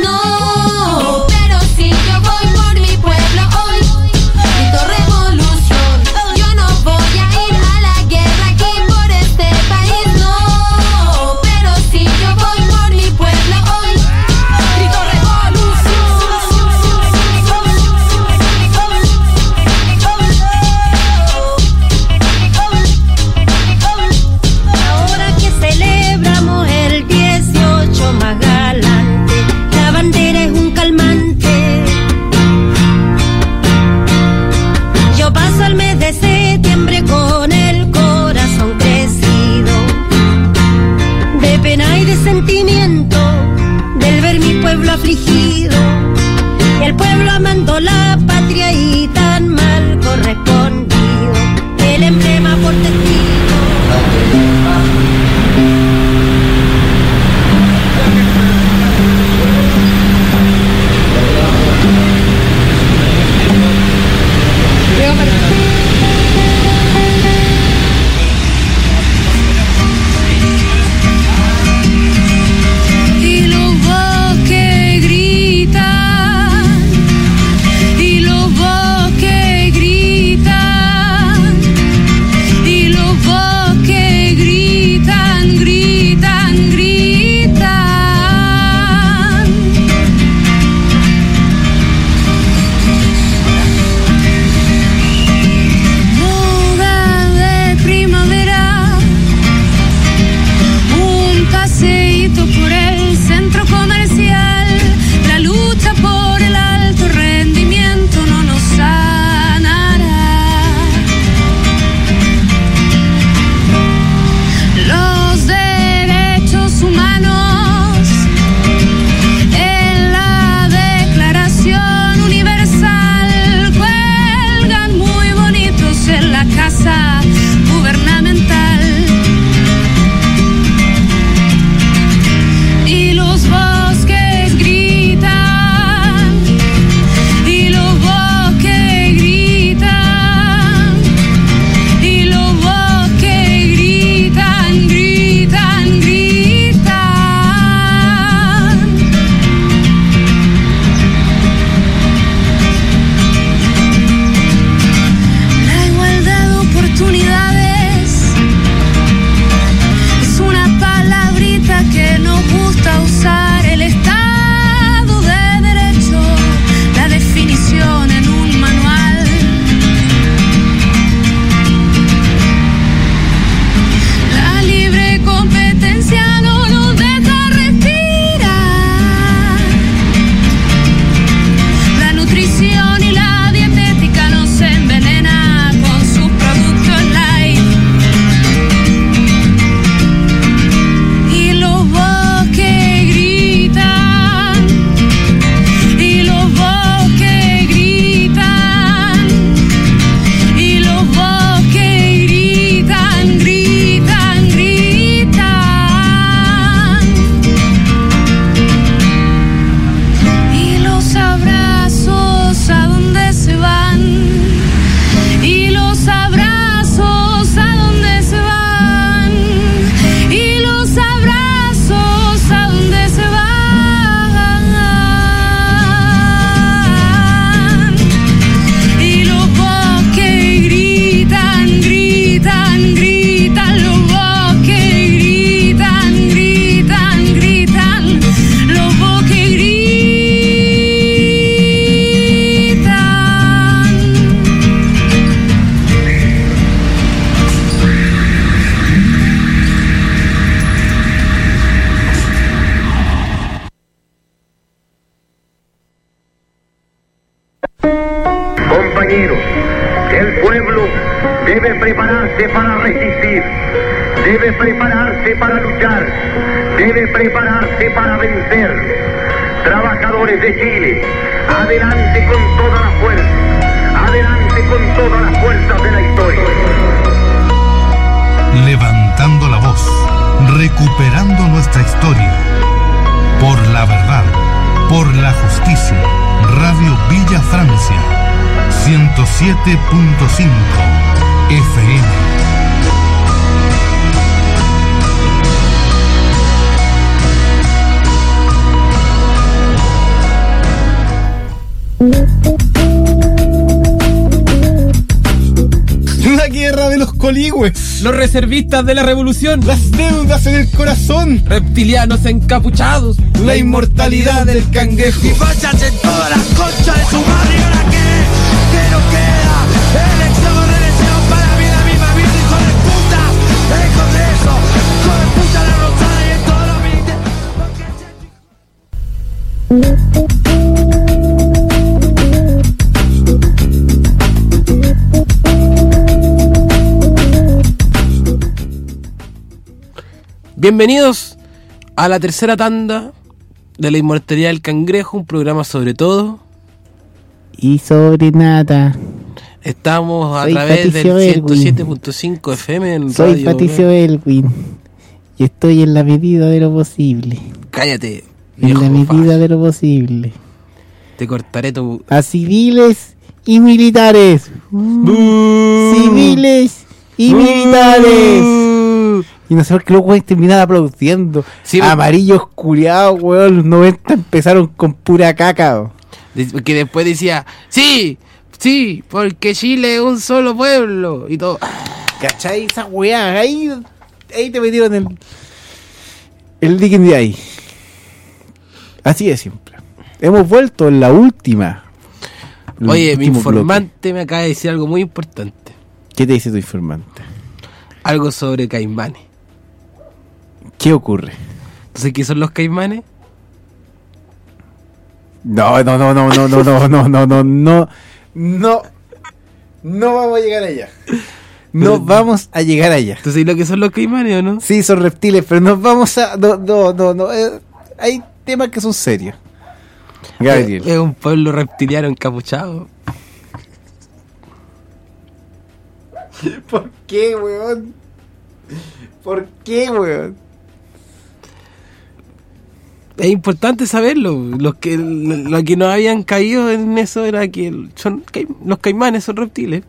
no. Pero si yo voy por mi pueblo hoy, grito revolución. Yo no voy a ir a la guerra aquí por este país, no. Pero si yo voy por mi pueblo hoy, grito revolución. compañeros, que el pueblo debe prepararse para resistir, debe prepararse para luchar, debe prepararse para vencer. Trabajadores de Chile, adelante con toda la fuerza, adelante con todas las fuerzas de la historia. Levantando la voz, recuperando nuestra historia. Por la verdad, por la justicia. Radio Villa Francia, ciento siete punto cinco F M. La guerra de los coligües. Los reservistas de la revolución. Las deudas en el corazón. Reptilianos encapuchados. La inmortalidad del cangrejo. Y fachas en todas las conchas de su madre. ¿Y ahora qué? ¿Qué nos queda? Elección o reelección para vida misma, vida, hijo de puta. El Congreso, hijo de puta, la rosada y en todos los Bienvenidos a la tercera tanda de la inmortalidad del cangrejo, un programa sobre todo y sobre nada. Estamos a Soy través Patricio del Elwin. ciento siete punto cinco F M en Soy radio. Patricio Elwin y estoy en la medida de lo posible. Cállate, En viejo la medida facho. de lo posible. Te cortaré tu... A civiles y militares. Civiles y militares. Y no sé por qué los güeyes terminaban aplaudiendo. Sí, Amarillos culiados, weón. Los noventa empezaron con pura caca. Que después decía, sí, sí, porque Chile es un solo pueblo y todo. ¿Cachai? Esa weá, ahí, ahí te metieron el, el digging de ahí. Así de simple. Hemos vuelto en la última. Oye, el mi último informante bloque. me acaba de decir algo muy importante. ¿Qué te dice tu informante? Algo sobre caimanes. ¿Qué ocurre? ¿Entonces qué son los caimanes? No, no, no, no, no, no, no, no, no, no, no, no, no vamos a llegar allá. No Pero- vamos a llegar allá. ¿Tú sabes lo que son los caimanes o no? Sí, son reptiles, pero nos vamos a... No, no, no, no. eh, hay temas que son serios. Gabriel. Es un pueblo reptiliano encapuchado. ¿Por qué, weón? ¿Por qué, weón? Es importante saberlo. Los que lo que no habían caído en eso era que son cai- los caimanes son reptiles.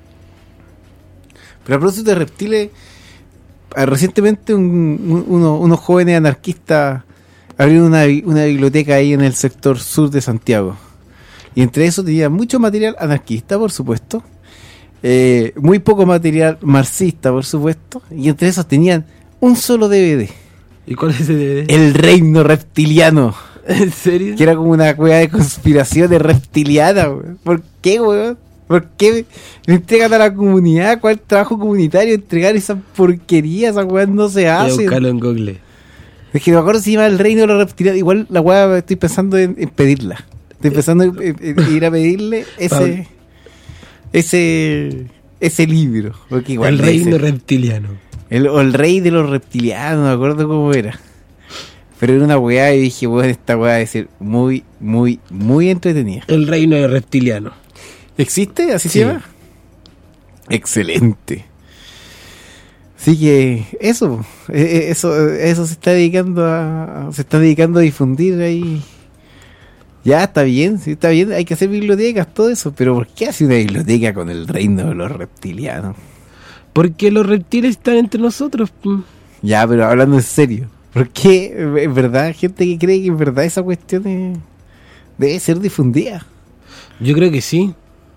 Pero a propósito de reptiles, ah, recientemente un- un- uno- unos jóvenes anarquistas abrieron una, bi- una biblioteca ahí en el sector sur de Santiago. Y entre eso tenía mucho material anarquista, por supuesto. Eh, muy poco material marxista, por supuesto. Y entre esos tenían un solo D V D. ¿Y cuál es ese D V D? El Reino Reptiliano. ¿En serio? Que era como una weá de conspiraciones reptilianas, weón. ¿Por qué, weón? ¿Por qué le entregan a la comunidad? ¿Cuál trabajo comunitario entregar esa porquería? Esa weá no se Voy a hace. buscarlo en Google. Es que no me acuerdo si se llama El Reino de los Reptilianos. Igual la weá estoy pensando en, en pedirla. Estoy pensando en, en- en ir a pedirle ese ese ese libro. Porque igual El debe reino ser. reptiliano. El, o el rey de los reptilianos, no me acuerdo cómo era. Pero era una weá y dije, weón, esta weá debe ser muy, muy, muy entretenida. El reino de reptiliano. ¿Existe? ¿Así Sí. se llama? Excelente. Así que eso, eh, eh, eso, eso se está dedicando a, se está dedicando a difundir ahí. Ya está bien, sí está bien, hay que hacer bibliotecas, todo eso, pero ¿por qué hace una biblioteca con el reino de los reptilianos? Porque los reptiles están entre nosotros. pu. Ya, pero hablando en serio, ¿por qué en verdad hay gente que cree que en verdad esa cuestión es- debe ser difundida? Yo creo que sí.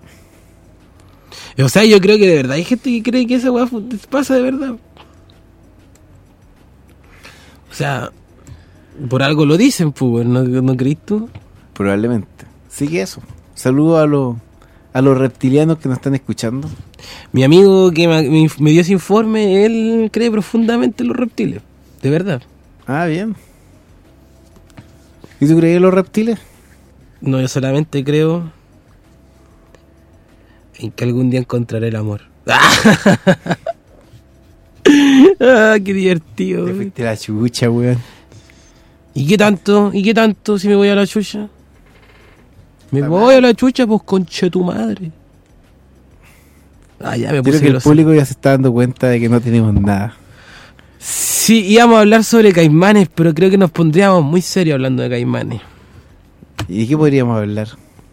O sea, yo creo que de verdad hay gente que cree que esa weá fu- pasa de verdad. O sea, por algo lo dicen, pues, ¿no, no crees tú? Probablemente. Sí que eso. Saludo a los a los reptilianos que nos están escuchando. Mi amigo que me, me- me dio ese informe, él cree profundamente en los reptiles. De verdad. Ah, bien. ¿Y tú crees en los reptiles? No, yo solamente creo En que algún día encontraré el amor. Ah, qué divertido. Te fuiste la chucha, weón. ¿Y qué tanto? ¿Y qué tanto si me voy a la chucha? Me La voy madre. a la chucha, pues conche tu madre. Ah, ya me Creo puse que el grosero. público ya se está dando cuenta de que no tenemos nada. Sí, íbamos a hablar sobre caimanes, pero creo que nos pondríamos muy serios hablando de caimanes. ¿Y de qué podríamos hablar?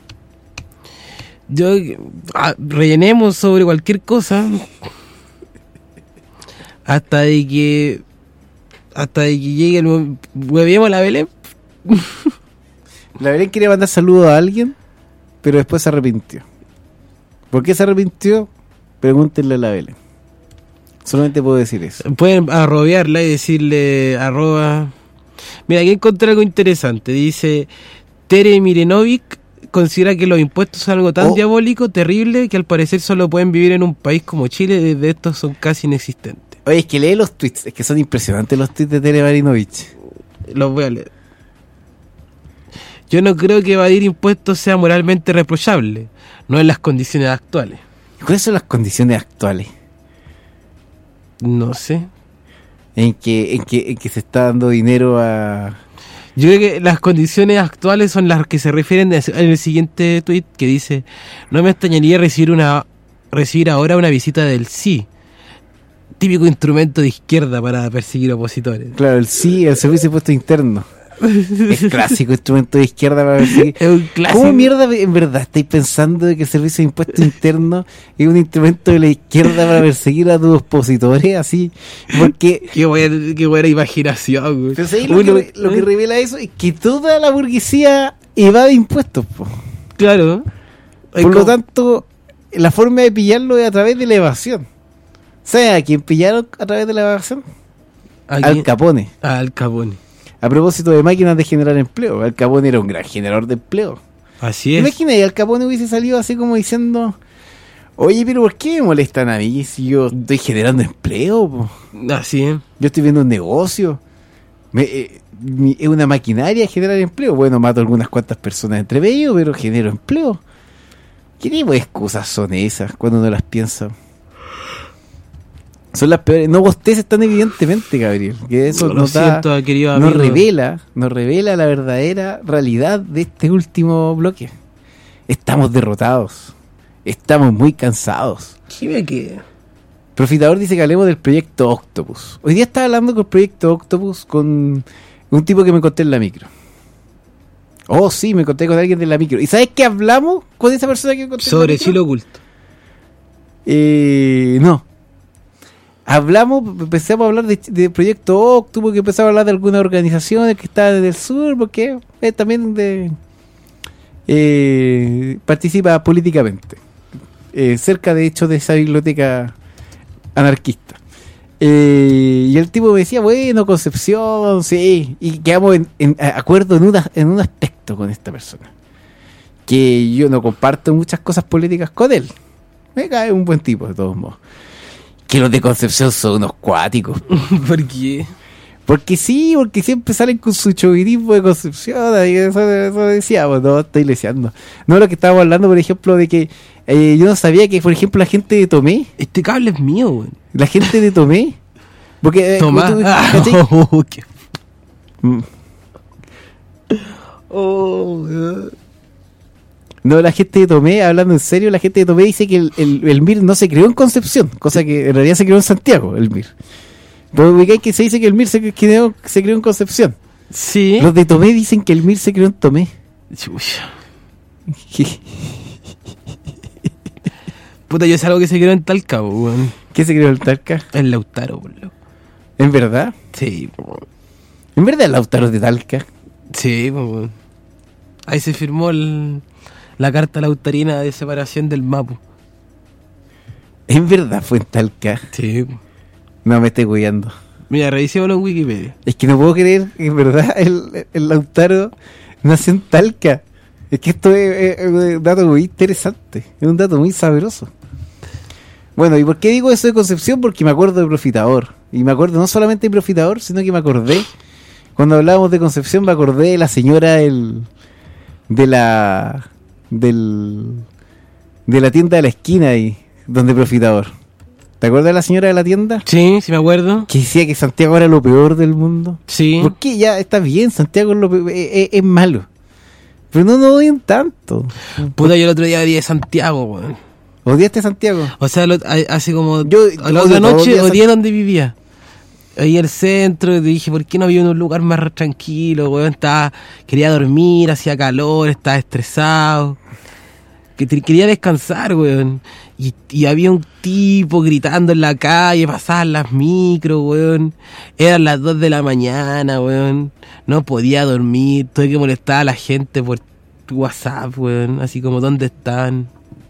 Yo ah, rellenemos sobre cualquier cosa hasta de que hasta de que llegue el mom- hueviemos la Belén. La Belén quería mandar saludos a alguien, pero después se arrepintió. ¿Por qué se arrepintió? Pregúntenle a la Belén. Solamente puedo decir eso. Pueden arrobearla y decirle arroba. Mira, aquí encontré algo interesante. Dice Tere Mirenovic considera que los impuestos son algo tan Oh. diabólico, terrible, que al parecer solo pueden vivir en un país como Chile. Desde estos son casi inexistentes. Oye, es que lee los tweets. Es que son impresionantes los tweets de Tere Marinovich. Los voy a leer. Yo no creo que evadir impuestos sea moralmente reprochable, no en las condiciones actuales. ¿Cuáles son las condiciones actuales? No sé. En que, en que, en que se está dando dinero a... Yo creo que las condiciones actuales son las que se refieren en el siguiente tweet que dice: no me extrañaría recibir una recibir ahora una visita del sí, típico instrumento de izquierda para perseguir opositores. Claro, el sí, el servicio de impuestos internos. Es clásico instrumento de izquierda para perseguir. Es un clásico. ¿Cómo mierda en verdad estáis pensando de que el servicio de impuestos internos es un instrumento de la izquierda para perseguir a tus opositores? Así, porque... Qué buena, qué buena imaginación, güey. Pero ¿sabéis lo, Uno- que, lo que revela eso? Es que toda la burguesía evade impuestos, po. Claro. Hay Por lo como- tanto, la forma de pillarlo es a través de la evasión. ¿Sabes a quién pillaron a través de la evasión? ¿A Al quién? Capone. Ah, Al Capone. A propósito de máquinas de generar empleo, Al Capone era un gran generador de empleo. Así es. Imagina, y Al Capone hubiese salido así como diciendo: oye, pero ¿por qué me molestan a mí si yo estoy generando empleo, po? Así es. Yo estoy viendo un negocio. Me, eh, mi- es una maquinaria generar empleo. Bueno, mato algunas cuantas personas entre medio, pero genero empleo. ¿Qué tipo de excusas son esas cuando uno las piensa? Son las peores. No bosteces tan evidentemente, Gabriel. Que eso Lo nos da- siento, querido nos amigo. revela, nos revela la verdadera realidad de este último bloque. Estamos derrotados. Estamos muy cansados. ¿Qué me queda? Profitador dice que hablemos del proyecto Octopus. Hoy día estaba hablando con el proyecto Octopus con un tipo que me encontré en la micro. Oh, sí, me encontré con alguien de la micro. ¿Y sabes qué hablamos con esa persona que encontré en la Sobre micro? Chile oculto. Eh, no. Hablamos, empezamos a hablar de, de Proyecto Octopus, que empezamos a hablar de algunas organizaciones que están desde el sur, porque eh, también de, eh, participa políticamente. Eh, cerca, de hecho, de esa biblioteca anarquista. Eh, y el tipo me decía, bueno, Concepción, sí. Y quedamos en, en acuerdo en, una, en un aspecto con esta persona. Que yo no comparto muchas cosas políticas con él. Me cae un buen tipo, de todos modos. Que los de Concepción son unos cuáticos. ¿Por qué? Porque sí, porque siempre salen con su chauvinismo de Concepción. Ahí Eso, eso decíamos, no, estoy leseando. No, lo que estábamos hablando, por ejemplo, de que eh, yo no sabía que, por ejemplo, la gente de Tomé. Este cable es mío, güey. La gente de Tomé. Porque. eh, Tomás. tú- Ah, ¿cachai? oh, qué- Mm. oh, eh. No, la gente de Tomé, hablando en serio, la gente de Tomé dice que el, el, el M I R no se creó en Concepción, cosa que en realidad se creó en Santiago, el M I R. Pero ubicáis que se dice que el M I R se creó, se creó en Concepción. Sí. Los de Tomé dicen que el M I R se creó en Tomé. Chucha. Puta, yo sé algo que se creó en Talca, weón. ¿Qué se creó en Talca? En Lautaro, por loco. ¿En verdad? Sí, weón. ¿En verdad el Lautaro es de Talca? Sí, weón. Ahí se firmó el, la carta lautarina de separación del Mapu. ¿En verdad fue en Talca? Sí. No, me estoy cuidando. Mira, revisémoslo en Wikipedia. Es que no puedo creer que en verdad el, el Lautaro nació en Talca. Es que esto es, es- es un dato muy interesante. Es un dato muy sabroso. Bueno, ¿y por qué digo eso de Concepción? Porque me acuerdo de Profitador. Y me acuerdo no solamente de Profitador, sino que me acordé, cuando hablábamos de Concepción, me acordé de la señora el, de la del de la tienda de la esquina ahí, donde Profitador. ¿Te acuerdas de la señora de la tienda? Sí, sí me acuerdo. Que decía que Santiago era lo peor del mundo. Sí. ¿Por qué? Ya está bien, Santiago es, lo peor, es, es, es malo. Pero no nos odian tanto. Puta, yo el otro día odié Santiago, weón. ¿Odiaste Santiago? O sea, lo, hace como... Yo, la otra noche odié donde vivía. Ahí en el centro, y dije, ¿por qué no había un lugar más tranquilo, weón? Estaba, quería dormir, hacía calor, estaba estresado. Que te, quería descansar, weón. Y, y había un tipo gritando en la calle, pasaban las micros, weón. Eran las dos de la mañana, weón. No podía dormir, tuve que molestar a la gente por WhatsApp, weón. Así como, ¿dónde están?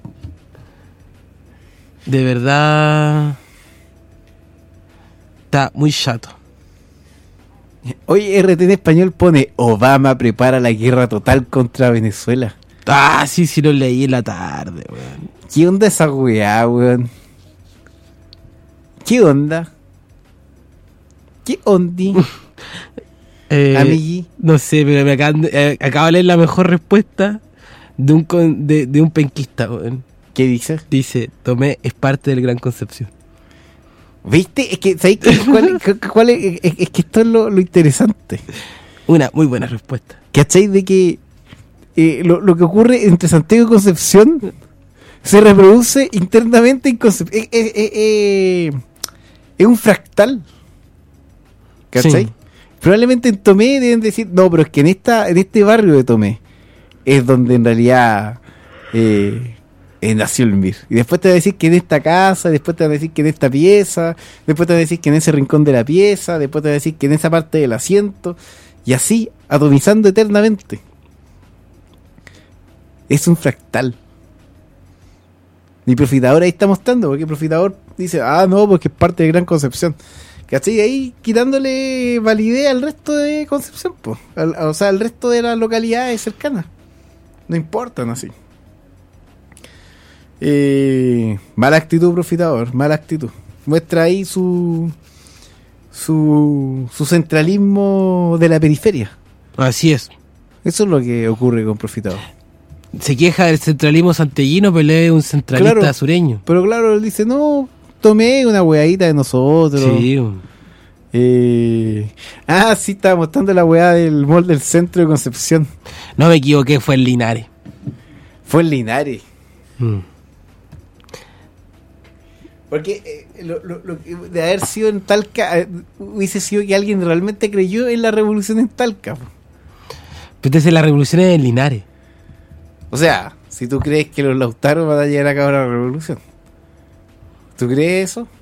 De verdad... Está muy chato. Hoy R T en español pone: Obama prepara la guerra total contra Venezuela. Ah, sí, sí lo leí en la tarde, weón. ¿Qué onda esa weá, weón? ¿Qué onda? ¿Qué ondi? eh, Amigui. No sé, pero me acaban de, eh, acabo de leer la mejor respuesta de un con, de, de un penquista, weón. ¿Qué dice? Dice: Tomé es parte del Gran Concepción. ¿Viste? Es que, ¿sabes qué? ¿Cuál, cuál es, es, es que esto es lo, lo interesante. Una muy buena respuesta. ¿Cachai? De que eh, lo, lo que ocurre entre Santiago y Concepción se reproduce internamente en Concepción. Es, es, es, es, es un fractal. ¿Cachai? Sí. Probablemente en Tomé deben decir, no, pero es que en esta en este barrio de Tomé es donde en realidad... Eh, Eh, nació el M I R. Y después te va a decir que en esta casa, después te va a decir que en esta pieza, después te va a decir que en ese rincón de la pieza, después te va a decir que en esa parte del asiento, y así, atomizando eternamente. Es un fractal. Y Profitador ahí está mostrando, porque Profitador dice, ah, no, porque es parte de Gran Concepción. ¿Cachai? Ahí quitándole validez al resto de Concepción, pues. Al, o sea, al resto de las localidades cercanas. No importan así. Eh, mala actitud, Profitador, mala actitud. Muestra ahí su su su centralismo de la periferia. Así es. Eso es lo que ocurre con Profitador. Se queja del centralismo santellino, pero él es un centralista Claro, sureño. Pero claro, él dice, no, tomé una weadita de nosotros. Sí. Eh, ah, sí, estaba mostrando la weá del mall del centro de Concepción. No me equivoqué, fue en Linares. Fue en Linares. Mm. Porque eh, lo, lo, lo, de haber sido en Talca, eh, hubiese sido que alguien realmente creyó en la revolución en Talca. Pero entonces la revolución es en Linares. O sea, si tú crees que los Lautaro van a llegar a cabo la revolución, ¿tú crees eso?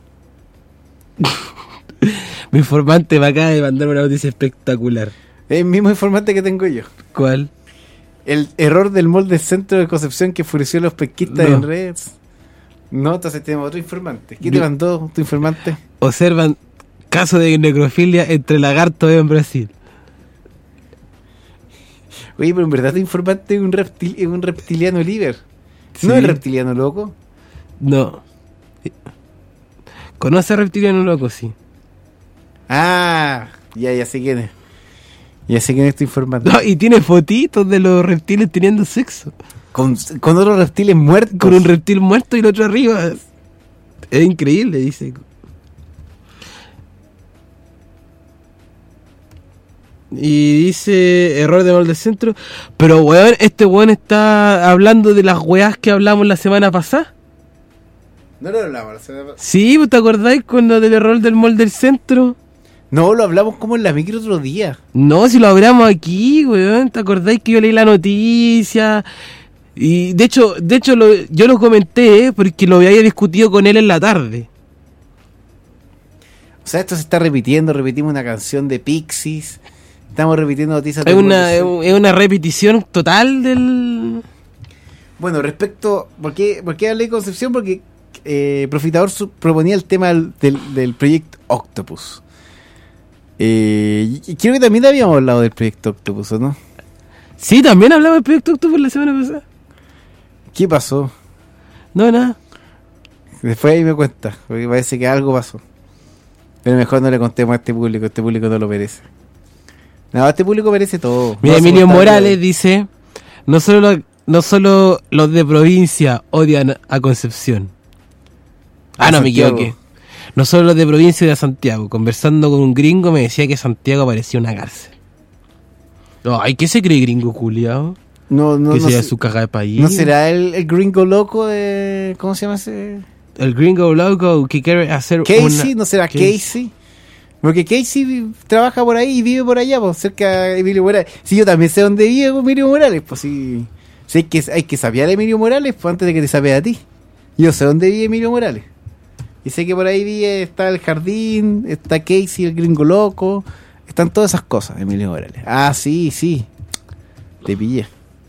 Mi informante me acaba de mandar una noticia espectacular. Es el mismo informante que tengo yo. ¿Cuál? El error del mall del centro de Concepción que enfureció a los pesquistas No. en redes. No, entonces tenemos otro informante. ¿Quién te Yo- mandó tu informante? Observan caso de necrofilia entre lagartos en Brasil. Oye, pero en verdad tu informante es un, reptil, es un reptiliano liber. Sí. ¿No es reptiliano loco? No. ¿Conoce a Reptiliano Loco? Sí. Ah, ya, ya sé quién es. Ya sé quién es tu informante. No, y tiene fotitos de los reptiles teniendo sexo. Con, con otros reptiles muertos. Con un reptil muerto y el otro arriba. Es increíble, dice. Y dice error de mal del centro. Pero weón, este weón está hablando de las weas que hablamos la semana pasada. No lo hablamos la semana pasada. Sí, ¿te acordáis con lo del error del mall del centro? No, lo hablamos como en la micro otro día. No, si lo hablamos aquí, weón. ¿Te acordáis que yo leí la noticia? Y de hecho, de hecho lo, yo lo comenté, ¿eh? Porque lo había discutido con él en la tarde. O sea, esto se está repitiendo. Repetimos una canción de Pixies. Estamos repitiendo noticias Es del una, mundo es social. es una repetición total del... Bueno, respecto... ¿Por qué, por qué hablé de Concepción? Porque eh, Profitador su- proponía el tema del, del, del proyecto Octopus. Eh, y creo que también habíamos hablado del proyecto Octopus, ¿o no? Sí, también hablamos del proyecto Octopus la semana pasada. ¿Qué pasó? No, nada. Después ahí me cuenta, porque parece que algo pasó. Pero mejor no le contemos a este público, este público no lo merece. No, este público merece todo. Mira, No Emilio soportable. Morales dice: no solo, la, no solo los de provincia odian a Concepción. Ah, A no, me Santiago. equivoqué. No solo los de provincia y de Santiago. Conversando con un gringo me decía que Santiago parecía una cárcel. No, ¿ay qué se cree gringo culiao? No, no, que no sería sé- su caga de país. ¿No será el, el gringo loco de... ¿Cómo se llama ese? El gringo loco que quiere hacer Casey, una... ¿no será Casey. Casey? Porque Casey vi- trabaja por ahí y vive por allá, pues, cerca de Emilio Morales. Sí, yo también sé dónde vive Emilio Morales, pues sí. Sí, hay que, hay que sapear a Emilio Morales pues, antes de que te sapee a ti. Yo sé dónde vive Emilio Morales. Y sé que por ahí vive, está el jardín, está Casey, el gringo loco. Están todas esas cosas, Emilio Morales. Ah, sí, sí. Te pillé.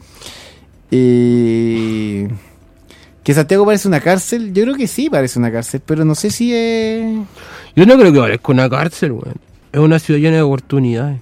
Eh, que Santiago parece una cárcel. Yo creo que sí parece una cárcel, pero no sé si es... Yo no creo que parezca una cárcel, weón. Es una ciudad llena de oportunidades.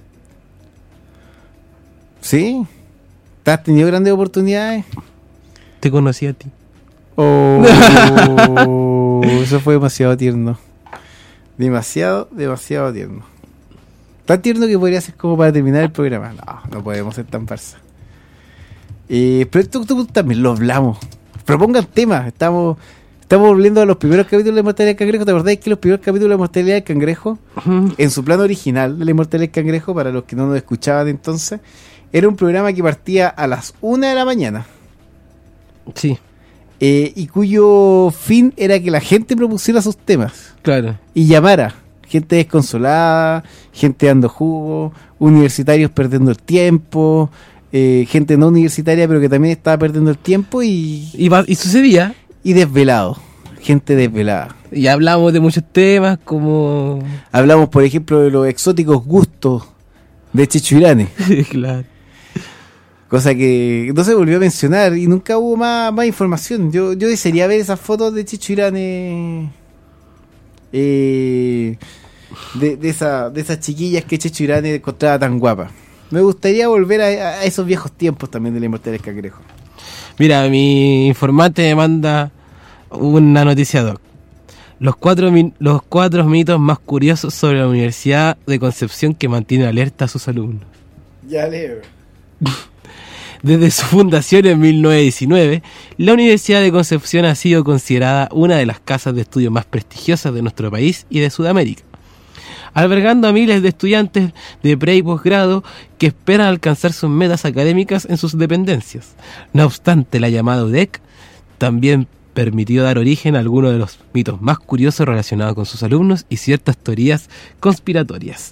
¿Sí? ¿Te has tenido grandes oportunidades? Te conocí a ti. Oh, eso fue demasiado tierno. Demasiado, demasiado tierno. Tan tierno que podría ser como para terminar el programa. No, no podemos ser tan farsa. Eh, pero esto, esto también lo hablamos. Propongan temas. Estamos estamos volviendo a los primeros capítulos de Inmortalidad del Cangrejo. ¿Te acordáis que los primeros capítulos de Inmortalidad del Cangrejo, en su plano original de la Inmortalidad del Cangrejo, para los que no nos escuchaban entonces, era un programa que partía a las una de la mañana? Sí. Eh, y cuyo fin era que la gente propusiera sus temas. Claro. Y llamara. Gente desconsolada, gente dando jugo, universitarios perdiendo el tiempo, eh, gente no universitaria pero que también estaba perdiendo el tiempo y... Y, va- y sucedía. Y desvelado. Gente desvelada. Y hablamos de muchos temas como... Hablamos, por ejemplo, de los exóticos gustos de Chichurane. Claro. Cosa que no se volvió a mencionar y nunca hubo más, más información. Yo, yo desearía ver esas fotos de Chichurane, eh, de, de, esa, de esas chiquillas que Chichurane encontraba tan guapas. Me gustaría volver a, a esos viejos tiempos también de la Inmortalidad del Cangrejo. Mira, mi informante me manda una noticia, Doc. Los cuatro, mi- los cuatro mitos más curiosos sobre la Universidad de Concepción que mantiene alerta a sus alumnos. Ya leo. Desde su fundación en mil novecientos diecinueve, la Universidad de Concepción ha sido considerada una de las casas de estudio más prestigiosas de nuestro país y de Sudamérica, albergando a miles de estudiantes de pre y posgrado que esperan alcanzar sus metas académicas en sus dependencias. No obstante, la llamada U D E C también permitió dar origen a algunos de los mitos más curiosos relacionados con sus alumnos y ciertas teorías conspiratorias.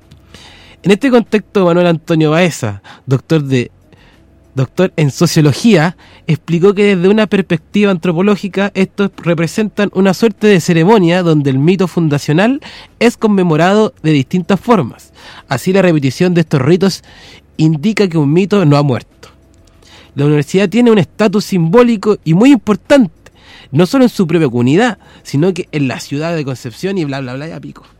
En este contexto, Manuel Antonio Baeza, doctor de doctor en sociología, explicó que desde una perspectiva antropológica estos representan una suerte de ceremonia donde el mito fundacional es conmemorado de distintas formas. Así, la repetición de estos ritos indica que un mito no ha muerto. La universidad tiene un estatus simbólico y muy importante, no solo en su propia comunidad, sino que en la ciudad de Concepción y bla bla bla y a pico.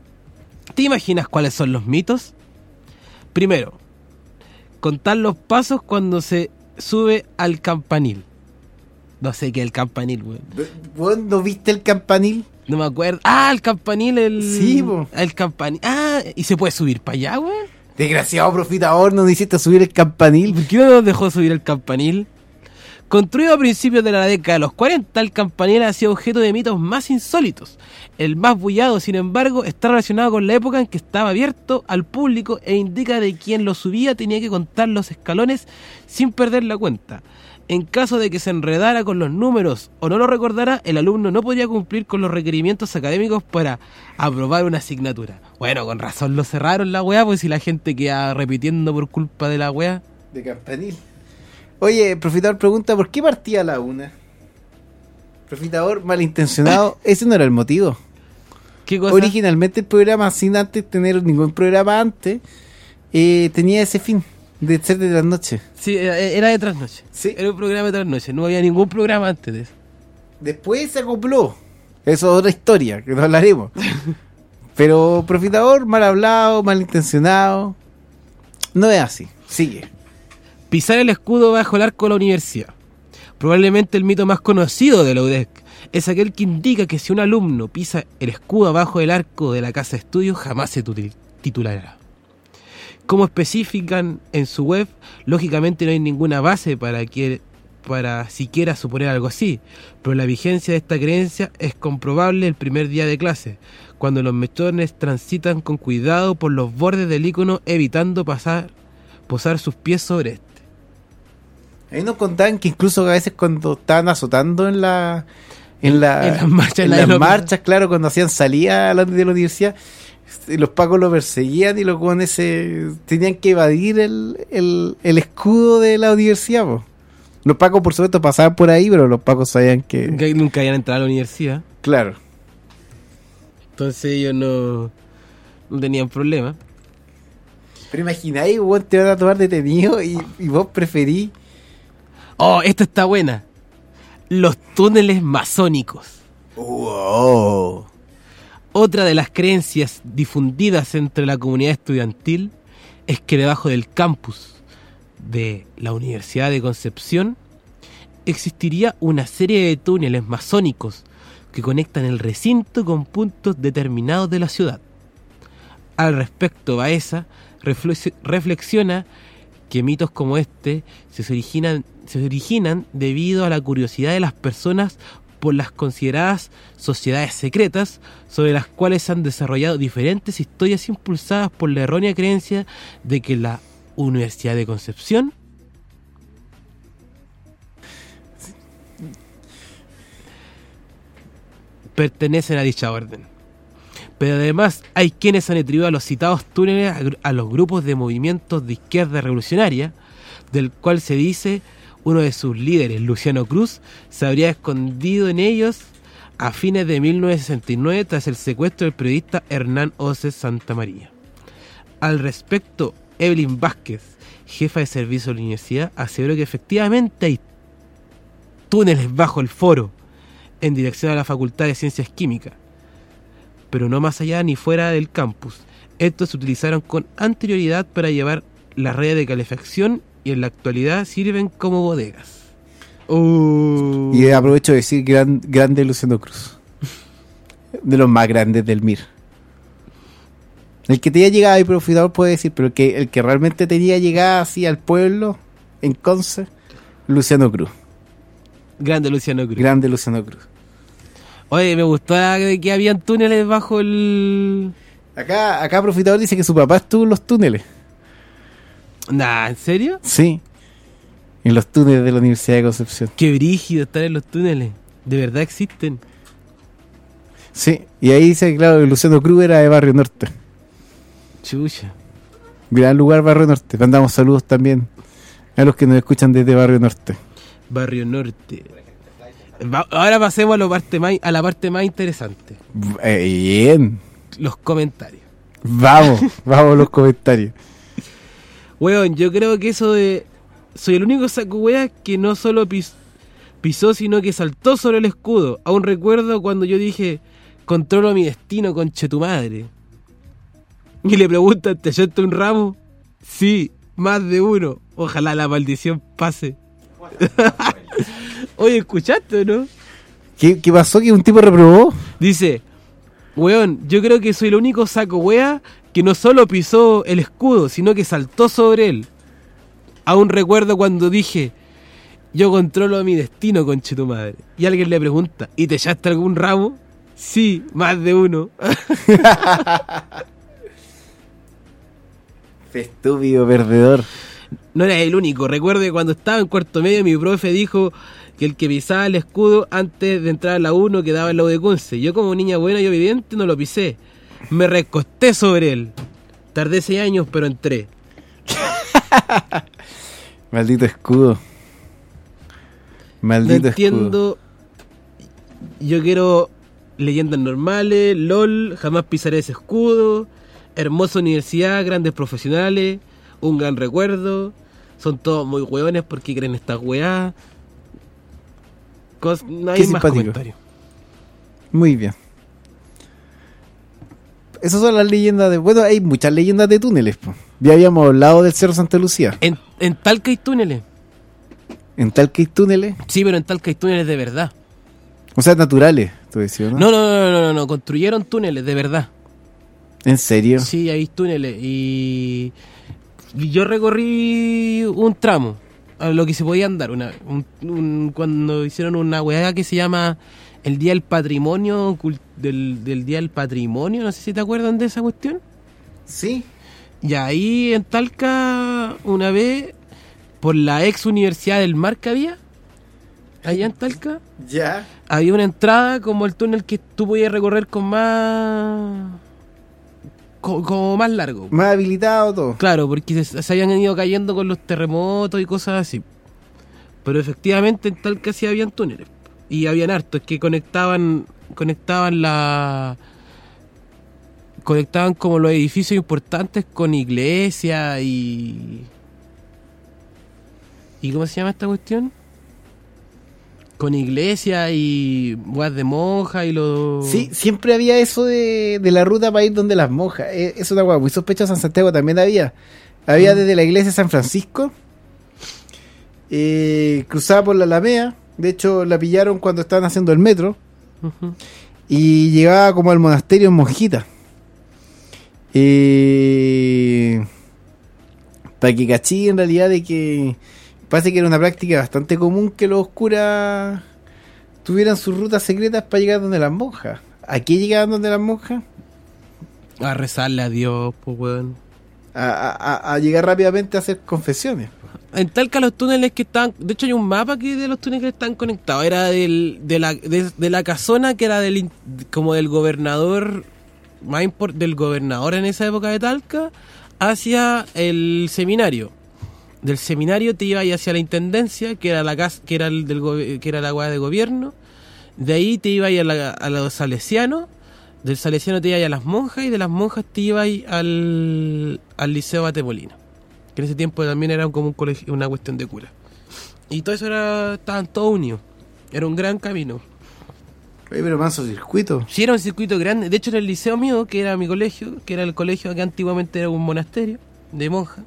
¿Te imaginas cuáles son los mitos? Primero, contar los pasos cuando se sube al campanil. No sé qué es el campanil, weón. ¿Vos no viste el campanil? No me acuerdo. Ah, el campanil, el... Sí, po. El campanil. Ah, ¿y se puede subir para allá, weón? Desgraciado profitador, no hiciste subir el campanil. ¿Por qué no nos dejó subir el campanil? Construido a principios de la década de los cuarenta, el campanil ha sido objeto de mitos más insólitos. El más bullado, sin embargo, está relacionado con la época en que estaba abierto al público e indica de quien lo subía tenía que contar los escalones sin perder la cuenta. En caso de que se enredara con los números o no lo recordara, el alumno no podría cumplir con los requerimientos académicos para aprobar una asignatura. Bueno, con razón lo cerraron la weá, pues si la gente queda repitiendo por culpa de la weá. De campanil. Oye, Profitador pregunta, ¿por qué partía a la una? Profitador malintencionado, ese no era el motivo. ¿Qué cosa? Originalmente el programa, sin antes tener ningún programa antes, eh, tenía ese fin, de ser de trasnoche. Sí, era de trasnoche. Sí. Era un programa de trasnoche, no había ningún programa antes de eso. Después se acopló. Eso es otra historia, que no hablaremos. Pero Profitador, mal hablado, malintencionado. No es así, sigue. Pisar el escudo bajo el arco de la universidad. Probablemente el mito más conocido de la U D E C es aquel que indica que si un alumno pisa el escudo abajo del arco de la casa de estudios, jamás se tuti- titulará. Como especifican en su web, lógicamente no hay ninguna base para que para siquiera suponer algo así, pero la vigencia de esta creencia es comprobable el primer día de clase, cuando los mechones transitan con cuidado por los bordes del icono, evitando pasar posar sus pies sobre este. Ahí nos contaban que incluso a veces cuando estaban azotando en la en, la, en las marchas, en la las de los- marchas, claro, cuando hacían salida a la- de la universidad, los pacos lo perseguían y los guanes se tenían que evadir el, el, el escudo de la universidad, po. Los pacos por supuesto pasaban por ahí, pero los pacos sabían que... Que nunca habían entrado a la universidad. Claro. Entonces ellos no, no tenían problema. Pero imagináis, weón, te van a tomar detenido y, y vos preferís... Oh, esta está buena. Los túneles masónicos. Wow. Otra de las creencias difundidas entre la comunidad estudiantil es que debajo del campus de la Universidad de Concepción existiría una serie de túneles masónicos que conectan el recinto con puntos determinados de la ciudad. Al respecto, Baeza reflex- reflexiona que mitos como este se originan, se originan debido a la curiosidad de las personas por las consideradas sociedades secretas, sobre las cuales se han desarrollado diferentes historias impulsadas por la errónea creencia de que la Universidad de Concepción pertenecen a dicha orden. Pero además hay quienes han atribuido a los citados túneles a, gru- a los grupos de movimientos de izquierda revolucionaria, del cual se dice uno de sus líderes, Luciano Cruz, se habría escondido en ellos a fines de mil novecientos sesenta y nueve tras el secuestro del periodista Hernán Oces Santamaría. Al respecto, Evelyn Vázquez, jefa de servicio de la universidad, aseveró que efectivamente hay túneles bajo el foro en dirección a la Facultad de Ciencias Químicas, pero no más allá ni fuera del campus. Estos se utilizaron con anterioridad para llevar las redes de calefacción y en la actualidad sirven como bodegas. Uh. Y aprovecho de decir gran, grande Luciano Cruz. De los más grandes del M I R. El que tenía llegada y profitador puede decir, pero el que, el que realmente tenía llegada así al pueblo, en Conce, Luciano Cruz. Grande Luciano Cruz. Grande Luciano Cruz. Oye, me gustó la de que habían túneles bajo el... Acá, acá profitador dice que su papá estuvo en los túneles. Nah, ¿en serio? Sí. En los túneles de la Universidad de Concepción. Qué brígido estar en los túneles. De verdad existen. Sí. Y ahí dice que claro, que Luciano Cruz era de Barrio Norte. Chucha. Gran lugar Barrio Norte. Mandamos saludos también a los que nos escuchan desde Barrio Norte. Barrio Norte. Va- ahora pasemos a, lo parte más, a la parte más interesante. Eh, bien. Los comentarios. Vamos, vamos a los comentarios. Weón, yo creo que eso de... Soy el único saco wea que no solo pis- pisó, sino que saltó sobre el escudo. Aún recuerdo cuando yo dije, controlo mi destino, conche tu madre. Y le preguntan, ¿te hallaste un ramo? Sí, más de uno. Ojalá la maldición pase. Oye, ¿escuchaste o no? ¿Qué, ¿Qué pasó? ¿Que un tipo reprobó? Dice, weón, yo creo que soy el único saco wea que no solo pisó el escudo, sino que saltó sobre él. Aún recuerdo cuando dije, yo controlo mi destino, conche tu madre. Y alguien le pregunta, ¿y te echaste algún ramo? Sí, más de uno. Estúpido perdedor. No era el único. Recuerdo que cuando estaba en cuarto medio mi profe dijo que el que pisaba el escudo antes de entrar a la uno quedaba en la U de Conce. Yo como niña buena y obediente no lo pisé. Me recosté sobre él. Tardé seis años, pero entré. Maldito escudo. Maldito No escudo. entiendo. Yo quiero leyendas normales, LOL, jamás pisaré ese escudo. Hermosa universidad, grandes profesionales, un gran recuerdo. Son todos muy hueones porque creen estas weá. Cos- no hay Qué más simpático. comentarios. Muy bien. Esas son las leyendas de... Bueno, hay muchas leyendas de túneles, po. Ya habíamos hablado del Cerro Santa Lucía. En, en Talca hay túneles. ¿En Talca hay túneles? Sí, pero en Talca hay túneles de verdad. O sea, naturales, tú decías, ¿no? No, no, no, no, no, no, construyeron túneles de verdad. ¿En serio? Sí, hay túneles y yo recorrí un tramo, a lo que se podía andar, una, un, un- cuando hicieron una weá que se llama el Día del Patrimonio, cul- del, del Día del Patrimonio, no sé si te acuerdan de esa cuestión. Sí. Y ahí en Talca, una vez, por la ex Universidad del Mar que había, allá en Talca, Ya. había una entrada como el túnel que tú podías recorrer con más... co- como más largo. Más habilitado todo. Claro, porque se, se habían ido cayendo con los terremotos y cosas así. Pero efectivamente en Talca sí habían túneles. Y habían hartos que conectaban conectaban la... conectaban como los edificios importantes con iglesias y... ¿Y cómo se llama esta cuestión? Con iglesias y guas de monjas y los... Sí, siempre había eso de, de la ruta para ir donde las monjas. Eh, Es una hueá muy sospechosa. En Santiago también había. Había desde la iglesia de San Francisco. Eh, cruzaba por la Alameda. De hecho, la pillaron cuando estaban haciendo el metro. Ujú. Y llegaba como al monasterio en Monjita. Eh, para que cachí en realidad de que parece que era una práctica bastante común que los curas tuvieran sus rutas secretas para llegar donde las monjas. ¿A qué llegaban donde las monjas? A rezarle a Dios, pues weón. A, a- a- a llegar rápidamente a hacer confesiones. En Talca los túneles que estaban... De hecho hay un mapa que de los túneles que están conectados. Era del, de, la, de, de la casona que era del in- como del gobernador... más impor- del gobernador en esa época de Talca hacia el seminario. Del seminario te ibas hacia la intendencia, que era la casa, que era el del gobe- que era la guardia de gobierno. De ahí te ibas a, la- a los salesianos. Del salesiano te ibas a las monjas y de las monjas te ibas al, al liceo Batemolina, que en ese tiempo también era como un colegio, una cuestión de cura. Y todo eso era, estaban todos unidos. Era un gran camino. Oye, pero manso circuito. Sí, era un circuito grande. De hecho, en el liceo mío, que era mi colegio, que era el colegio que antiguamente era un monasterio de monjas,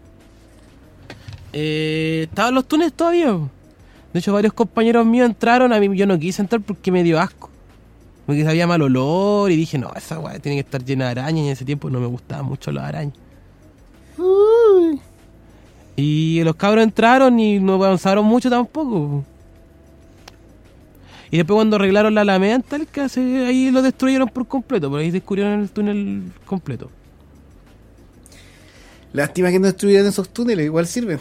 eh, estaban los túneles todavía. po. De hecho, varios compañeros míos entraron. A mí yo no quise entrar porque me dio asco. Porque había mal olor y dije, no, esa weá tiene que estar llena de arañas. Y en ese tiempo no me gustaban mucho las arañas. Y los cabros entraron y no avanzaron mucho tampoco. Y después cuando arreglaron la Alameda en Talca, se- ahí lo destruyeron por completo. Por ahí descubrieron el túnel completo. Lástima que no destruyeran esos túneles, igual sirven.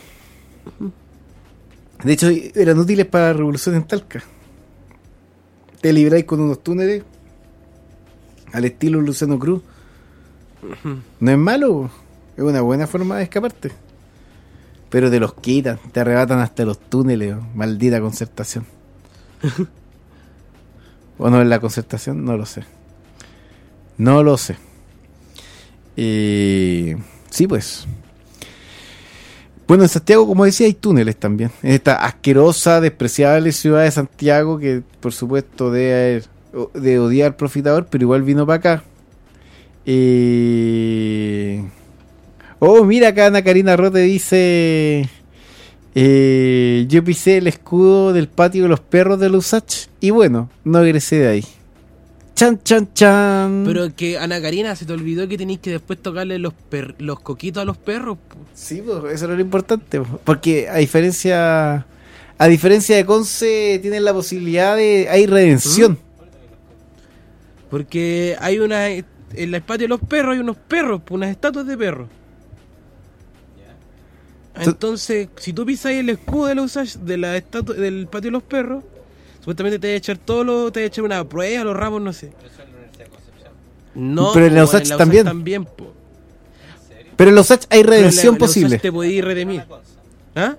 De hecho, eran útiles para la revolución en Talca. Te libráis con unos túneles al estilo Luciano Cruz. No es malo, es una buena forma de escaparte. Pero te los quitan, te arrebatan hasta los túneles, oh, maldita concertación. ¿O no es la concertación? No lo sé. No lo sé. Eh, sí, pues. Bueno, en Santiago, como decía, hay túneles también. En esta asquerosa, despreciable ciudad de Santiago, que por supuesto debe, haber- de odiar al profitador, pero igual vino para acá. Eh... Oh, mira acá Ana Karina Rote dice... eh, yo pisé el escudo del patio de los perros de Lusach y bueno, no egresé de ahí. Chan, chan, chan. Pero que Ana Karina, se te olvidó que tenéis que después tocarle los per- los coquitos a los perros. po. Sí, pues, eso era lo importante, po. Porque a diferencia a diferencia de Conce tienen la posibilidad de hay redención. Porque hay una... En el patio de los perros hay unos perros, po, unas estatuas de perros. Entonces, si tú pisas el escudo de la Usach, de la estatua del patio de los perros, supuestamente te va a echar todo lo, te va a echar una prueba, los ramos, no sé. No, Pero en la po, Usach también. también po. Pero en los Usach hay Pero en la- redención en la posible. Usach te podías redimir. ¿Ah?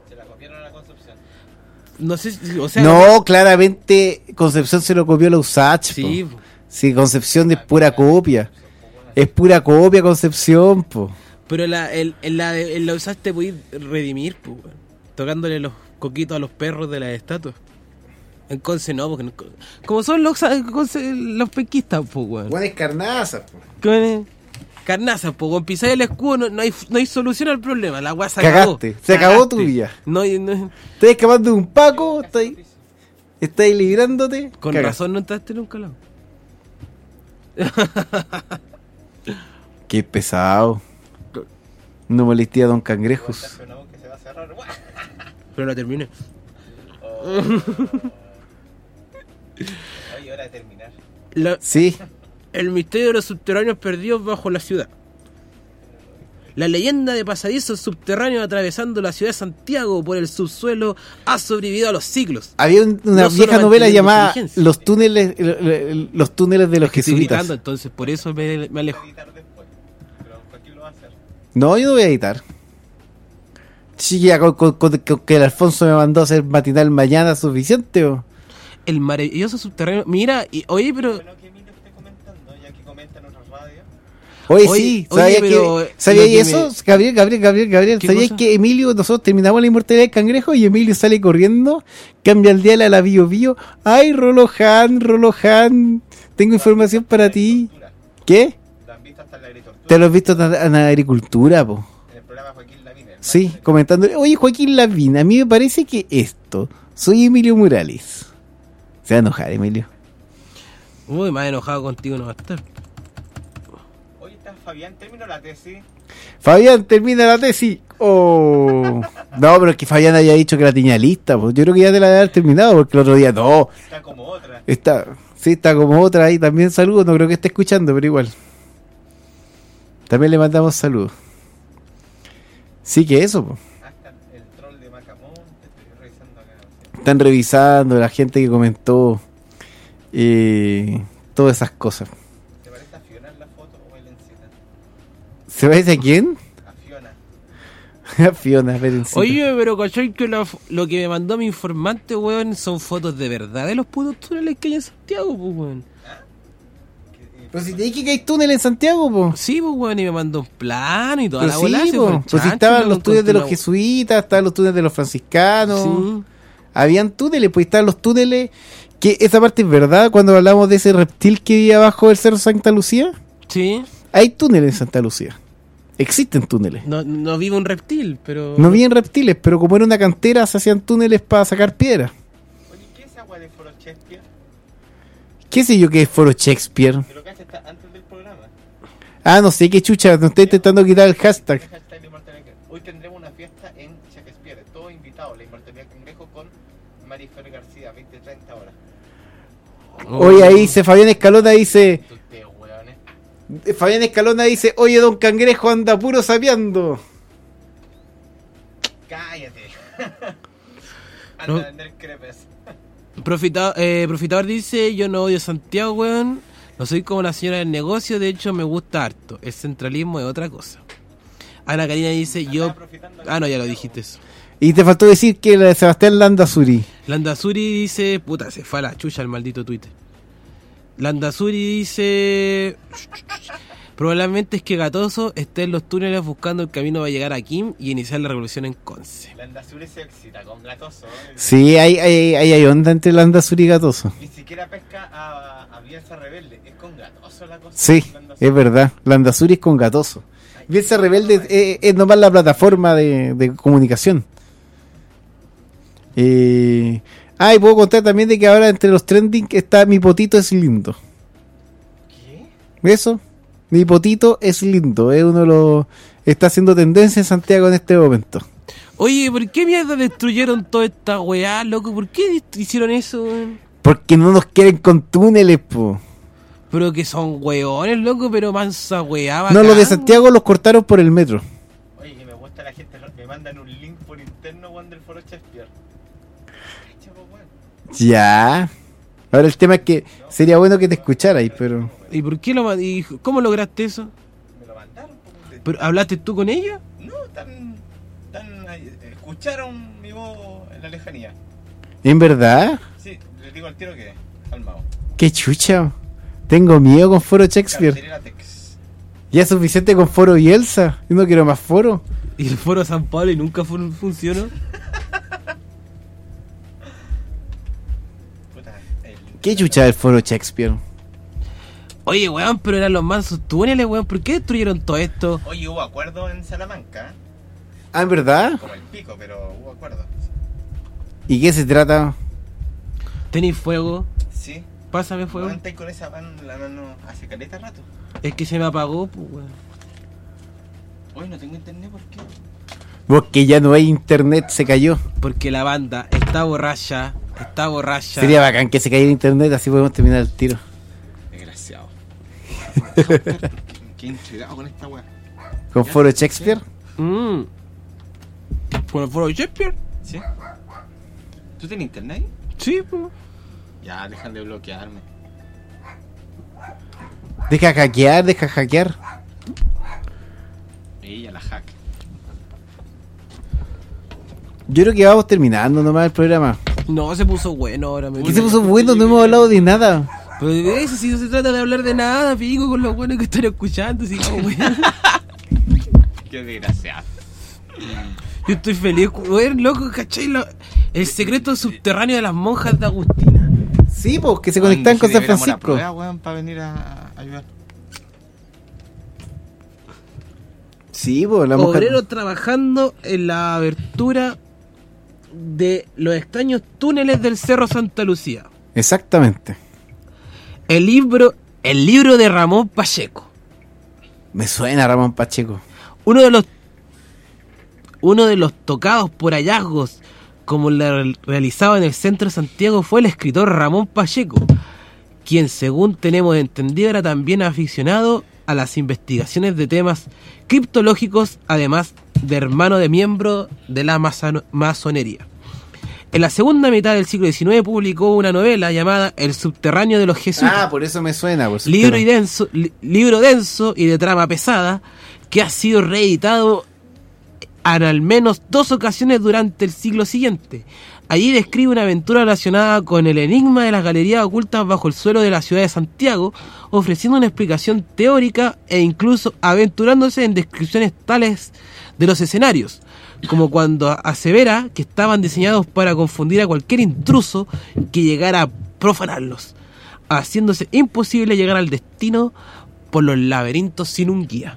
No sé, si- o sea, No, claramente Concepción se lo copió a la Usach. Sí, po. Sí, Concepción es pura copia. Es pura copia Concepción, po. pero la, el, en la, en la Usach te podías redimir, po, weón, tocándole los coquitos a los perros de las estatuas. En Conce no, porque no- como son los, Conce- los penquistas, pues, weón. Buenas carnazas, po. Con- Carnaza, pues, con pisar el escudo no, no, hay, no hay solución al problema. La weá se acabó. Cagaste, se acabó tu Cagaste. vida. No, hay- no- Estás escapando de un Paco, estás estás librándote. con Cagaste. razón no entraste nunca al lado. Qué pesado. No molesté a Don Cangrejos. Pero la terminé. Oye, hora de terminar. La- Sí. El misterio de los subterráneos perdidos bajo la ciudad. La leyenda de pasadizos subterráneos atravesando la ciudad de Santiago por el subsuelo ha sobrevivido a los siglos. Había un- una No solo vieja novela manteniendo llamada inteligencia. Los túneles eh, eh, los túneles de los Es que estoy jesuitas. gritando, entonces por eso me, me alejo. No, yo no voy a editar. Sí, ya con, con- con- con que el Alfonso me mandó a hacer matinal mañana suficiente. ¿O? El maravilloso subterráneo. Mira, y, oye, pero. Oye, Oye, sí, oye, ¿sabías pero, que, eh, ¿sabías lo que eso? me- Gabriel, Gabriel, Gabriel, Gabriel, ¿Qué ¿sabías cosa? que Emilio, nosotros terminamos la inmortalidad del cangrejo y Emilio sale corriendo, cambia el dial a la Bio Bio? ¡Ay, Rolohan, Rolohan! Tengo información para ti. ¿Qué? Te lo has visto en la agricultura, po. En el programa Joaquín Lavín. el Sí, comentando. Oye, Joaquín Lavín, a mí me parece que esto. Soy Emilio Morales. Se va a enojar, Emilio. Uy, más enojado contigo no va a estar. Oye, está Fabián, terminó la tesis. Fabián, termina la tesis. Oh. No, pero es que Fabián haya dicho que la tenía lista. Pues. Yo creo que ya te la debe haber terminado porque el otro día no. Está como otra. Está, sí, está como otra ahí. También saludos. No creo que esté escuchando, pero igual. También le mandamos saludos. Sí, que eso. Po. El troll de Macamón, te estoy revisando acá. Están revisando la gente que comentó eh, todas esas cosas. ¿Te parece a Fiona en la foto o Belencita? ¿Se parece a quién? A Fiona. A Fiona, Berencita. Oye, pero ¿cachai que la f- lo que me mandó mi informante, weón, son fotos de verdad de los putos túneles que hay en Santiago, pues, weón? Pero si te dije que hay túnel en Santiago, po. Sí, pues, weón, y me mandó un plano y toda Pero la sí, bola. se po. fue el Pues si chancho, estaban loco, los túneles de los encontré jesuitas, estaban los túneles de los franciscanos. Sí. Habían túneles, pues estaban los túneles. Que esa parte es verdad, cuando hablamos de ese reptil que vivía abajo del cerro Santa Lucía. una- Sí. Hay túneles en Santa Lucía. Existen túneles. No, no vive un reptil, pero... No habían reptiles, pero como era una cantera, se hacían túneles para sacar piedra. Oye, ¿qué es agua de Foro Shakespeare? ¿Qué sé yo que es Foro Shakespeare? ¿Pero qué está antes del programa? Ah, no sé qué chucha, no estoy intentando quitar el hashtag. Hashtag la inmortalidad del Cangrejo. Hoy tendremos una fiesta en Shakespeare. Todos invitados. La inmortalidad del Cangrejo con Marifer García, veinte treinta horas. Oye, ahí dice Fabián Escalona, dice... Fabián Escalona dice, oye, Don Cangrejo anda puro sapeando. Cállate. Anda No. a vender crepes. Profita- eh, Profitador dice, yo no odio Santiago, weón. No soy como la señora del negocio, de hecho me gusta harto. El centralismo es otra cosa. Ana Karina dice, yo... Ah, no, ya lo dijiste eso. Y te faltó decir que la de Sebastián Landazuri. Landazuri dice... Puta, se fue a la chucha el maldito Twitter. Landazuri dice... Probablemente es que Gatoso esté en los túneles buscando el camino para llegar a Kim y iniciar la revolución en Conce. La Andazuri se excita con Gatoso. ¿eh? Sí, hay, hay, hay, hay onda entre Landazuri y Gatoso. Ni siquiera pesca a, a Bielsa Rebelde. Es con Gatoso la cosa. Sí, es verdad. Landazuri es con Gatoso. Bielsa Rebelde es, es, es nomás la plataforma de, de comunicación. Eh, ah, y puedo contar también de que ahora entre los trending está Mi Potito es lindo. ¿Qué? Eso. Mi Potito es lindo. Es uno de los... Está haciendo tendencia en Santiago en este momento. Oye, ¿por qué mierda destruyeron toda esta weá, loco? ¿Por qué dist- hicieron eso, weón? Porque no nos quieren con túneles, po. Pero que son weones, loco, pero mansa weá, No, bacán. los de Santiago los cortaron por el metro. Oye, que me gusta la gente. Me mandan un link por interno, Juan del Foro Shakespeare. Cacha, po, weón. Ya. Ahora el tema es que sería bueno que te escucharais, pero... ¿Y por qué lo ma- y cómo lograste eso? Me lo mandaron. po, de- ¿Pero hablaste tú con ella? No, tan. tan ahí, escucharon mi voz en la lejanía. ¿En verdad? Sí, les digo al tiro que. Calmado. Qué chucha. Tengo miedo con Foro Shakespeare. Cartelera Tex. Ya es suficiente con Foro Bielsa. Yo no quiero más foro. Y el foro San Pablo y nunca fun- funcionó. Puta, el- Qué chucha el Foro Shakespeare. Oye, weón, pero eran los mansos túneles, weón. ¿Por qué destruyeron todo esto? Oye, hubo acuerdo en Salamanca. Ah, ¿en verdad? Como el pico, pero hubo acuerdo. ¿Y qué se trata? ¿Tenéis fuego? Sí. Pásame fuego. Aguantáis con esa mano la mano hace caleta rato. Es que se me apagó, pues, weón. Hoy no tengo internet, ¿por qué? Porque ya no hay internet, se cayó. Porque la banda está borracha, está borracha. Sería bacán que se cayera internet, así podemos terminar el tiro. Desgraciado. Qué intrigado con esta weá. ¿Con Foro Shakespeare? Mm. ¿Con el Foro Shakespeare? ¿Sí? ¿Tú tienes internet ahí? Sí, pues. Ya, dejan de bloquearme. Deja hackear, deja hackear. Ella, la hack. Yo creo que vamos terminando nomás el programa. No, se puso bueno ahora. Me ¿Qué se puso bueno? No hemos hablado de nada. Pero de eso, si no se trata de hablar de nada, pico, con los buenos que están escuchando. Así como, weón. Qué desgraciado. Yo estoy feliz, weón, loco, ¿cachai? Lo- el secreto subterráneo de las monjas de Agustina. Sí, pues, que se conectan con San Francisco. Para venir a ayudar. Sí, pues, la monja... Obreros trabajando en la abertura de los extraños túneles del Cerro Santa Lucía. Exactamente. El libro, el libro de Ramón Pacheco. Me suena Ramón Pacheco. Uno de los uno de los tocados por hallazgos como la realizado en el centro de Santiago fue el escritor Ramón Pacheco, quien según tenemos entendido era también aficionado a las investigaciones de temas criptológicos, además de hermano de miembro de la masano- masonería. En la segunda mitad del siglo diecinueve publicó una novela llamada El subterráneo de los jesuitas. Ah, por eso me suena. Por Libro, y denso, li- libro denso y de trama pesada que ha sido reeditado en al menos dos ocasiones durante el siglo siguiente. Allí describe una aventura relacionada con el enigma de las galerías ocultas bajo el suelo de la ciudad de Santiago, ofreciendo una explicación teórica e incluso aventurándose en descripciones tales de los escenarios, como cuando asevera que estaban diseñados para confundir a cualquier intruso que llegara a profanarlos, haciéndose imposible llegar al destino por los laberintos sin un guía.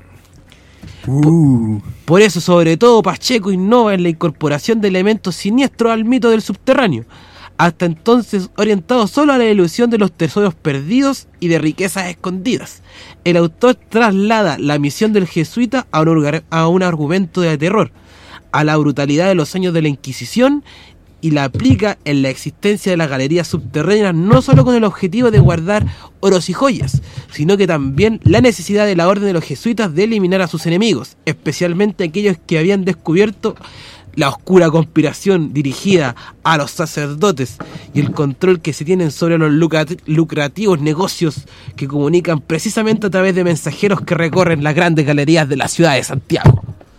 Uh. Por eso, sobre todo, Pacheco innova en la incorporación de elementos siniestros al mito del subterráneo, hasta entonces orientado solo a la ilusión de los tesoros perdidos y de riquezas escondidas. El autor traslada la misión del jesuita a un, orga- a un argumento de terror, a la brutalidad de los años de la Inquisición, y la aplica en la existencia de las galerías subterráneas no solo con el objetivo de guardar oros y joyas, sino que también la necesidad de la orden de los jesuitas de eliminar a sus enemigos, especialmente aquellos que habían descubierto la oscura conspiración dirigida a los sacerdotes y el control que se tienen sobre los lucrat- lucrativos negocios que comunican precisamente a través de mensajeros que recorren las grandes galerías de la ciudad de Santiago.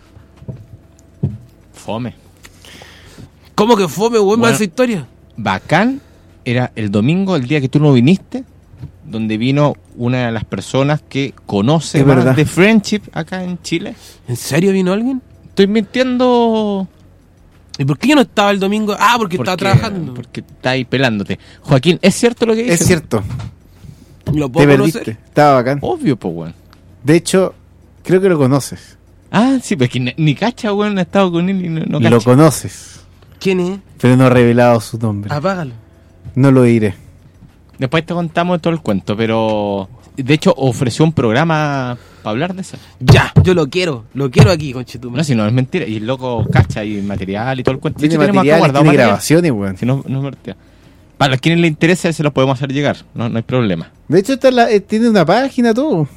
Fome. ¿Cómo que fome, weón, Bueno, esa historia? Bacán era el domingo, el día que tú no viniste, donde vino una de las personas que conoce Es más verdad. de Friendship acá en Chile. ¿En serio vino alguien? Estoy mintiendo. ¿Y por qué yo no estaba el domingo? Ah, porque, estaba trabajando. Porque está ahí pelándote. Joaquín, ¿es cierto lo que dices? Es cierto. ¿Lo Te puedo perdiste. conocer? Estaba bacán. Obvio, pues, weón. De hecho, creo que lo conoces. Ah, sí, pues que ni, ni cacha, weón, ha estado con él y no, no cacha. Lo conoces. ¿Quién es? Pero no he revelado su nombre. Apágalo. No lo diré. Después te contamos todo el cuento, pero de hecho ofreció un programa para hablar de eso. Ya, yo lo quiero, lo quiero aquí, conchetumare. No, si no es mentira. Y el loco cacha y material y todo el cuento. De Tiene hecho, tenemos acá material, guardado tiene material. grabaciones, weón. Si no, no es mentira. Para los quienes les interese, se los podemos hacer llegar. No, no hay problema. De hecho, esta es la- eh, tiene una página, todo.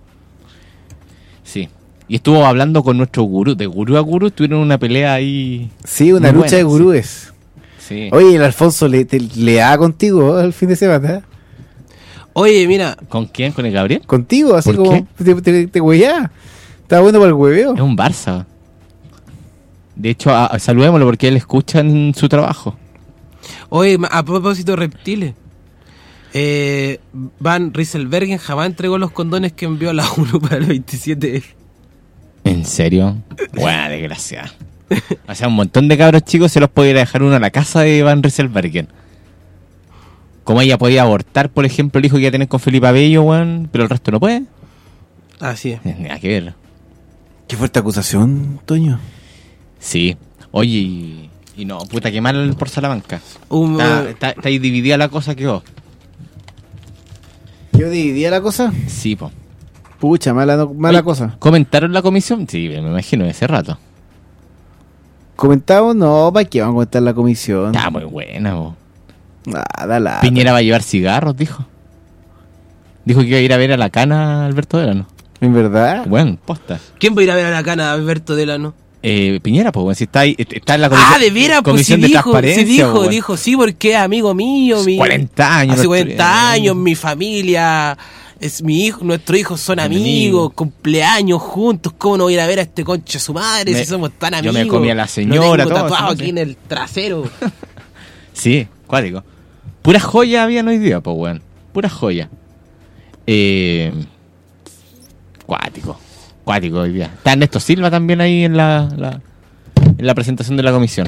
Sí. Y estuvo hablando con nuestro gurú. De gurú a gurú tuvieron una pelea ahí. Sí, una muy lucha de buena, gurúes. Sí. Oye, el Alfonso le, te- le da contigo, ¿eh? El fin de semana. ¿eh? Oye, mira. ¿Con quién? ¿Con el Gabriel? Contigo, así ¿Por como te, te, te hueá. Está bueno para el hueveo. Es un Barça. De hecho, a- a- saludémoslo porque él escucha en su trabajo. Oye, ma- a propósito de reptiles. Eh, Van Rieselbergen jamás entregó los condones que envió a la ONU para el veintisiete F. ¿En serio? Buena desgracia. O sea, un montón de cabros chicos se los podía dejar uno a la casa de Van Rieselbergen. Como ella podía abortar, por ejemplo, el hijo que iba a tener con Felipe Abello, weón, pero el resto no puede. Así es. Nada que ver. Qué fuerte acusación, Toño. Sí. Oye, y, y no, puta, qué mal por Salamanca. Un- está, está, está ahí dividida la cosa que vos. ¿Yo dividía la cosa? Sí, po. Pucha, mala, no- mala Oye, cosa. ¿Comentaron la comisión? Sí, me imagino, hace rato. ¿Comentamos? No, ¿para qué vamos a comentar la comisión? Está muy buena, bo. Nada, la. Piñera va a llevar cigarros, dijo. Dijo que iba a ir a ver a la cana a Alberto Delano. ¿En verdad? Bueno, posta. ¿Quién va a ir a ver a la cana a Alberto Delano? Eh, Piñera, pues, bueno, si está ahí, está en la Ah, de veras, pues sí comisión de dijo, transparencia. sí dijo, bueno. dijo, sí, porque es amigo mío. Mi, cuarenta años. Hace nuestro- cuarenta años, mi familia, es mi hijo, nuestros hijos son Amigo. amigos, cumpleaños juntos, ¿cómo no voy a ir a ver a este concha su madre Me- si somos tan yo amigos? me comí a la Lo señora, tengo todo, tatuado sí, aquí sí. en el trasero. Sí, cuático. Pura joya habían hoy día, pues, weón. Pura joya. Eh, cuático. Cuático hoy día. Está Ernesto Silva también ahí en la, la- en la presentación de la comisión.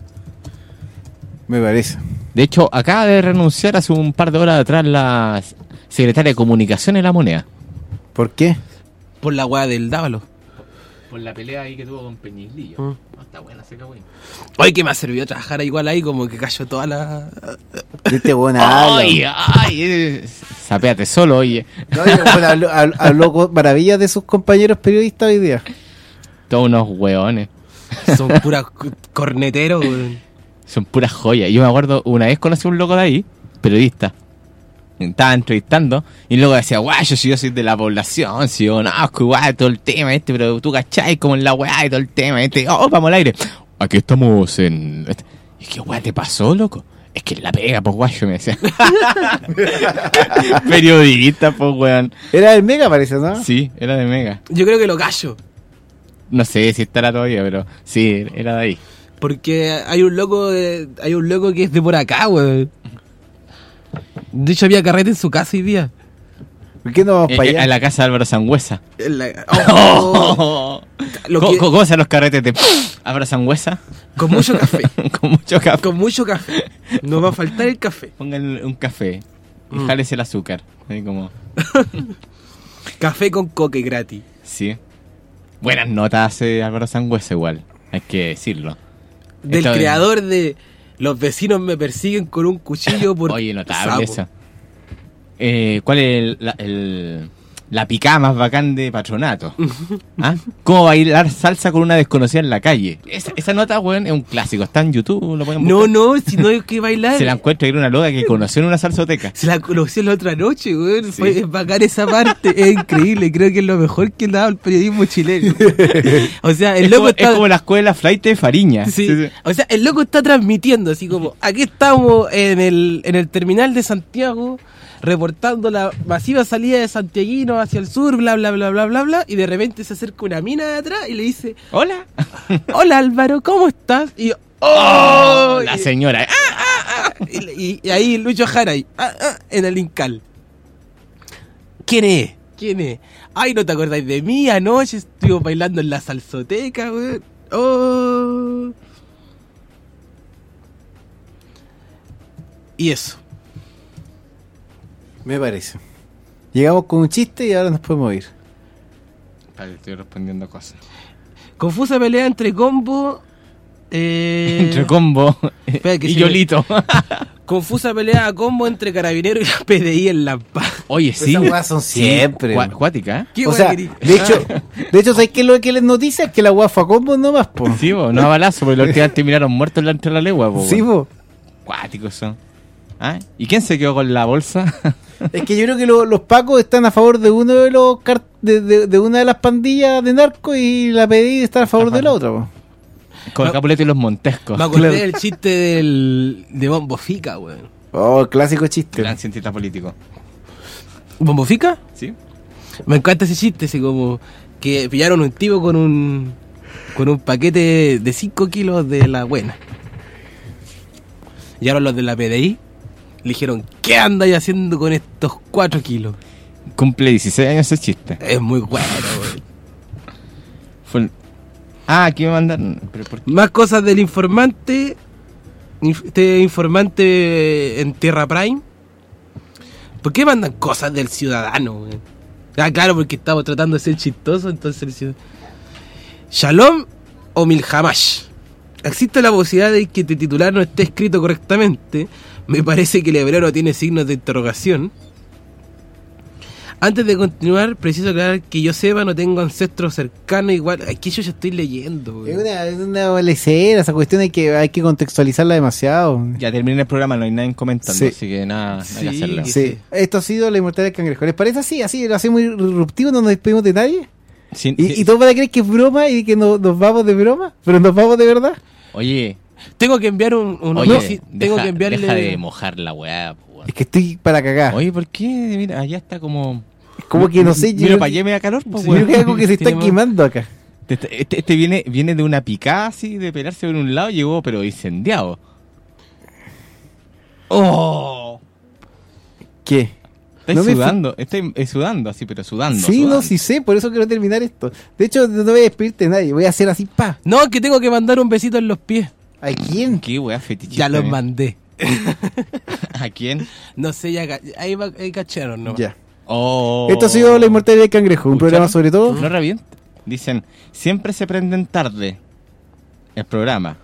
Me parece. De hecho, acaba de renunciar hace un par de horas atrás la secretaria de Comunicación de La Moneda. ¿Por qué? Por la weá del Dávalo. Por la pelea ahí que tuvo con Peñislillo. Mm. No, está buena esa cagüey. Hoy que me ha servido trabajar igual ahí, como que cayó toda la... Este buena Ay, ay, eh, sapéate solo, oye. No, digo, bueno, habló, habló- habló con maravillas de sus compañeros periodistas hoy día. Todos unos hueones. Son puras cu- corneteros, weón. Son puras joyas. Yo me acuerdo, una vez conocí a un loco de ahí, periodista. Estaba entrevistando y luego decía, guay, yo, si yo soy de la población, si yo conozco, guay, todo el tema este, pero tú cachai como en la weá y todo el tema este, oh, vamos al aire. Aquí estamos en... Y es que, guay, ¿te pasó, loco? Es que la pega, pues, guayo, me decía. Periodista, pues, weón. Era el Mega, parece, ¿no? Sí, era de Mega. Yo creo que lo callo. No sé si estará todavía, pero sí, era de ahí. Porque hay un loco de- hay un loco que es de por acá, weón. De hecho había carrete en su casa hoy día. ¿Por qué no vamos Eh, para eh, allá? a la casa de Álvaro Sangüesa. En la- oh. Lo ¿Cómo, que- cómo se los carretes de Álvaro Sangüesa? Con mucho café. Con mucho café. Con mucho café. No va a faltar el café. Pongan un café y Mm. jales el azúcar. Ahí como... Café con coque gratis. Sí. Buenas notas hace Álvaro Sangüesa igual, hay que decirlo. Del Esto de- creador de Los vecinos me persiguen con un cuchillo por Oye, notable sapo. eso. Eh, ¿Cuál es el, la, el- la picada más bacán de Patronato? ¿Ah? ¿Cómo bailar salsa con una desconocida en la calle? Esa, esa nota, weón, es un clásico. Está en YouTube, lo pueden No, buscar. no, si no hay que bailar. Se la encuentra, era una loca que conoció en una salsoteca. Se la conocí la otra noche, güey. Sí. Fue bacán esa parte. Es increíble. Creo que es lo mejor que ha dado el periodismo chileno. O sea, el Es loco como, está... es como la escuela flight de Fariña. Sí. Sí, sí. O sea, el loco está transmitiendo así como, aquí estamos en el, en el terminal de Santiago, reportando la masiva salida de santiaguinos hacia el sur, bla, bla, bla, bla, bla, bla, y de repente se acerca una mina de atrás y le dice, hola, hola Álvaro, ¿cómo estás? Y yo, ¡Oh! ¡oh! La Y- señora. Y, y- y ahí Lucho Jara ahí, ah, ah, en el Incal. ¿Quién es? ¿Quién es? Ay, ¿no te acordáis de mí? Anoche estuvimos bailando en la salsoteca, güey. Oh. Y eso. Me parece. Llegamos con un chiste y ahora nos podemos ir. Vale, estoy respondiendo cosas. Confusa pelea entre Combo. Eh... Entre Combo Espera, que y se me- Yolito. Confusa pelea a Combo entre Carabineros y la P D I en Lampa. Oye, Pero sí. esas weas son siempre. Cu- Cuática, ¿eh? ¿Qué O wea sea, querí? de hecho, de hecho, ¿sabes qué es lo que les noticia? Es que la guafa combo no más, po. Sí, bo, no a balazo, porque los que terminaron muertos en la entre la legua, po, Sí, weón. po. Cuáticos son. ¿Ah? ¿Y quién se quedó con la bolsa? Es que yo creo que lo- los pacos están a favor de uno de los car- de, de- de una de las pandillas de narcos y la P D I está a favor de la otra, po. Con No. Capuleto y los Montescos. Me acordé Claro. del chiste del, de Bombo Fica, weón. Oh, clásico chiste. Gran cientista político. ¿Bombo Fica? ¿Sí? Me encanta ese chiste, así como que pillaron un tipo con un con un paquete de cinco kilos de la buena. Llegaron los de la P D I, le dijeron, ¿qué andáis haciendo con estos cuatro kilos? Cumple dieciséis años ese chiste. Es muy bueno, weón. Fue el- Ah, aquí me mandan. ¿Pero por qué? Más cosas del informante. Inf- Este informante en Tierra Prime. ¿Por qué mandan cosas del ciudadano, weón? Ah, claro, porque estamos tratando de ser chistosos, entonces el ciudadano. Shalom o Milhamash. Existe la posibilidad de que este titular no esté escrito correctamente. Me parece que el hebreo no tiene signos de interrogación. Antes de continuar, preciso aclarar que yo sepa, no tengo ancestros cercanos igual. Aquí yo ya estoy leyendo, güey. Es una, es una lecera, esa cuestión hay que, hay que contextualizarla demasiado. Ya terminé el programa, no hay nadie comentando, Sí. así que nada, Sí, hay que hacerlo. Sí. Esto ha sido la inmortalidad del cangrejo. ¿Les parece así? Así, lo hace muy disruptivo, no nos despedimos de nadie. Sin- Y, sí. y todos van a creer que es broma y que no, nos vamos de broma, pero nos vamos de verdad. Oye, Tengo que enviar un... un oye, no, sí, tengo deja, que enviarle... deja de mojar la weá, po, weón. Es que estoy para cagar. Oye, ¿por qué? Mira, allá está como... Como que no sé, Mira, yo- para allá me da calor, po, Sí, weón. yo creo que hay algo que se está Tenemos- quemando acá. Este, este- este viene, viene de una picada así, de pelarse por un lado, llegó pero incendiado. ¡Oh! ¿Qué? Estáis No me sudando, estoy eh, sudando así, pero sudando. Sí, sudando. no, sí sé, por eso quiero terminar esto. De hecho, no voy a despedirte de nadie, voy a hacer así, pa. No, que tengo que mandar un besito en los pies. ¿A quién? ¿Qué weá fetichista? Ya los eh? mandé. ¿A quién? No sé, ya ca- ahí, va, ahí cacharon nomás. Ya. Oh. Esto ha sido La Inmortalidad del Cangrejo, un ¿Escucharon? programa sobre todo. No revienten. Dicen, siempre se prenden tarde el programa.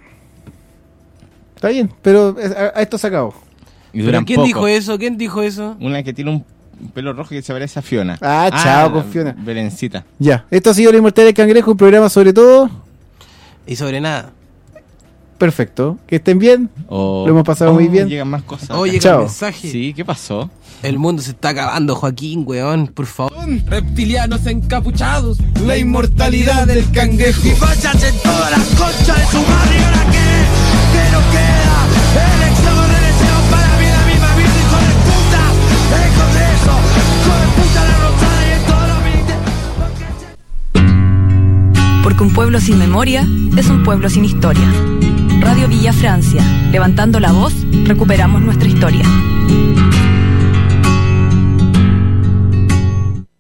Está bien, pero a, a esto se acabó. Y ¿Pero duran quién poco. dijo eso? ¿Quién dijo eso? Una que tiene un pelo rojo que se parece a Fiona. Ah, chao con Fiona. Belencita. Ya, esto ha sido La Inmortalidad del Cangrejo, un programa sobre todo. Y sobre nada. Perfecto, que estén bien. Oh. Lo hemos pasado Oh, muy bien. Llegan más cosas. Oye, llega Chao. un mensaje. Sí, ¿qué pasó? El mundo se está acabando, Joaquín, weón, por favor. Reptilianos encapuchados, La inmortalidad del cangrejo. Y fachas en todas las conchas de su madre. ¿Y ahora qué? ¿Qué nos queda? Elección de deseo para la vida misma. Vida, hijo de puta. Hijo de eso. Hijo de puta la rosada y en todos los ministerios. Porque un pueblo sin memoria es un pueblo sin historia. Radio Villa Francia, levantando la voz, recuperamos nuestra historia.